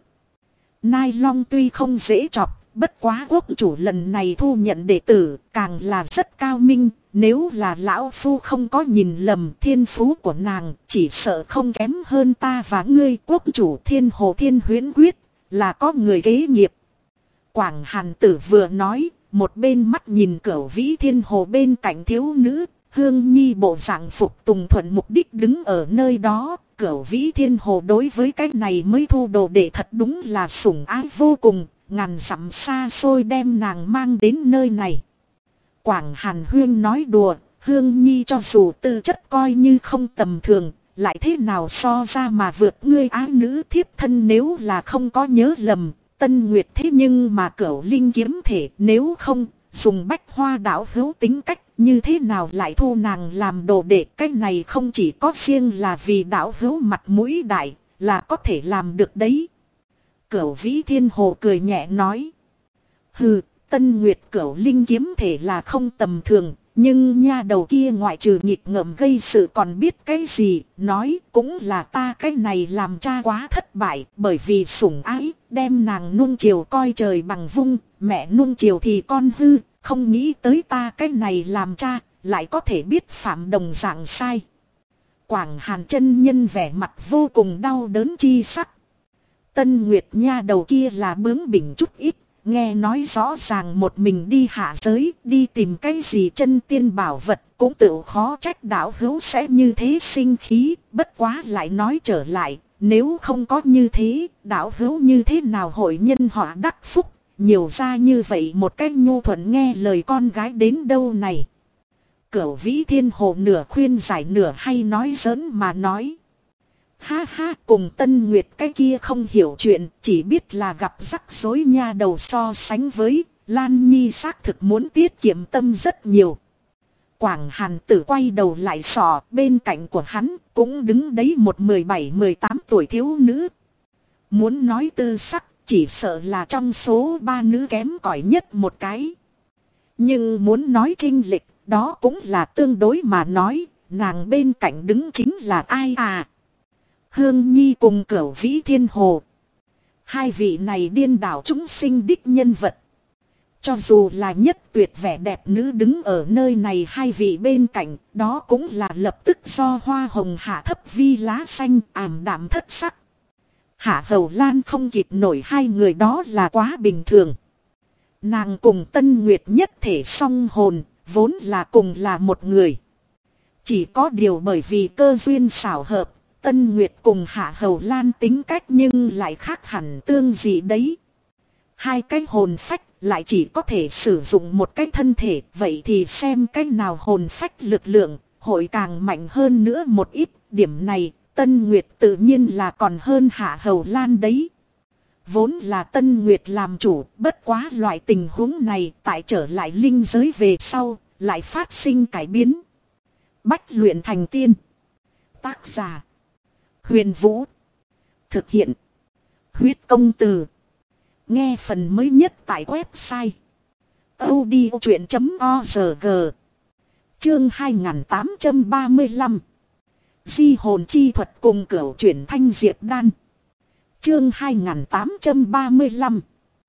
Nai Long tuy không dễ chọc, bất quá quốc chủ lần này thu nhận đệ tử càng là rất cao minh. Nếu là lão phu không có nhìn lầm, thiên phú của nàng chỉ sợ không kém hơn ta và ngươi. Quốc chủ Thiên Hồ Thiên Huyễn Quyết là có người kế nghiệp. Quảng Hàn Tử vừa nói, một bên mắt nhìn Cửu Vĩ Thiên Hồ bên cạnh thiếu nữ, Hương Nhi bộ dạng phục tùng thuận mục đích đứng ở nơi đó. Cửu Vĩ Thiên Hồ đối với cái này mới thu đồ đệ thật đúng là sủng ái vô cùng, ngàn dặm xa xôi đem nàng mang đến nơi này. Quảng Hàn Huyên nói đùa, Hương Nhi cho dù tư chất coi như không tầm thường, lại thế nào so ra mà vượt ngươi ái nữ thiếp thân. Nếu là không có nhớ lầm, Tân Nguyệt thế nhưng mà Cửu Linh kiếm thể, nếu không dùng Bách Hoa Đảo hữu tính cách, như thế nào lại thu nàng làm đồ đệ. Cái này không chỉ có riêng là vì đảo hữu mặt mũi đại, là có thể làm được đấy. Cửu Vĩ Thiên Hồ cười nhẹ nói. Hừ, Tân Nguyệt Cửu Linh kiếm thể là không tầm thường, nhưng nha đầu kia ngoại trừ nghịch ngợm gây sự còn biết cái gì. Nói cũng là ta cái này làm cha quá thất bại, bởi vì sủng ái đem nàng nuông chiều coi trời bằng vung, mẹ nuông chiều thì con hư. Không nghĩ tới ta cái này làm cha lại có thể biết phạm đồng dạng sai. Quảng Hàn chân nhân vẻ mặt vô cùng đau đớn chi sắc. Tân Nguyệt nha đầu kia là bướng bỉnh chút ít, nghe nói rõ ràng một mình đi hạ giới, đi tìm cái gì chân tiên bảo vật, cũng tự khó trách đạo hữu sẽ như thế sinh khí. Bất quá lại nói trở lại, nếu không có như thế, đạo hữu như thế nào hội nhân họa đắc phúc, nhiều ra như vậy một cách nhu thuận nghe lời con gái đến đâu này. Cửu Vĩ Thiên Hồ nửa khuyên giải nửa hay nói giỡn mà nói. Ha ha, cùng Tân Nguyệt cái kia không hiểu chuyện, chỉ biết là gặp rắc rối nha đầu so sánh với Lan Nhi xác thực muốn tiết kiệm tâm rất nhiều. Quảng Hàn Tử quay đầu lại sò, bên cạnh của hắn cũng đứng đấy một 17-18 tuổi thiếu nữ. Muốn nói tư sắc, chỉ sợ là trong số ba nữ kém cỏi nhất một cái. Nhưng muốn nói chênh lệch, đó cũng là tương đối mà nói, nàng bên cạnh đứng chính là ai à? Hương Nhi cùng Cửu Vĩ Thiên Hồ. Hai vị này điên đảo chúng sinh đích nhân vật. Cho dù là nhất tuyệt vẻ đẹp nữ đứng ở nơi này hai vị bên cạnh, đó cũng là lập tức do hoa hồng hạ thấp vi lá xanh ảm đạm thất sắc. Hạ Hầu Lan không kịp nổi hai người đó là quá bình thường. Nàng cùng Tân Nguyệt nhất thể song hồn, vốn là cùng là một người. Chỉ có điều bởi vì cơ duyên xảo hợp, Tân Nguyệt cùng Hạ Hầu Lan tính cách nhưng lại khác hẳn tương dị đấy. Hai cái hồn phách lại chỉ có thể sử dụng một cái thân thể, vậy thì xem cái nào hồn phách lực lượng hội càng mạnh hơn nữa một ít. Điểm này Tân Nguyệt tự nhiên là còn hơn Hạ Hầu Lan đấy. Vốn là Tân Nguyệt làm chủ, bất quá loại tình huống này tại trở lại linh giới về sau lại phát sinh cải biến. Bách luyện thành tiên. Tác giả Huyền Vũ. Thực hiện Huyết Công Từ. Nghe phần mới nhất tại website audiochuyện.org. Chương 2835. Di hồn chi thuật cùng Cửu chuyển thanh diệp đan. Chương 2835.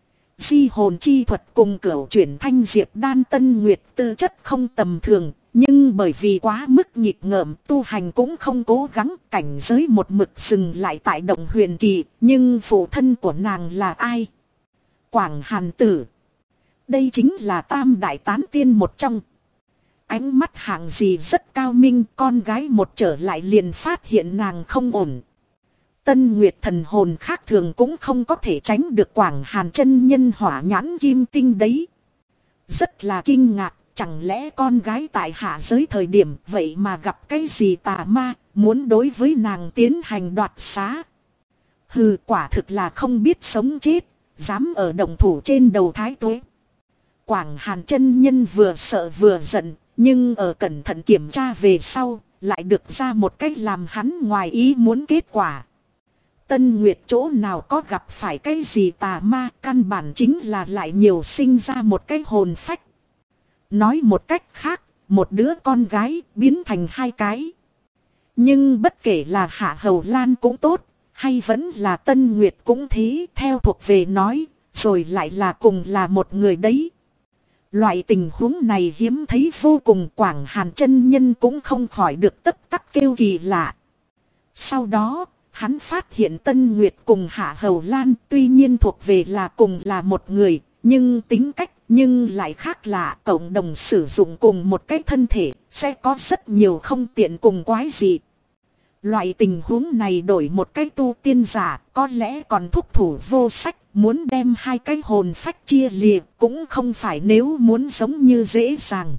Di hồn chi thuật cùng Cửu chuyển thanh diệp đan. Tân Nguyệt tư chất không tầm thường, nhưng bởi vì quá mức nghịch ngợm tu hành cũng không cố gắng, cảnh giới một mực dừng lại tại động huyền kỳ. Nhưng phụ thân của nàng là ai? Quảng Hàn Tử. Đây chính là tam đại tán tiên một trong. Ánh mắt hạng gì rất cao minh, con gái một trở lại liền phát hiện nàng không ổn. Tân Nguyệt thần hồn khác thường cũng không có thể tránh được Quảng Hàn chân nhân hỏa nhãn kim tinh đấy. Rất là kinh ngạc, chẳng lẽ con gái tại hạ giới thời điểm vậy mà gặp cái gì tà ma, muốn đối với nàng tiến hành đoạt xá. Hừ, quả thực là không biết sống chết, dám ở động thủ trên đầu thái tuế. Quảng Hàn chân nhân vừa sợ vừa giận, nhưng ở cẩn thận kiểm tra về sau, lại được ra một cách làm hắn ngoài ý muốn kết quả. Tân Nguyệt chỗ nào có gặp phải cái gì tà ma, căn bản chính là lại nhiều sinh ra một cái hồn phách. Nói một cách khác, một đứa con gái biến thành hai cái. Nhưng bất kể là Hạ Hầu Lan cũng tốt, hay vẫn là Tân Nguyệt cũng thế, theo thuộc về nói, rồi lại là cùng là một người đấy. Loại tình huống này hiếm thấy vô cùng, Quảng Hàn chân nhân cũng không khỏi được tất tắc kêu kỳ lạ. Sau đó, hắn phát hiện Tân Nguyệt cùng Hạ Hầu Lan tuy nhiên thuộc về là cùng là một người, nhưng tính cách nhưng lại khác lạ, cộng đồng sử dụng cùng một cái thân thể, sẽ có rất nhiều không tiện cùng quái dị. Loại tình huống này đổi một cái tu tiên giả, có lẽ còn thúc thủ vô sách, muốn đem hai cái hồn phách chia lìa cũng không phải nếu muốn giống như dễ dàng.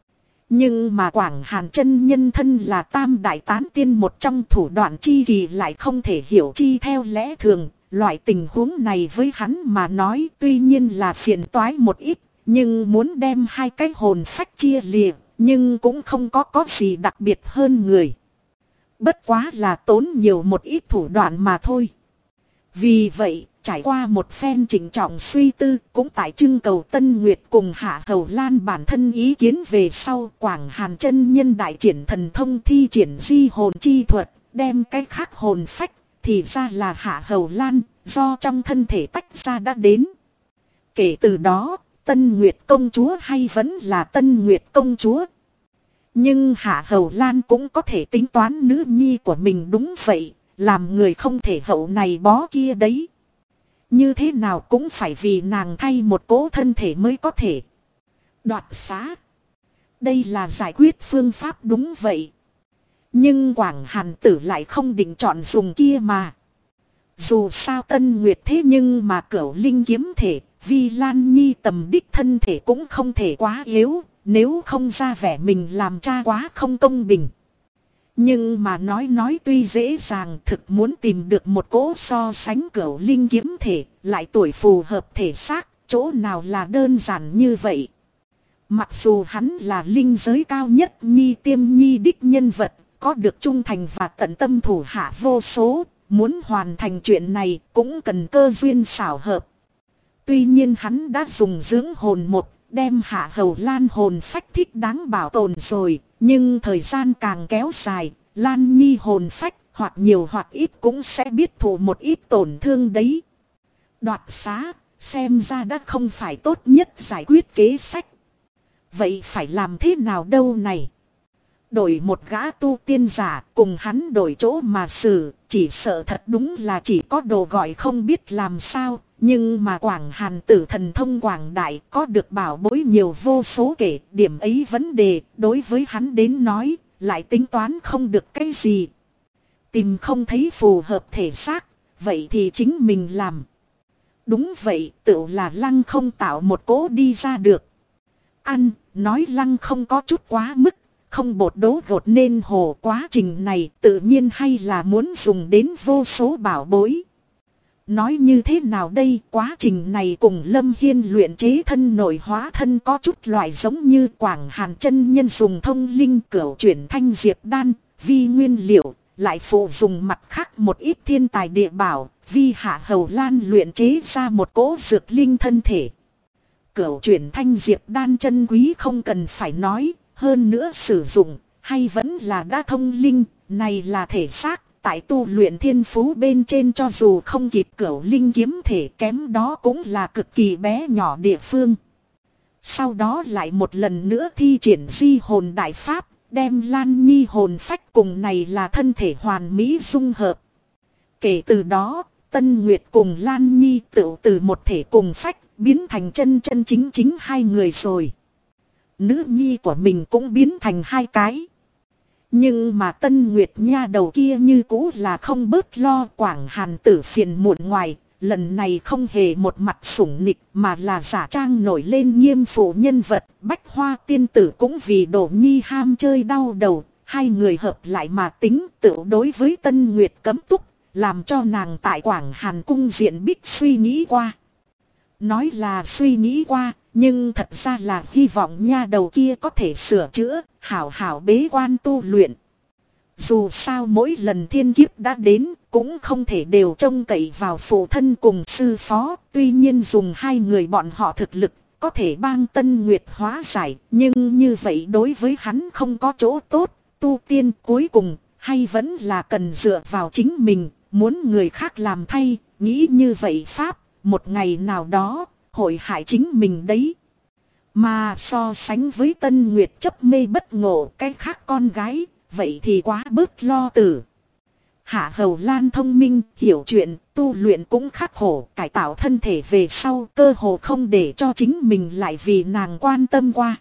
Nhưng mà Quảng Hàn chân nhân thân là tam đại tán tiên một trong, thủ đoạn chi kỳ lại không thể hiểu chi theo lẽ thường. Loại tình huống này với hắn mà nói tuy nhiên là phiền toái một ít, nhưng muốn đem hai cái hồn phách chia lìa, nhưng cũng không có gì đặc biệt hơn người. Bất quá là tốn nhiều một ít thủ đoạn mà thôi. Vì vậy, trải qua một phen chỉnh trọng suy tư, cũng tại trưng cầu Tân Nguyệt cùng Hạ Hầu Lan bản thân ý kiến về sau, Quảng Hàn chân nhân đại triển thần thông thi triển di hồn chi thuật, đem cái khác hồn phách, thì ra là Hạ Hầu Lan, do trong thân thể tách ra đã đến. Kể từ đó, Tân Nguyệt công chúa hay vẫn là Tân Nguyệt công chúa. Nhưng Hạ Hầu Lan cũng có thể tính toán nữ nhi của mình, đúng vậy, làm người không thể hậu này bó kia đấy. Như thế nào cũng phải vì nàng thay một cố thân thể mới có thể đoạt xá. Đây là giải quyết phương pháp đúng vậy. Nhưng Quảng Hàn Tử lại không định chọn dùng kia mà. Dù sao Tân Nguyệt thế nhưng mà Cửu linh kiếm thể, Vi Lan Nhi tầm đích thân thể cũng không thể quá yếu, nếu không ra vẻ mình làm cha quá không công bình. Nhưng mà nói tuy dễ dàng, thực muốn tìm được một cỗ so sánh Cửu linh kiếm thể, lại tuổi phù hợp thể xác, chỗ nào là đơn giản như vậy. Mặc dù hắn là linh giới cao nhất Nhi Tiêm Nhi đích nhân vật, có được trung thành và tận tâm thủ hạ vô số, muốn hoàn thành chuyện này cũng cần cơ duyên xảo hợp. Tuy nhiên hắn đã dùng dưỡng hồn một, đem Hạ Hầu Lan hồn phách thích đáng bảo tồn rồi, nhưng thời gian càng kéo dài, Lan Nhi hồn phách hoặc nhiều hoặc ít cũng sẽ biết thụ một ít tổn thương đấy. Đoạt xá, xem ra đã không phải tốt nhất giải quyết kế sách. Vậy phải làm thế nào đâu này? Đổi một gã tu tiên giả cùng hắn đổi chỗ mà xử, chỉ sợ thật đúng là chỉ có đồ gọi không biết làm sao. Nhưng mà Quảng Hàn Tử thần thông quảng đại có được bảo bối nhiều vô số kể, điểm ấy vấn đề đối với hắn đến nói lại tính toán không được cái gì. Tìm không thấy phù hợp thể xác, vậy thì chính mình làm. Đúng vậy, tự là Lăng không tạo một cỗ đi ra được. Ăn, nói Lăng không có chút quá mức, không bột đố gột nên hồ, quá trình này tự nhiên hay là muốn dùng đến vô số bảo bối. Nói như thế nào đây, quá trình này cùng Lâm Hiên luyện chế thân nội hóa thân có chút loại giống như Quảng Hàn chân nhân dùng thông linh cửu chuyển thanh diệp đan, vi nguyên liệu, lại phụ dùng mặt khác một ít thiên tài địa bảo, vi Hạ Hầu Lan luyện chế ra một cỗ dược linh thân thể. Cửu chuyển thanh diệp đan chân quý không cần phải nói, hơn nữa sử dụng, hay vẫn là đã thông linh, này là thể xác. Tại tu luyện thiên phú bên trên cho dù không kịp cửu linh kiếm thể kém đó cũng là cực kỳ bé nhỏ địa phương. Sau đó lại một lần nữa thi triển di hồn đại pháp, đem Lan Nhi hồn phách cùng này là thân thể hoàn mỹ dung hợp. Kể từ đó, Tân Nguyệt cùng Lan Nhi tự từ một thể cùng phách biến thành chân chân chính chính hai người rồi. Nữ nhi của mình cũng biến thành hai cái. Nhưng mà Tân Nguyệt nha đầu kia như cũ là không bớt lo. Quảng Hàn Tử phiền muộn ngoài, lần này không hề một mặt sủng nịch mà là giả trang nổi lên nghiêm phụ nhân vật. Bách Hoa tiên tử cũng vì Đỗ Nhi ham chơi đau đầu, hai người hợp lại mà tính tự đối với Tân Nguyệt cấm túc, làm cho nàng tại Quảng Hàn cung diện bích suy nghĩ qua. Nói là suy nghĩ qua, nhưng thật ra là hy vọng nha đầu kia có thể sửa chữa, hảo hảo bế quan tu luyện. Dù sao mỗi lần thiên kiếp đã đến, cũng không thể đều trông cậy vào phụ thân cùng sư phó. Tuy nhiên dùng hai người bọn họ thực lực, có thể bang Tân Nguyệt hóa giải. Nhưng như vậy đối với hắn không có chỗ tốt, tu tiên cuối cùng, hay vẫn là cần dựa vào chính mình, muốn người khác làm thay, nghĩ như vậy pháp. Một ngày nào đó, hội hại chính mình đấy. Mà so sánh với Tân Nguyệt chấp mê bất ngộ cái khác con gái, vậy thì quá bớt lo tử. Hạ Hầu Lan thông minh, hiểu chuyện, tu luyện cũng khắc khổ, cải tạo thân thể về sau cơ hồ không để cho chính mình lại vì nàng quan tâm qua.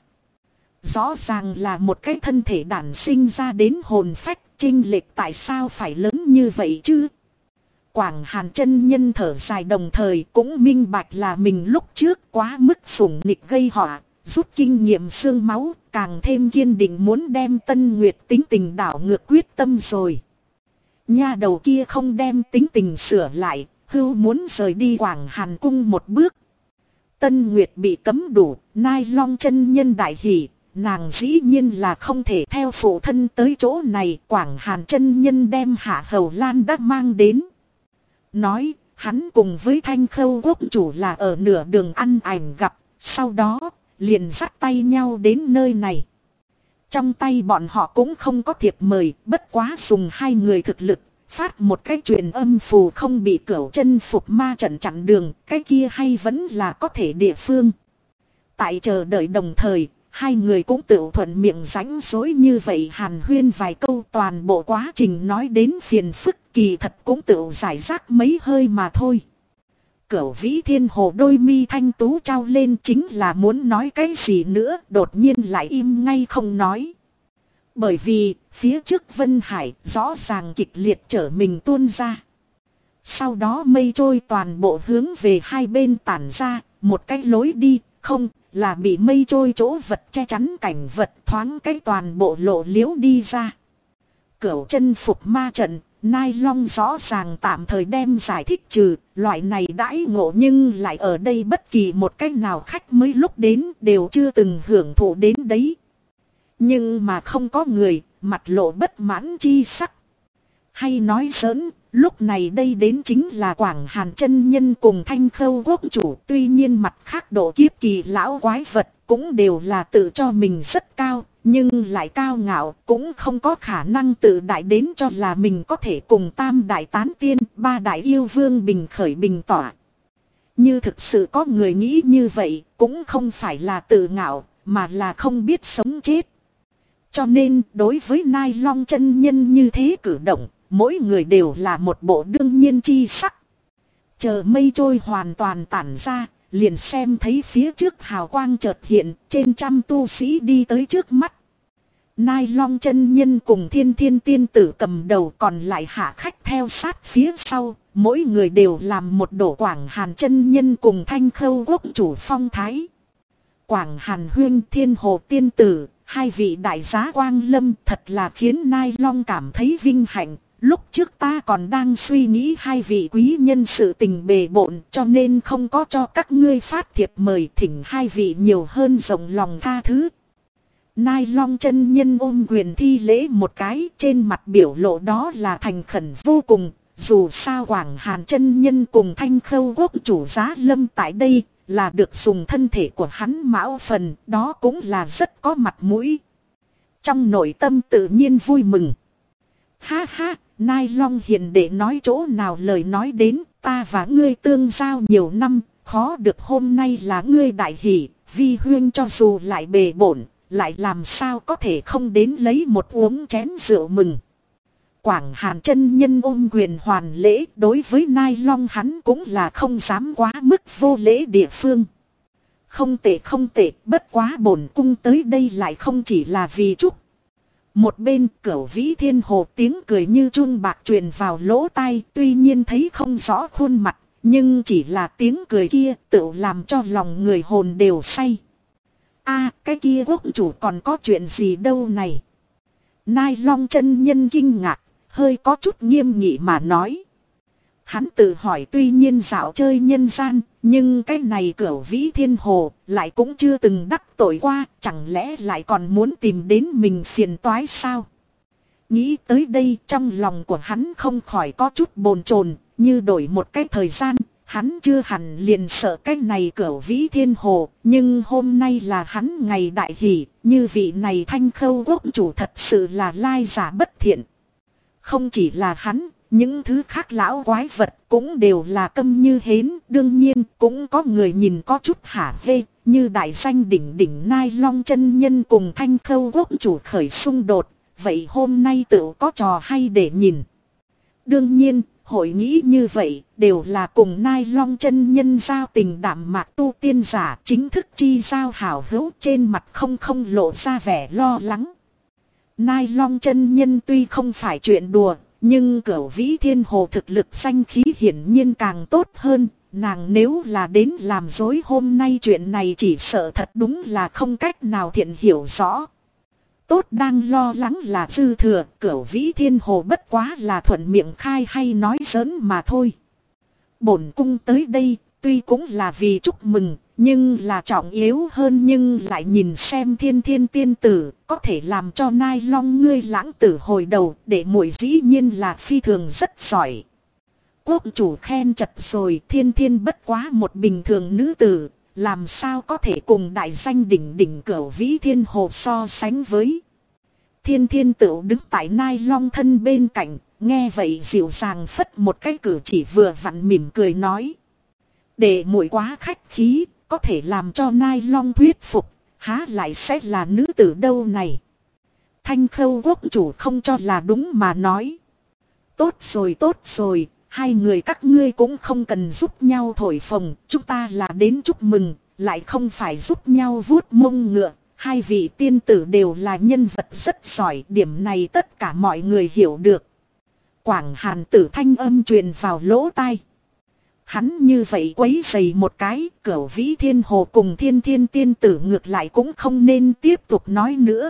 Rõ ràng là một cái thân thể đản sinh ra đến hồn phách, chênh lệch tại sao phải lớn như vậy chứ? Quảng Hàn chân nhân thở dài đồng thời cũng minh bạch là mình lúc trước quá mức sủng nịch gây họa, rút kinh nghiệm xương máu, càng thêm kiên định muốn đem Tân Nguyệt tính tình đảo ngược quyết tâm rồi. Nha đầu kia không đem tính tình sửa lại, hưu muốn rời đi Quảng Hàn cung một bước. Tân Nguyệt bị cấm đủ, Nai Long chân nhân đại hỉ, nàng dĩ nhiên là không thể theo phụ thân tới chỗ này. Quảng Hàn chân nhân đem Hạ Hầu Lan đã mang đến. Nói, hắn cùng với Thanh Khâu quốc chủ là ở nửa đường ăn ảnh gặp, sau đó, liền dắt tay nhau đến nơi này. Trong tay bọn họ cũng không có thiệp mời, bất quá dùng hai người thực lực, phát một cái truyền âm phù không bị cửu chân phục ma trận chặn đường, cái kia hay vẫn là có thể địa phương. Tại chờ đợi đồng thời, hai người cũng tự thuận miệng rãnh rối như vậy hàn huyên vài câu, toàn bộ quá trình nói đến phiền phức kỳ thật cũng tự giải rác mấy hơi mà thôi. Cửu Vĩ Thiên Hồ đôi mi thanh tú trao lên chính là muốn nói cái gì nữa, đột nhiên lại im ngay không nói. Bởi vì phía trước Vân Hải rõ ràng kịch liệt trở mình tuôn ra. Sau đó mây trôi toàn bộ hướng về hai bên tản ra, một cái lối đi, không là bị mây trôi chỗ vật che chắn cảnh vật thoáng cái toàn bộ lộ liễu đi ra. Cửu chân phục ma trận, Nai Long rõ ràng tạm thời đem giải thích trừ, loại này đãi ngộ nhưng lại ở đây bất kỳ một cách nào khách mới lúc đến đều chưa từng hưởng thụ đến đấy. Nhưng mà không có người, mặt lộ bất mãn chi sắc. Hay nói giỡn, Lúc này đây đến chính là Quảng Hàn chân nhân cùng Thanh Khâu quốc chủ. Tuy nhiên mặt khác độ kiếp kỳ lão quái vật cũng đều là tự cho mình rất cao. Nhưng lại cao ngạo cũng không có khả năng tự đại đến cho là mình có thể cùng tam đại tán tiên, ba đại yêu vương bình khởi bình tỏa. Như thực sự có người nghĩ như vậy cũng không phải là tự ngạo mà là không biết sống chết. Cho nên đối với Nai Long chân nhân như thế cử động, mỗi người đều là một bộ đương nhiên chi sắc. Chờ mây trôi hoàn toàn tản ra, liền xem thấy phía trước hào quang chợt hiện, trên trăm tu sĩ đi tới trước mắt. Nai Long chân nhân cùng Thiên Thiên tiên tử cầm đầu, còn lại hạ khách theo sát phía sau, mỗi người đều làm một đổ Quảng Hàn chân nhân cùng Thanh Khâu quốc chủ phong thái. Quảng Hàn huyên, Thiên Hồ tiên tử, hai vị đại giá quang lâm thật là khiến Nai Long cảm thấy vinh hạnh. Lúc trước ta còn đang suy nghĩ hai vị quý nhân sự tình bề bộn, cho nên không có cho các ngươi phát thiệp mời, thỉnh hai vị nhiều hơn rộng lòng tha thứ. Nai Long chân nhân ôm quyền thi lễ một cái, trên mặt biểu lộ đó là thành khẩn vô cùng. Dù sao Quảng Hàn chân nhân cùng Thanh Khâu quốc chủ giá lâm tại đây là được dùng thân thể của hắn mão phần, đó cũng là rất có mặt mũi. Trong nội tâm tự nhiên vui mừng. Ha ha, Nai Long hiền đệ nói chỗ nào lời nói đến, ta và ngươi tương giao nhiều năm, khó được hôm nay là ngươi đại hỷ, vi huyên cho dù lại bề bổn, lại làm sao có thể không đến lấy một uống chén rượu mừng. Quảng Hàn chân nhân ôm quyền hoàn lễ, đối với Nai Long hắn cũng là không dám quá mức vô lễ địa phương. Không tệ không tệ, bất quá bổn cung tới đây lại không chỉ là vì chúc. Một bên Cửu Vĩ Thiên Hồ tiếng cười như chuông bạc truyền vào lỗ tai, tuy nhiên thấy không rõ khuôn mặt, nhưng chỉ là tiếng cười kia tự làm cho lòng người hồn đều say. A, cái kia quốc chủ còn có chuyện gì đâu này? Nai Long chân nhân kinh ngạc, hơi có chút nghiêm nghị mà nói. Hắn tự hỏi tuy nhiên dạo chơi nhân gian, nhưng cái này Cửu Vĩ Thiên Hồ lại cũng chưa từng đắc tội qua, chẳng lẽ lại còn muốn tìm đến mình phiền toái sao? Nghĩ tới đây trong lòng của hắn không khỏi có chút bồn chồn, như đổi một cái thời gian, hắn chưa hẳn liền sợ cái này Cửu Vĩ Thiên Hồ, nhưng hôm nay là hắn ngày đại hỷ, như vị này Thanh Khâu quốc chủ thật sự là lai giả bất thiện. Không chỉ là hắn, những thứ khác lão quái vật cũng đều là câm như hến, đương nhiên cũng có người nhìn có chút hả hê, như đại danh đỉnh đỉnh Nai Long chân nhân cùng Thanh Khâu quốc chủ khởi xung đột, vậy hôm nay tự có trò hay để nhìn. Đương nhiên, hội nghĩ như vậy đều là cùng Nai Long chân nhân giao tình đạm mạc tu tiên giả chính thức chi giao hảo hữu, trên mặt không lộ ra vẻ lo lắng. Nai Long chân nhân tuy không phải chuyện đùa, nhưng Cửu Vĩ Thiên Hồ thực lực danh khí hiển nhiên càng tốt hơn. Nàng nếu là đến làm dối hôm nay chuyện này chỉ sợ thật đúng là không cách nào thiện hiểu rõ. Tốt đang lo lắng là dư thừa, Cửu Vĩ Thiên Hồ bất quá là thuận miệng khai hay nói giỡn mà thôi. Bổn cung tới đây tuy cũng là vì chúc mừng, nhưng là trọng yếu hơn nhưng lại nhìn xem Thiên Thiên tiên tử có thể làm cho Nai Long ngươi lãng tử hồi đầu, để muội dĩ nhiên là phi thường rất giỏi. Quốc chủ khen chật rồi, Thiên Thiên bất quá một bình thường nữ tử, làm sao có thể cùng đại danh đỉnh đỉnh Cửu Vĩ Thiên Hồ so sánh với. Thiên Thiên tự đứng tại Nai Long thân bên cạnh, nghe vậy dịu dàng phất một cái cử chỉ vừa vặn mỉm cười nói. Để muội quá khách khí, có thể làm cho Nai Long thuyết phục, há lại sẽ là nữ tử đâu này. Thanh Khâu quốc chủ không cho là đúng mà nói. Tốt rồi, hai người các ngươi cũng không cần giúp nhau thổi phồng, chúng ta là đến chúc mừng, lại không phải giúp nhau vuốt mông ngựa. Hai vị tiên tử đều là nhân vật rất giỏi, điểm này tất cả mọi người hiểu được. Quảng Hàn tử thanh âm truyền vào lỗ tai. Hắn như vậy quấy rầy một cái, Cửu Vĩ Thiên Hồ cùng Thiên Thiên tiên tử ngược lại cũng không nên tiếp tục nói nữa.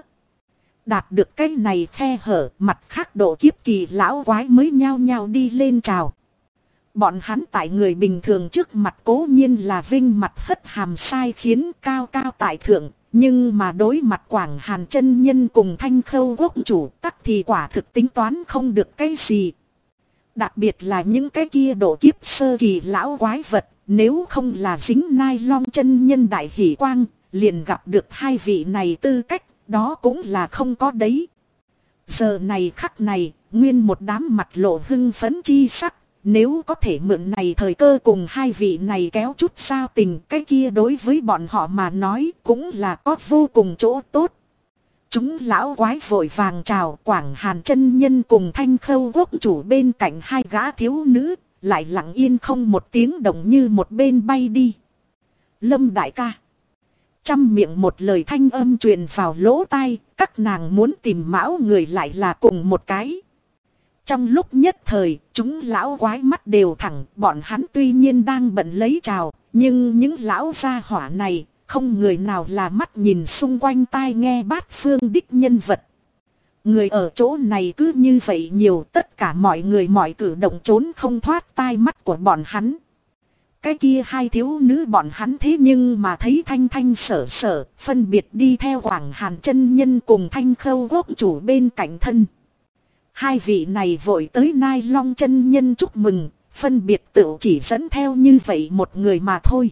Đạt được cái này khe hở, mặt khác độ kiếp kỳ lão quái mới nhao nhao đi lên chào. Bọn hắn tại người bình thường trước mặt cố nhiên là vinh mặt hất hàm sai khiến cao cao tại thượng, nhưng mà đối mặt Quảng Hàn chân nhân cùng Thanh Khâu quốc chủ tắc thì quả thực tính toán không được cái gì. Đặc biệt là những cái kia độ kiếp sơ kỳ lão quái vật, nếu không là dính Nai Long chân nhân đại hỷ quang, liền gặp được hai vị này tư cách, đó cũng là không có đấy. Giờ này khắc này, nguyên một đám mặt lộ hưng phấn chi sắc, nếu có thể mượn này thời cơ cùng hai vị này kéo chút giao tình, cái kia đối với bọn họ mà nói cũng là có vô cùng chỗ tốt. Chúng lão quái vội vàng chào Quảng Hàn chân nhân cùng Thanh Khâu quốc chủ bên cạnh hai gã thiếu nữ, lại lặng yên không một tiếng động như một bên bay đi. Lâm đại ca. Trăm miệng một lời thanh âm truyền vào lỗ tai, các nàng muốn tìm mão người lại là cùng một cái. Trong lúc nhất thời, chúng lão quái mắt đều thẳng, bọn hắn tuy nhiên đang bận lấy chào, nhưng những lão gia hỏa này, không người nào là mắt nhìn xung quanh tai nghe bát phương đích nhân vật. Người ở chỗ này cứ như vậy nhiều, tất cả mọi người mọi cử động trốn không thoát tai mắt của bọn hắn. Cái kia hai thiếu nữ bọn hắn thế nhưng mà thấy Thanh Thanh sở sở, phân biệt đi theo Quảng Hàn chân nhân cùng Thanh Khâu quốc chủ bên cạnh thân. Hai vị này vội tới Nai Long chân nhân chúc mừng, phân biệt tự chỉ dẫn theo như vậy một người mà thôi.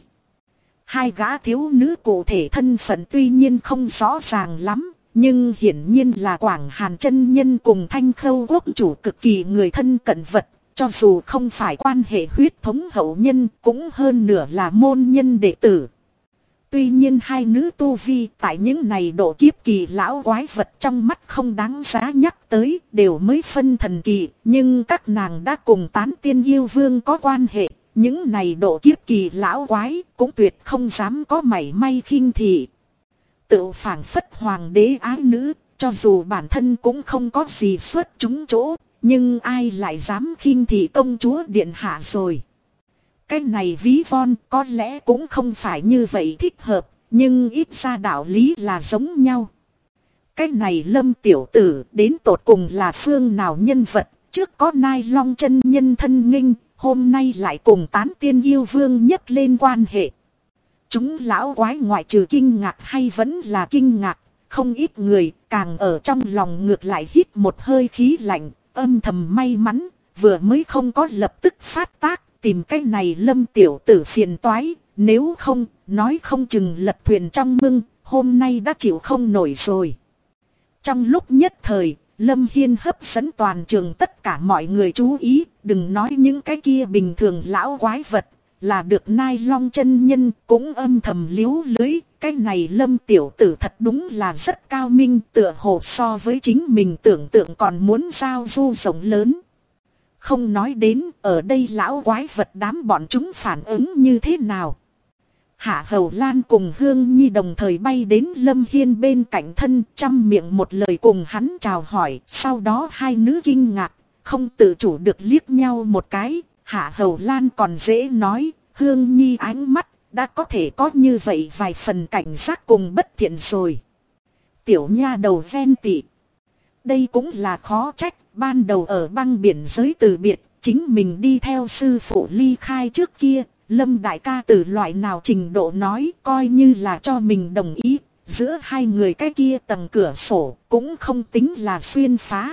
Hai gã thiếu nữ cụ thể thân phận tuy nhiên không rõ ràng lắm, nhưng hiển nhiên là Quảng Hàn chân nhân cùng Thanh Khâu quốc chủ cực kỳ người thân cận vật, cho dù không phải quan hệ huyết thống hậu nhân cũng hơn nửa là môn nhân đệ tử. Tuy nhiên hai nữ tu vi tại những này độ kiếp kỳ lão quái vật trong mắt không đáng giá nhắc tới, đều mới phân thần kỳ, nhưng các nàng đã cùng tán tiên yêu vương có quan hệ, những này độ kiếp kỳ lão quái cũng tuyệt không dám có mảy may khinh thị. Tự phảng phất hoàng đế ái nữ, cho dù bản thân cũng không có gì xuất chúng chỗ, nhưng ai lại dám khinh thị công chúa điện hạ rồi. Cái này ví von có lẽ cũng không phải như vậy thích hợp, nhưng ít ra đạo lý là giống nhau. Cái này Lâm tiểu tử đến tột cùng là phương nào nhân vật, trước có Nai Long chân nhân thân nghinh, hôm nay lại cùng tán tiên yêu vương nhấc lên quan hệ. Chúng lão quái ngoại trừ kinh ngạc hay vẫn là kinh ngạc, không ít người càng ở trong lòng ngược lại hít một hơi khí lạnh, âm thầm may mắn, vừa mới không có lập tức phát tác. Tìm cái này Lâm tiểu tử phiền toái, nếu không, nói không chừng lật thuyền trong mưng, hôm nay đã chịu không nổi rồi. Trong lúc nhất thời, Lâm Hiên hấp dẫn toàn trường tất cả mọi người chú ý, đừng nói những cái kia bình thường lão quái vật, là được Nai Long chân nhân cũng âm thầm liếu lưới, cái này Lâm tiểu tử thật đúng là rất cao minh, tựa hồ so với chính mình tưởng tượng còn muốn giao du rộng lớn. Không nói đến ở đây lão quái vật đám bọn chúng phản ứng như thế nào. Hạ Hầu Lan cùng Hương Nhi đồng thời bay đến Lâm Hiên bên cạnh thân, trăm miệng một lời cùng hắn chào hỏi. Sau đó hai nữ kinh ngạc, không tự chủ được liếc nhau một cái. Hạ Hầu Lan còn dễ nói, Hương Nhi ánh mắt đã có thể có như vậy vài phần cảnh giác cùng bất thiện rồi. Tiểu nha đầu ven tị. Đây cũng là khó trách. Ban đầu ở băng biển giới từ biệt, chính mình đi theo sư phụ ly khai trước kia, Lâm đại ca từ loại nào trình độ nói coi như là cho mình đồng ý, giữa hai người cái kia tầng cửa sổ cũng không tính là xuyên phá.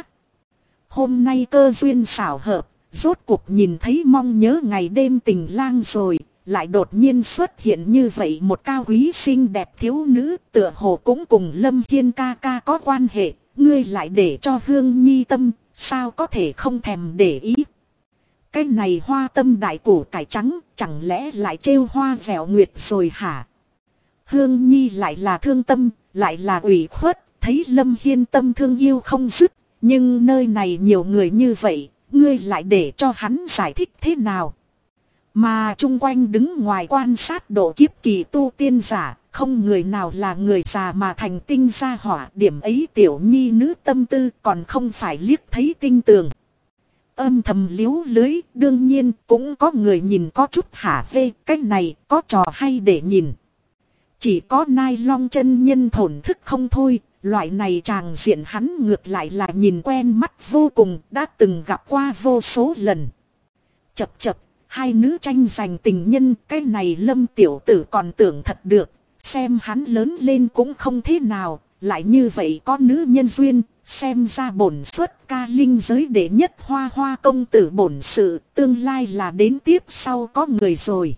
Hôm nay cơ duyên xảo hợp, rốt cuộc nhìn thấy mong nhớ ngày đêm tình lang rồi, lại đột nhiên xuất hiện như vậy một cao quý xinh đẹp thiếu nữ, tựa hồ cũng cùng Lâm Hiên ca ca có quan hệ, ngươi lại để cho Hương Nhi tâm. Sao có thể không thèm để ý. Cái này hoa tâm đại củ cải trắng, chẳng lẽ lại trêu hoa vẻo nguyệt rồi hả? Hương Nhi lại là thương tâm, lại là ủy khuất, thấy Lâm Hiên tâm thương yêu không dứt. Nhưng nơi này nhiều người như vậy, ngươi lại để cho hắn giải thích thế nào? Mà chung quanh đứng ngoài quan sát độ kiếp kỳ tu tiên giả, không người nào là người già mà thành tinh gia hỏa, điểm ấy tiểu nhi nữ tâm tư còn không phải liếc thấy tinh tường. Âm thầm liếu lưới, đương nhiên cũng có người nhìn có chút hả hê, cái này có trò hay để nhìn. Chỉ có Nai Long chân nhân thổn thức không thôi, loại này tràng diện hắn ngược lại là nhìn quen mắt vô cùng, đã từng gặp qua vô số lần. Chập chập, hai nữ tranh giành tình nhân, cái này Lâm tiểu tử còn tưởng thật được. Xem hắn lớn lên cũng không thế nào, lại như vậy có nữ nhân duyên, xem ra bổn xuất ca linh giới đệ nhất hoa hoa công tử bổn sự, tương lai là đến tiếp sau có người rồi.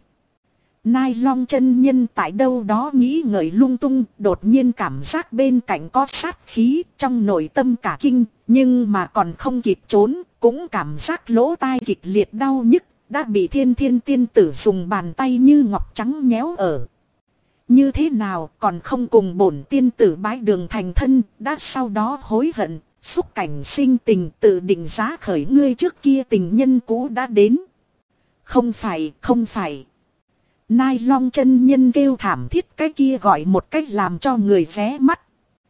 Nai Long chân nhân tại đâu đó nghĩ ngợi lung tung, đột nhiên cảm giác bên cạnh có sát khí, trong nội tâm cả kinh, nhưng mà còn không kịp trốn, cũng cảm giác lỗ tai kịch liệt đau nhức, đã bị Thiên Thiên tiên tử dùng bàn tay như ngọc trắng nhéo ở. Như thế nào còn không cùng bổn tiên tử bái đường thành thân, đã sau đó hối hận, xúc cảnh sinh tình tự định giá khởi ngươi trước kia tình nhân cũ đã đến. Không phải, không phải. Nai Long chân nhân kêu thảm thiết, cái kia gọi một cách làm cho người vé mắt.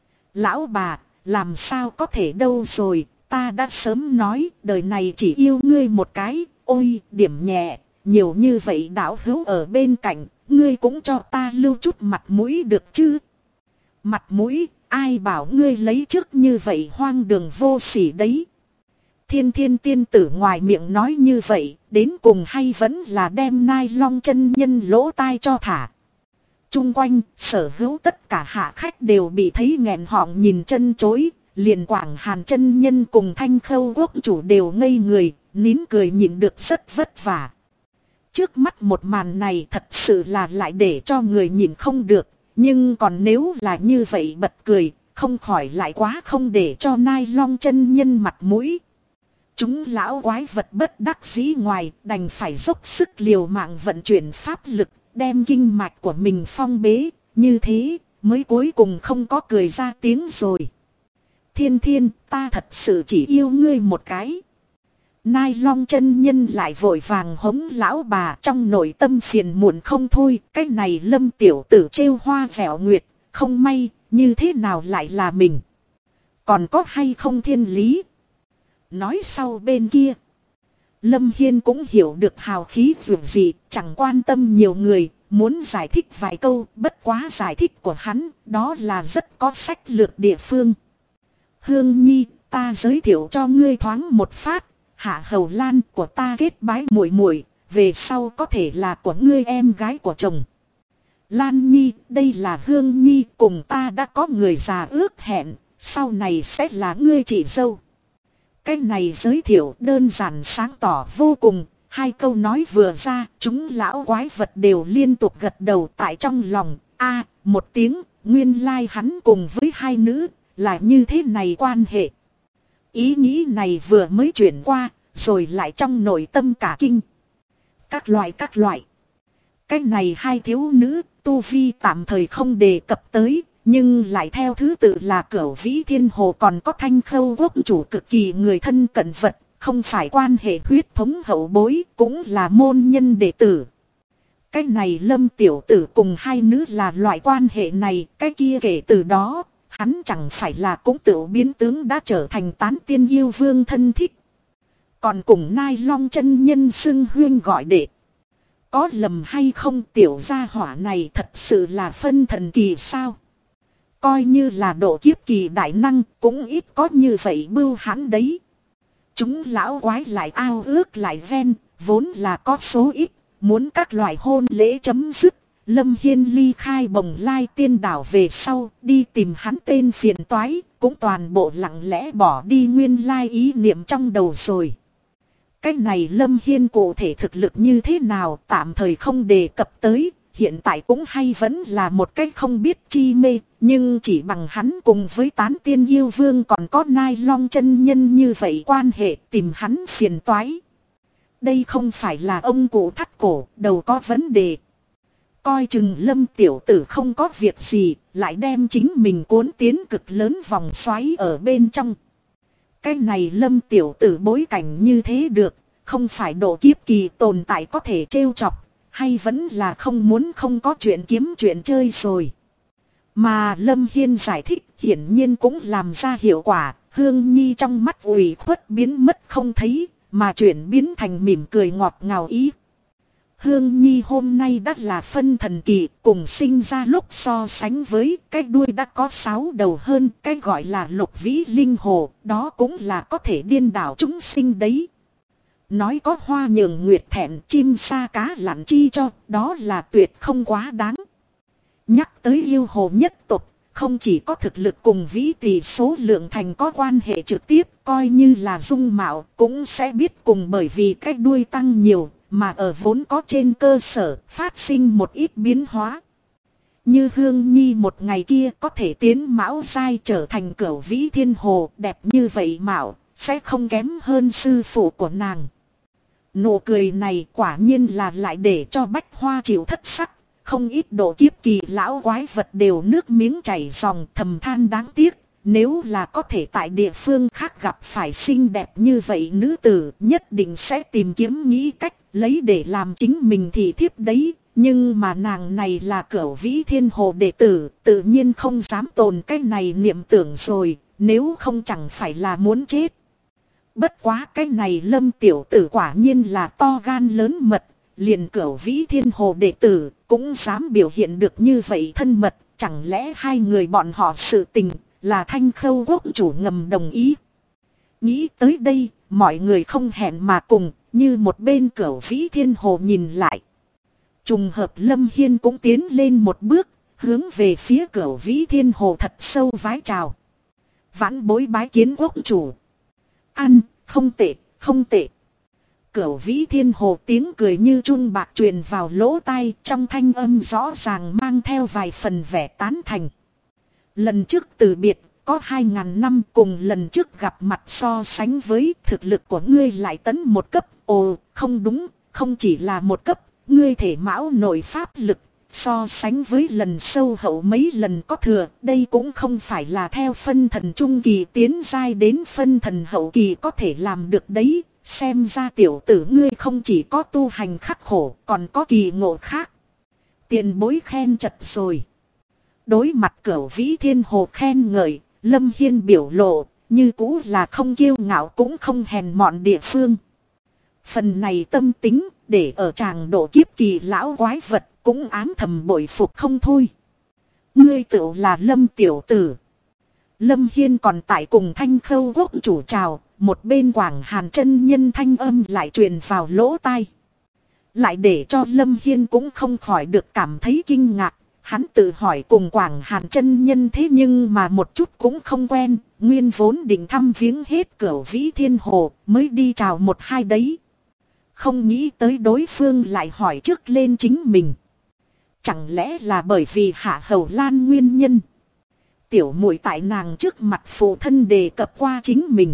Lão bà, làm sao có thể đâu rồi, ta đã sớm nói, đời này chỉ yêu ngươi một cái, ôi, điểm nhẹ, nhiều như vậy đạo hữu ở bên cạnh, ngươi cũng cho ta lưu chút mặt mũi được chứ. Mặt mũi, ai bảo ngươi lấy trước như vậy hoang đường vô sỉ đấy. Thiên Thiên tiên tử ngoài miệng nói như vậy, đến cùng hay vẫn là đem Nai Long chân nhân lỗ tai cho thả. Trung quanh, sở hữu tất cả hạ khách đều bị thấy nghẹn họng nhìn chân chối, liền Quảng Hàn chân nhân cùng Thanh Khâu quốc chủ đều ngây người, nín cười nhìn được rất vất vả. Trước mắt một màn này thật sự là lại để cho người nhìn không được, nhưng còn nếu là như vậy bật cười, không khỏi lại quá không để cho Nai Long chân nhân mặt mũi. Chúng lão quái vật bất đắc dĩ ngoài đành phải dốc sức liều mạng vận chuyển pháp lực, đem kinh mạch của mình phong bế, như thế mới cuối cùng không có cười ra tiếng rồi. Thiên Thiên, ta thật sự chỉ yêu ngươi một cái. Nai Long chân nhân lại vội vàng hống lão bà, trong nội tâm phiền muộn không thôi, cái này Lâm tiểu tử trêu hoa vẻo nguyệt, không may, như thế nào lại là mình. Còn có hay không thiên lý? Nói sau bên kia, Lâm Hiên cũng hiểu được hào khí dường gì, chẳng quan tâm nhiều người, muốn giải thích vài câu, bất quá giải thích của hắn, đó là rất có sách lược địa phương. Hương Nhi, ta giới thiệu cho ngươi thoáng một phát, Hạ Hầu Lan của ta kết bái muội muội, về sau có thể là của ngươi em gái của chồng. Lan Nhi, đây là Hương Nhi, cùng ta đã có người già ước hẹn, sau này sẽ là ngươi chị dâu. Cái này giới thiệu đơn giản sáng tỏ vô cùng, hai câu nói vừa ra, chúng lão quái vật đều liên tục gật đầu tại trong lòng. Một tiếng, nguyên lai hắn cùng với hai nữ, là như thế này quan hệ. Ý nghĩ này vừa mới chuyển qua, rồi lại trong nội tâm cả kinh. Các loại. Cái này hai thiếu nữ, tu vi tạm thời không đề cập tới, nhưng lại theo thứ tự là Cửu Vĩ Thiên Hồ còn có Thanh Khâu quốc chủ cực kỳ người thân cận vật, không phải quan hệ huyết thống hậu bối, cũng là môn nhân đệ tử. Cái này Lâm tiểu tử cùng hai nữ là loại quan hệ này, cái kia kể từ đó, hắn chẳng phải là cũng tự biến tướng đã trở thành tán tiên yêu vương thân thích. Còn cùng Nai Long chân nhân xưng huyên gọi đệ. Có lầm hay không, tiểu gia hỏa này thật sự là phân thần kỳ sao? Coi như là độ kiếp kỳ đại năng, cũng ít có như vậy bưu hãn đấy. Chúng lão quái lại ao ước lại ven, vốn là có số ít, muốn các loại hôn lễ chấm dứt. Lâm Hiên ly khai Bồng Lai tiên đảo về sau, đi tìm hắn tên phiền toái, cũng toàn bộ lặng lẽ bỏ đi nguyên lai ý niệm trong đầu rồi. Cái này Lâm Hiên cụ thể thực lực như thế nào tạm thời không đề cập tới, hiện tại cũng hay vẫn là một cách không biết chi mê, nhưng chỉ bằng hắn cùng với tán tiên yêu vương còn có Nai Long chân nhân như vậy quan hệ tìm hắn phiền toái. Đây không phải là ông cụ thắt cổ, đầu có vấn đề. Coi chừng Lâm tiểu tử không có việc gì, lại đem chính mình cuốn tiến cực lớn vòng xoáy ở bên trong. Cái này Lâm tiểu tử bối cảnh như thế được, không phải độ kiếp kỳ tồn tại có thể trêu chọc, hay vẫn là không muốn không có chuyện kiếm chuyện chơi rồi. Mà Lâm Hiên giải thích hiển nhiên cũng làm ra hiệu quả, Hương Nhi trong mắt ủy khuất biến mất không thấy, mà chuyển biến thành mỉm cười ngọt ngào ý. Hương Nhi hôm nay đã là phân thần kỳ, cùng sinh ra lúc so sánh với cái đuôi đã có 6 đầu hơn, cái gọi là Lục Vĩ Linh Hồ, đó cũng là có thể điên đảo chúng sinh đấy. Nói có hoa nhường nguyệt thẹn chim sa cá lặn chi cho, đó là tuyệt không quá đáng. Nhắc tới yêu hồ nhất tục, không chỉ có thực lực cùng vĩ tỷ số lượng thành có quan hệ trực tiếp, coi như là dung mạo cũng sẽ biết cùng, bởi vì cái đuôi tăng nhiều mà ở vốn có trên cơ sở phát sinh một ít biến hóa. Như Hương Nhi một ngày kia có thể tiến mão giai trở thành cửu vĩ thiên hồ, đẹp như vậy mạo sẽ không kém hơn sư phụ của nàng. Nụ cười này quả nhiên là lại để cho Bách Hoa chịu thất sắc. Không ít độ kiếp kỳ lão quái vật đều nước miếng chảy ròng, thầm than đáng tiếc. Nếu là có thể tại địa phương khác gặp phải xinh đẹp như vậy nữ tử, nhất định sẽ tìm kiếm nghĩ cách lấy để làm chính mình thị thiếp đấy. Nhưng mà nàng này là cửu vĩ thiên hồ đệ tử, tự nhiên không dám tồn cái này niệm tưởng rồi, nếu không chẳng phải là muốn chết. Bất quá cái này Lâm tiểu tử quả nhiên là to gan lớn mật, liền cửu vĩ thiên hồ đệ tử cũng dám biểu hiện được như vậy thân mật, chẳng lẽ hai người bọn họ sự tình là Thanh Khâu quốc chủ ngầm đồng ý. Nghĩ tới đây, mọi người không hẹn mà cùng, như một bên cửu vĩ thiên hồ nhìn lại. Trùng hợp Lâm Hiên cũng tiến lên một bước, hướng về phía cửu vĩ thiên hồ thật sâu vái chào. Vãn bối bái kiến quốc chủ. Ăn, không tệ, không tệ. Cửu vĩ thiên hồ tiếng cười như chuông bạc truyền vào lỗ tai, trong thanh âm rõ ràng mang theo vài phần vẻ tán thành. Lần trước từ biệt có 2000 năm, cùng lần trước gặp mặt so sánh với thực lực của ngươi lại tấn một cấp. Ồ, không đúng, không chỉ là một cấp, ngươi thể mão nội pháp lực so sánh với lần sâu hậu mấy lần có thừa. Đây cũng không phải là theo phân thần trung kỳ tiến giai đến phân thần hậu kỳ có thể làm được đấy. Xem ra tiểu tử ngươi không chỉ có tu hành khắc khổ, còn có kỳ ngộ khác. Tiền bối khen chật rồi. Đối mặt cửu vĩ thiên hồ khen ngợi, Lâm Hiên biểu lộ như cũ là không kiêu ngạo cũng không hèn mọn địa phương. Phần này tâm tính để ở tràng độ kiếp kỳ lão quái vật cũng ám thầm bội phục không thôi. Ngươi tựu là Lâm tiểu tử. Lâm Hiên còn tại cùng Thanh Khâu quốc chủ chào, một bên Quảng Hàn chân nhân thanh âm lại truyền vào lỗ tai. Lại để cho Lâm Hiên cũng không khỏi được cảm thấy kinh ngạc. Hắn tự hỏi cùng Quảng Hàn chân nhân thế nhưng mà một chút cũng không quen, nguyên vốn định thăm viếng hết cửu vĩ thiên hồ mới đi chào một hai đấy. Không nghĩ tới đối phương lại hỏi trước lên chính mình. Chẳng lẽ là bởi vì Hạ Hầu Lan nguyên nhân? Tiểu muội tại nàng trước mặt phụ thân đề cập qua chính mình.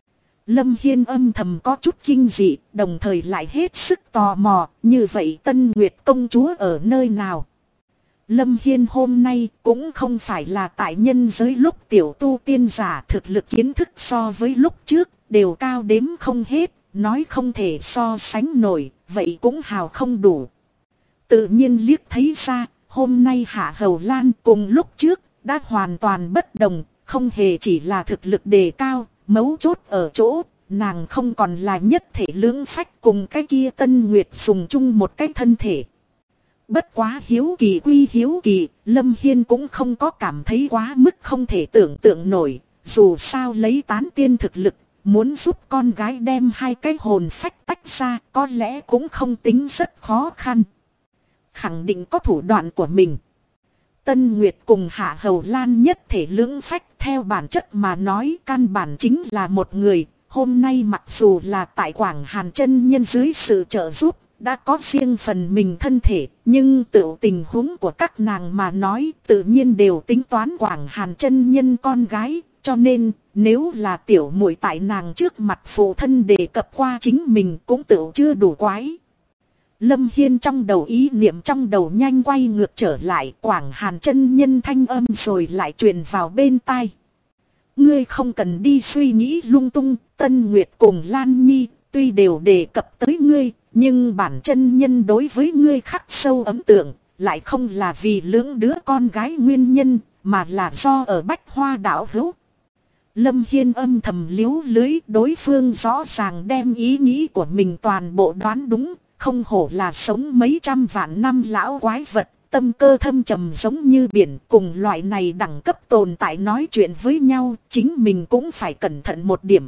Lâm Hiên âm thầm có chút kinh dị, đồng thời lại hết sức tò mò, như vậy Tân Nguyệt công chúa ở nơi nào? Lâm Hiên hôm nay cũng không phải là tại nhân giới lúc tiểu tu tiên giả, thực lực kiến thức so với lúc trước đều cao đếm không hết, nói không thể so sánh nổi, vậy cũng hào không đủ. Tự nhiên liếc thấy ra, hôm nay Hạ Hầu Lan cùng lúc trước đã hoàn toàn bất đồng, không hề chỉ là thực lực đề cao, mấu chốt ở chỗ, nàng không còn là nhất thể lưỡng phách cùng cái kia Tân Nguyệt dùng chung một cái thân thể. Bất quá hiếu kỳ quy hiếu kỳ, Lâm Hiên cũng không có cảm thấy quá mức không thể tưởng tượng nổi, dù sao lấy tán tiên thực lực, muốn giúp con gái đem hai cái hồn phách tách ra có lẽ cũng không tính rất khó khăn. Khẳng định có thủ đoạn của mình. Tân Nguyệt cùng Hạ Hầu Lan nhất thể lưỡng phách theo bản chất mà nói căn bản chính là một người. Hôm nay mặc dù là tại Quảng Hàn chân nhân dưới sự trợ giúp, đã có riêng phần mình thân thể, nhưng tự tình huống của các nàng mà nói tự nhiên đều tính toán Quảng Hàn chân nhân con gái, cho nên nếu là tiểu muội tại nàng trước mặt phụ thân đề cập qua chính mình cũng tự chưa đủ quái. Lâm Hiên trong đầu ý niệm trong đầu nhanh quay ngược trở lại, Quảng Hàn chân nhân thanh âm rồi lại truyền vào bên tai. Ngươi không cần đi suy nghĩ lung tung, Tân Nguyệt cùng Lan Nhi tuy đều đề cập tới ngươi, nhưng bản chân nhân đối với ngươi khắc sâu ấn tượng, lại không là vì lưỡng đứa con gái nguyên nhân, mà là do ở Bách Hoa đảo hữu. Lâm Hiên âm thầm liếu lưới, đối phương rõ ràng đem ý nghĩ của mình toàn bộ đoán đúng, không hổ là sống mấy trăm vạn năm lão quái vật, tâm cơ thâm trầm giống như biển, cùng loại này đẳng cấp tồn tại nói chuyện với nhau, chính mình cũng phải cẩn thận một điểm.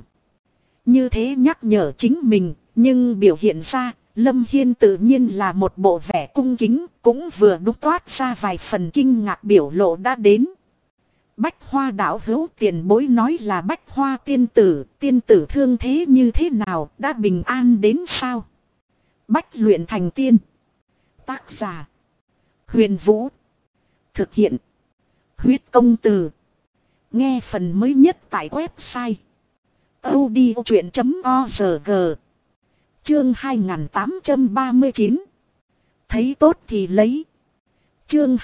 Như thế nhắc nhở chính mình, nhưng biểu hiện ra, Lâm Hiên tự nhiên là một bộ vẻ cung kính, cũng vừa đúc toát ra vài phần kinh ngạc biểu lộ đã đến. Bách Hoa đạo hữu tiền bối nói là Bách Hoa tiên tử thương thế như thế nào, đã bình an đến sao? Bách luyện thành tiên. Tác giả: Huyền Vũ. Thực hiện: Huyết Công Từ. Nghe phần mới nhất tại website audiochuyện.org. Chương 2839. Thấy tốt thì lấy. Chương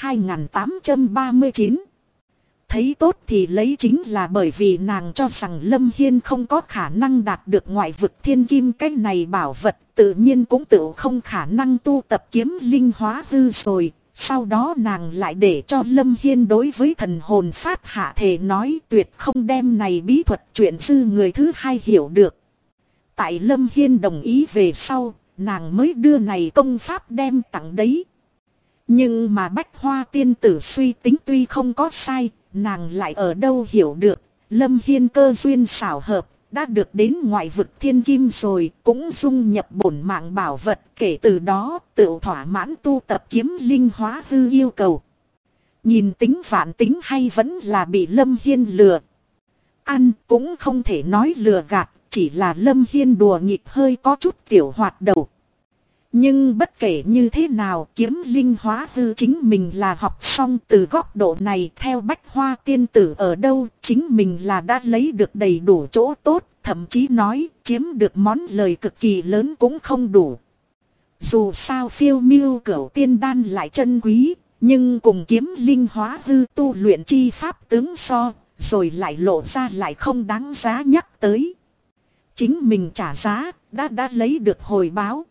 2839. Thấy tốt thì lấy chính là bởi vì nàng cho rằng Lâm Hiên không có khả năng đạt được ngoại vực thiên kim cái này bảo vật, tự nhiên cũng tự không khả năng tu tập kiếm linh hóa hư rồi. Sau đó nàng lại để cho Lâm Hiên đối với thần hồn phát hạ thể nói tuyệt không đem này bí thuật chuyện dư người thứ hai hiểu được. Tại Lâm Hiên đồng ý về sau, nàng mới đưa này công pháp đem tặng đấy. Nhưng mà Bách Hoa tiên tử suy tính tuy không có sai, nàng lại ở đâu hiểu được, Lâm Hiên cơ duyên xảo hợp, đã được đến ngoại vực thiên kim rồi, cũng dung nhập bổn mạng bảo vật, kể từ đó tự thỏa mãn tu tập kiếm linh hóa hư yêu cầu. Nhìn tính vạn tính hay vẫn là bị Lâm Hiên lừa. Ăn cũng không thể nói lừa gạt, chỉ là Lâm Hiên đùa nghịch hơi có chút tiểu hoạt đầu. Nhưng bất kể như thế nào, kiếm linh hóa hư chính mình là học xong, từ góc độ này theo Bách Hoa tiên tử ở đâu, chính mình là đã lấy được đầy đủ chỗ tốt, thậm chí nói chiếm được món lời cực kỳ lớn cũng không đủ. Dù sao phiêu miêu cửu tiên đan lại chân quý, nhưng cùng kiếm linh hóa hư tu luyện chi pháp tướng so, rồi lại lộ ra lại không đáng giá nhắc tới. Chính mình trả giá, đã lấy được hồi báo.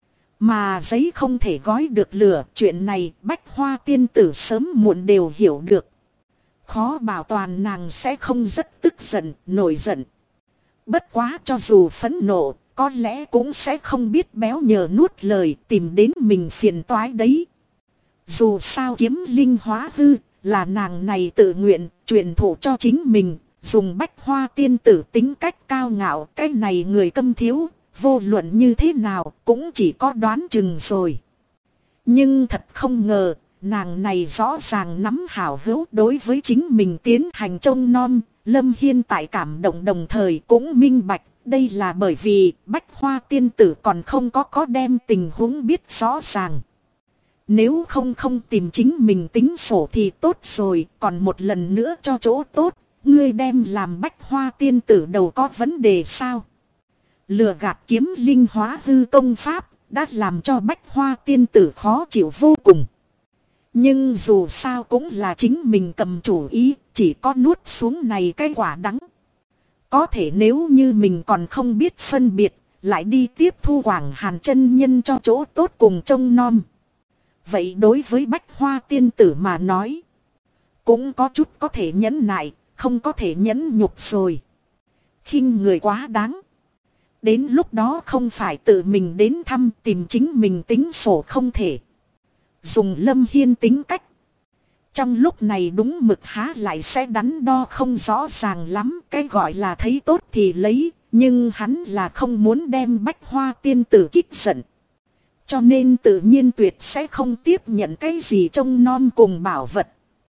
Mà giấy không thể gói được lửa, chuyện này Bách Hoa tiên tử sớm muộn đều hiểu được. Khó bảo toàn nàng sẽ không rất tức giận, nổi giận. Bất quá cho dù phẫn nộ, có lẽ cũng sẽ không biết béo nhờ nuốt lời tìm đến mình phiền toái đấy. Dù sao kiếm linh hóa hư, là nàng này tự nguyện, truyền thụ cho chính mình, dùng Bách Hoa tiên tử tính cách cao ngạo, cái này người câm thiếu. Vô luận như thế nào cũng chỉ có đoán chừng rồi. Nhưng thật không ngờ, nàng này rõ ràng nắm hảo hữu đối với chính mình tiến hành trông nom. Lâm Hiên tại cảm động đồng thời cũng minh bạch, đây là bởi vì Bách Hoa tiên tử còn không có đem tình huống biết rõ ràng. Nếu không tìm chính mình tính sổ thì tốt rồi, còn một lần nữa cho chỗ tốt, ngươi đem làm Bách Hoa tiên tử đầu có vấn đề sao? Lừa gạt kiếm linh hóa hư công pháp đã làm cho Bách Hoa tiên tử khó chịu vô cùng. Nhưng dù sao cũng là chính mình cầm chủ ý, chỉ có nuốt xuống này cái quả đắng. Có thể nếu như mình còn không biết phân biệt, lại đi tiếp thu Quảng Hàn chân nhân cho chỗ tốt cùng trông nom. Vậy đối với Bách Hoa tiên tử mà nói, cũng có chút có thể nhẫn nại, không có thể nhẫn nhục rồi. Khinh người quá đáng. Đến lúc đó không phải tự mình đến thăm tìm chính mình tính sổ không thể. Dùng Lâm Hiên tính cách. Trong lúc này đúng mực há lại sẽ đắn đo không rõ ràng lắm. Cái gọi là thấy tốt thì lấy. Nhưng hắn là không muốn đem Bách Hoa tiên tử kích giận. Cho nên tự nhiên tuyệt sẽ không tiếp nhận cái gì trông nom cùng bảo vật.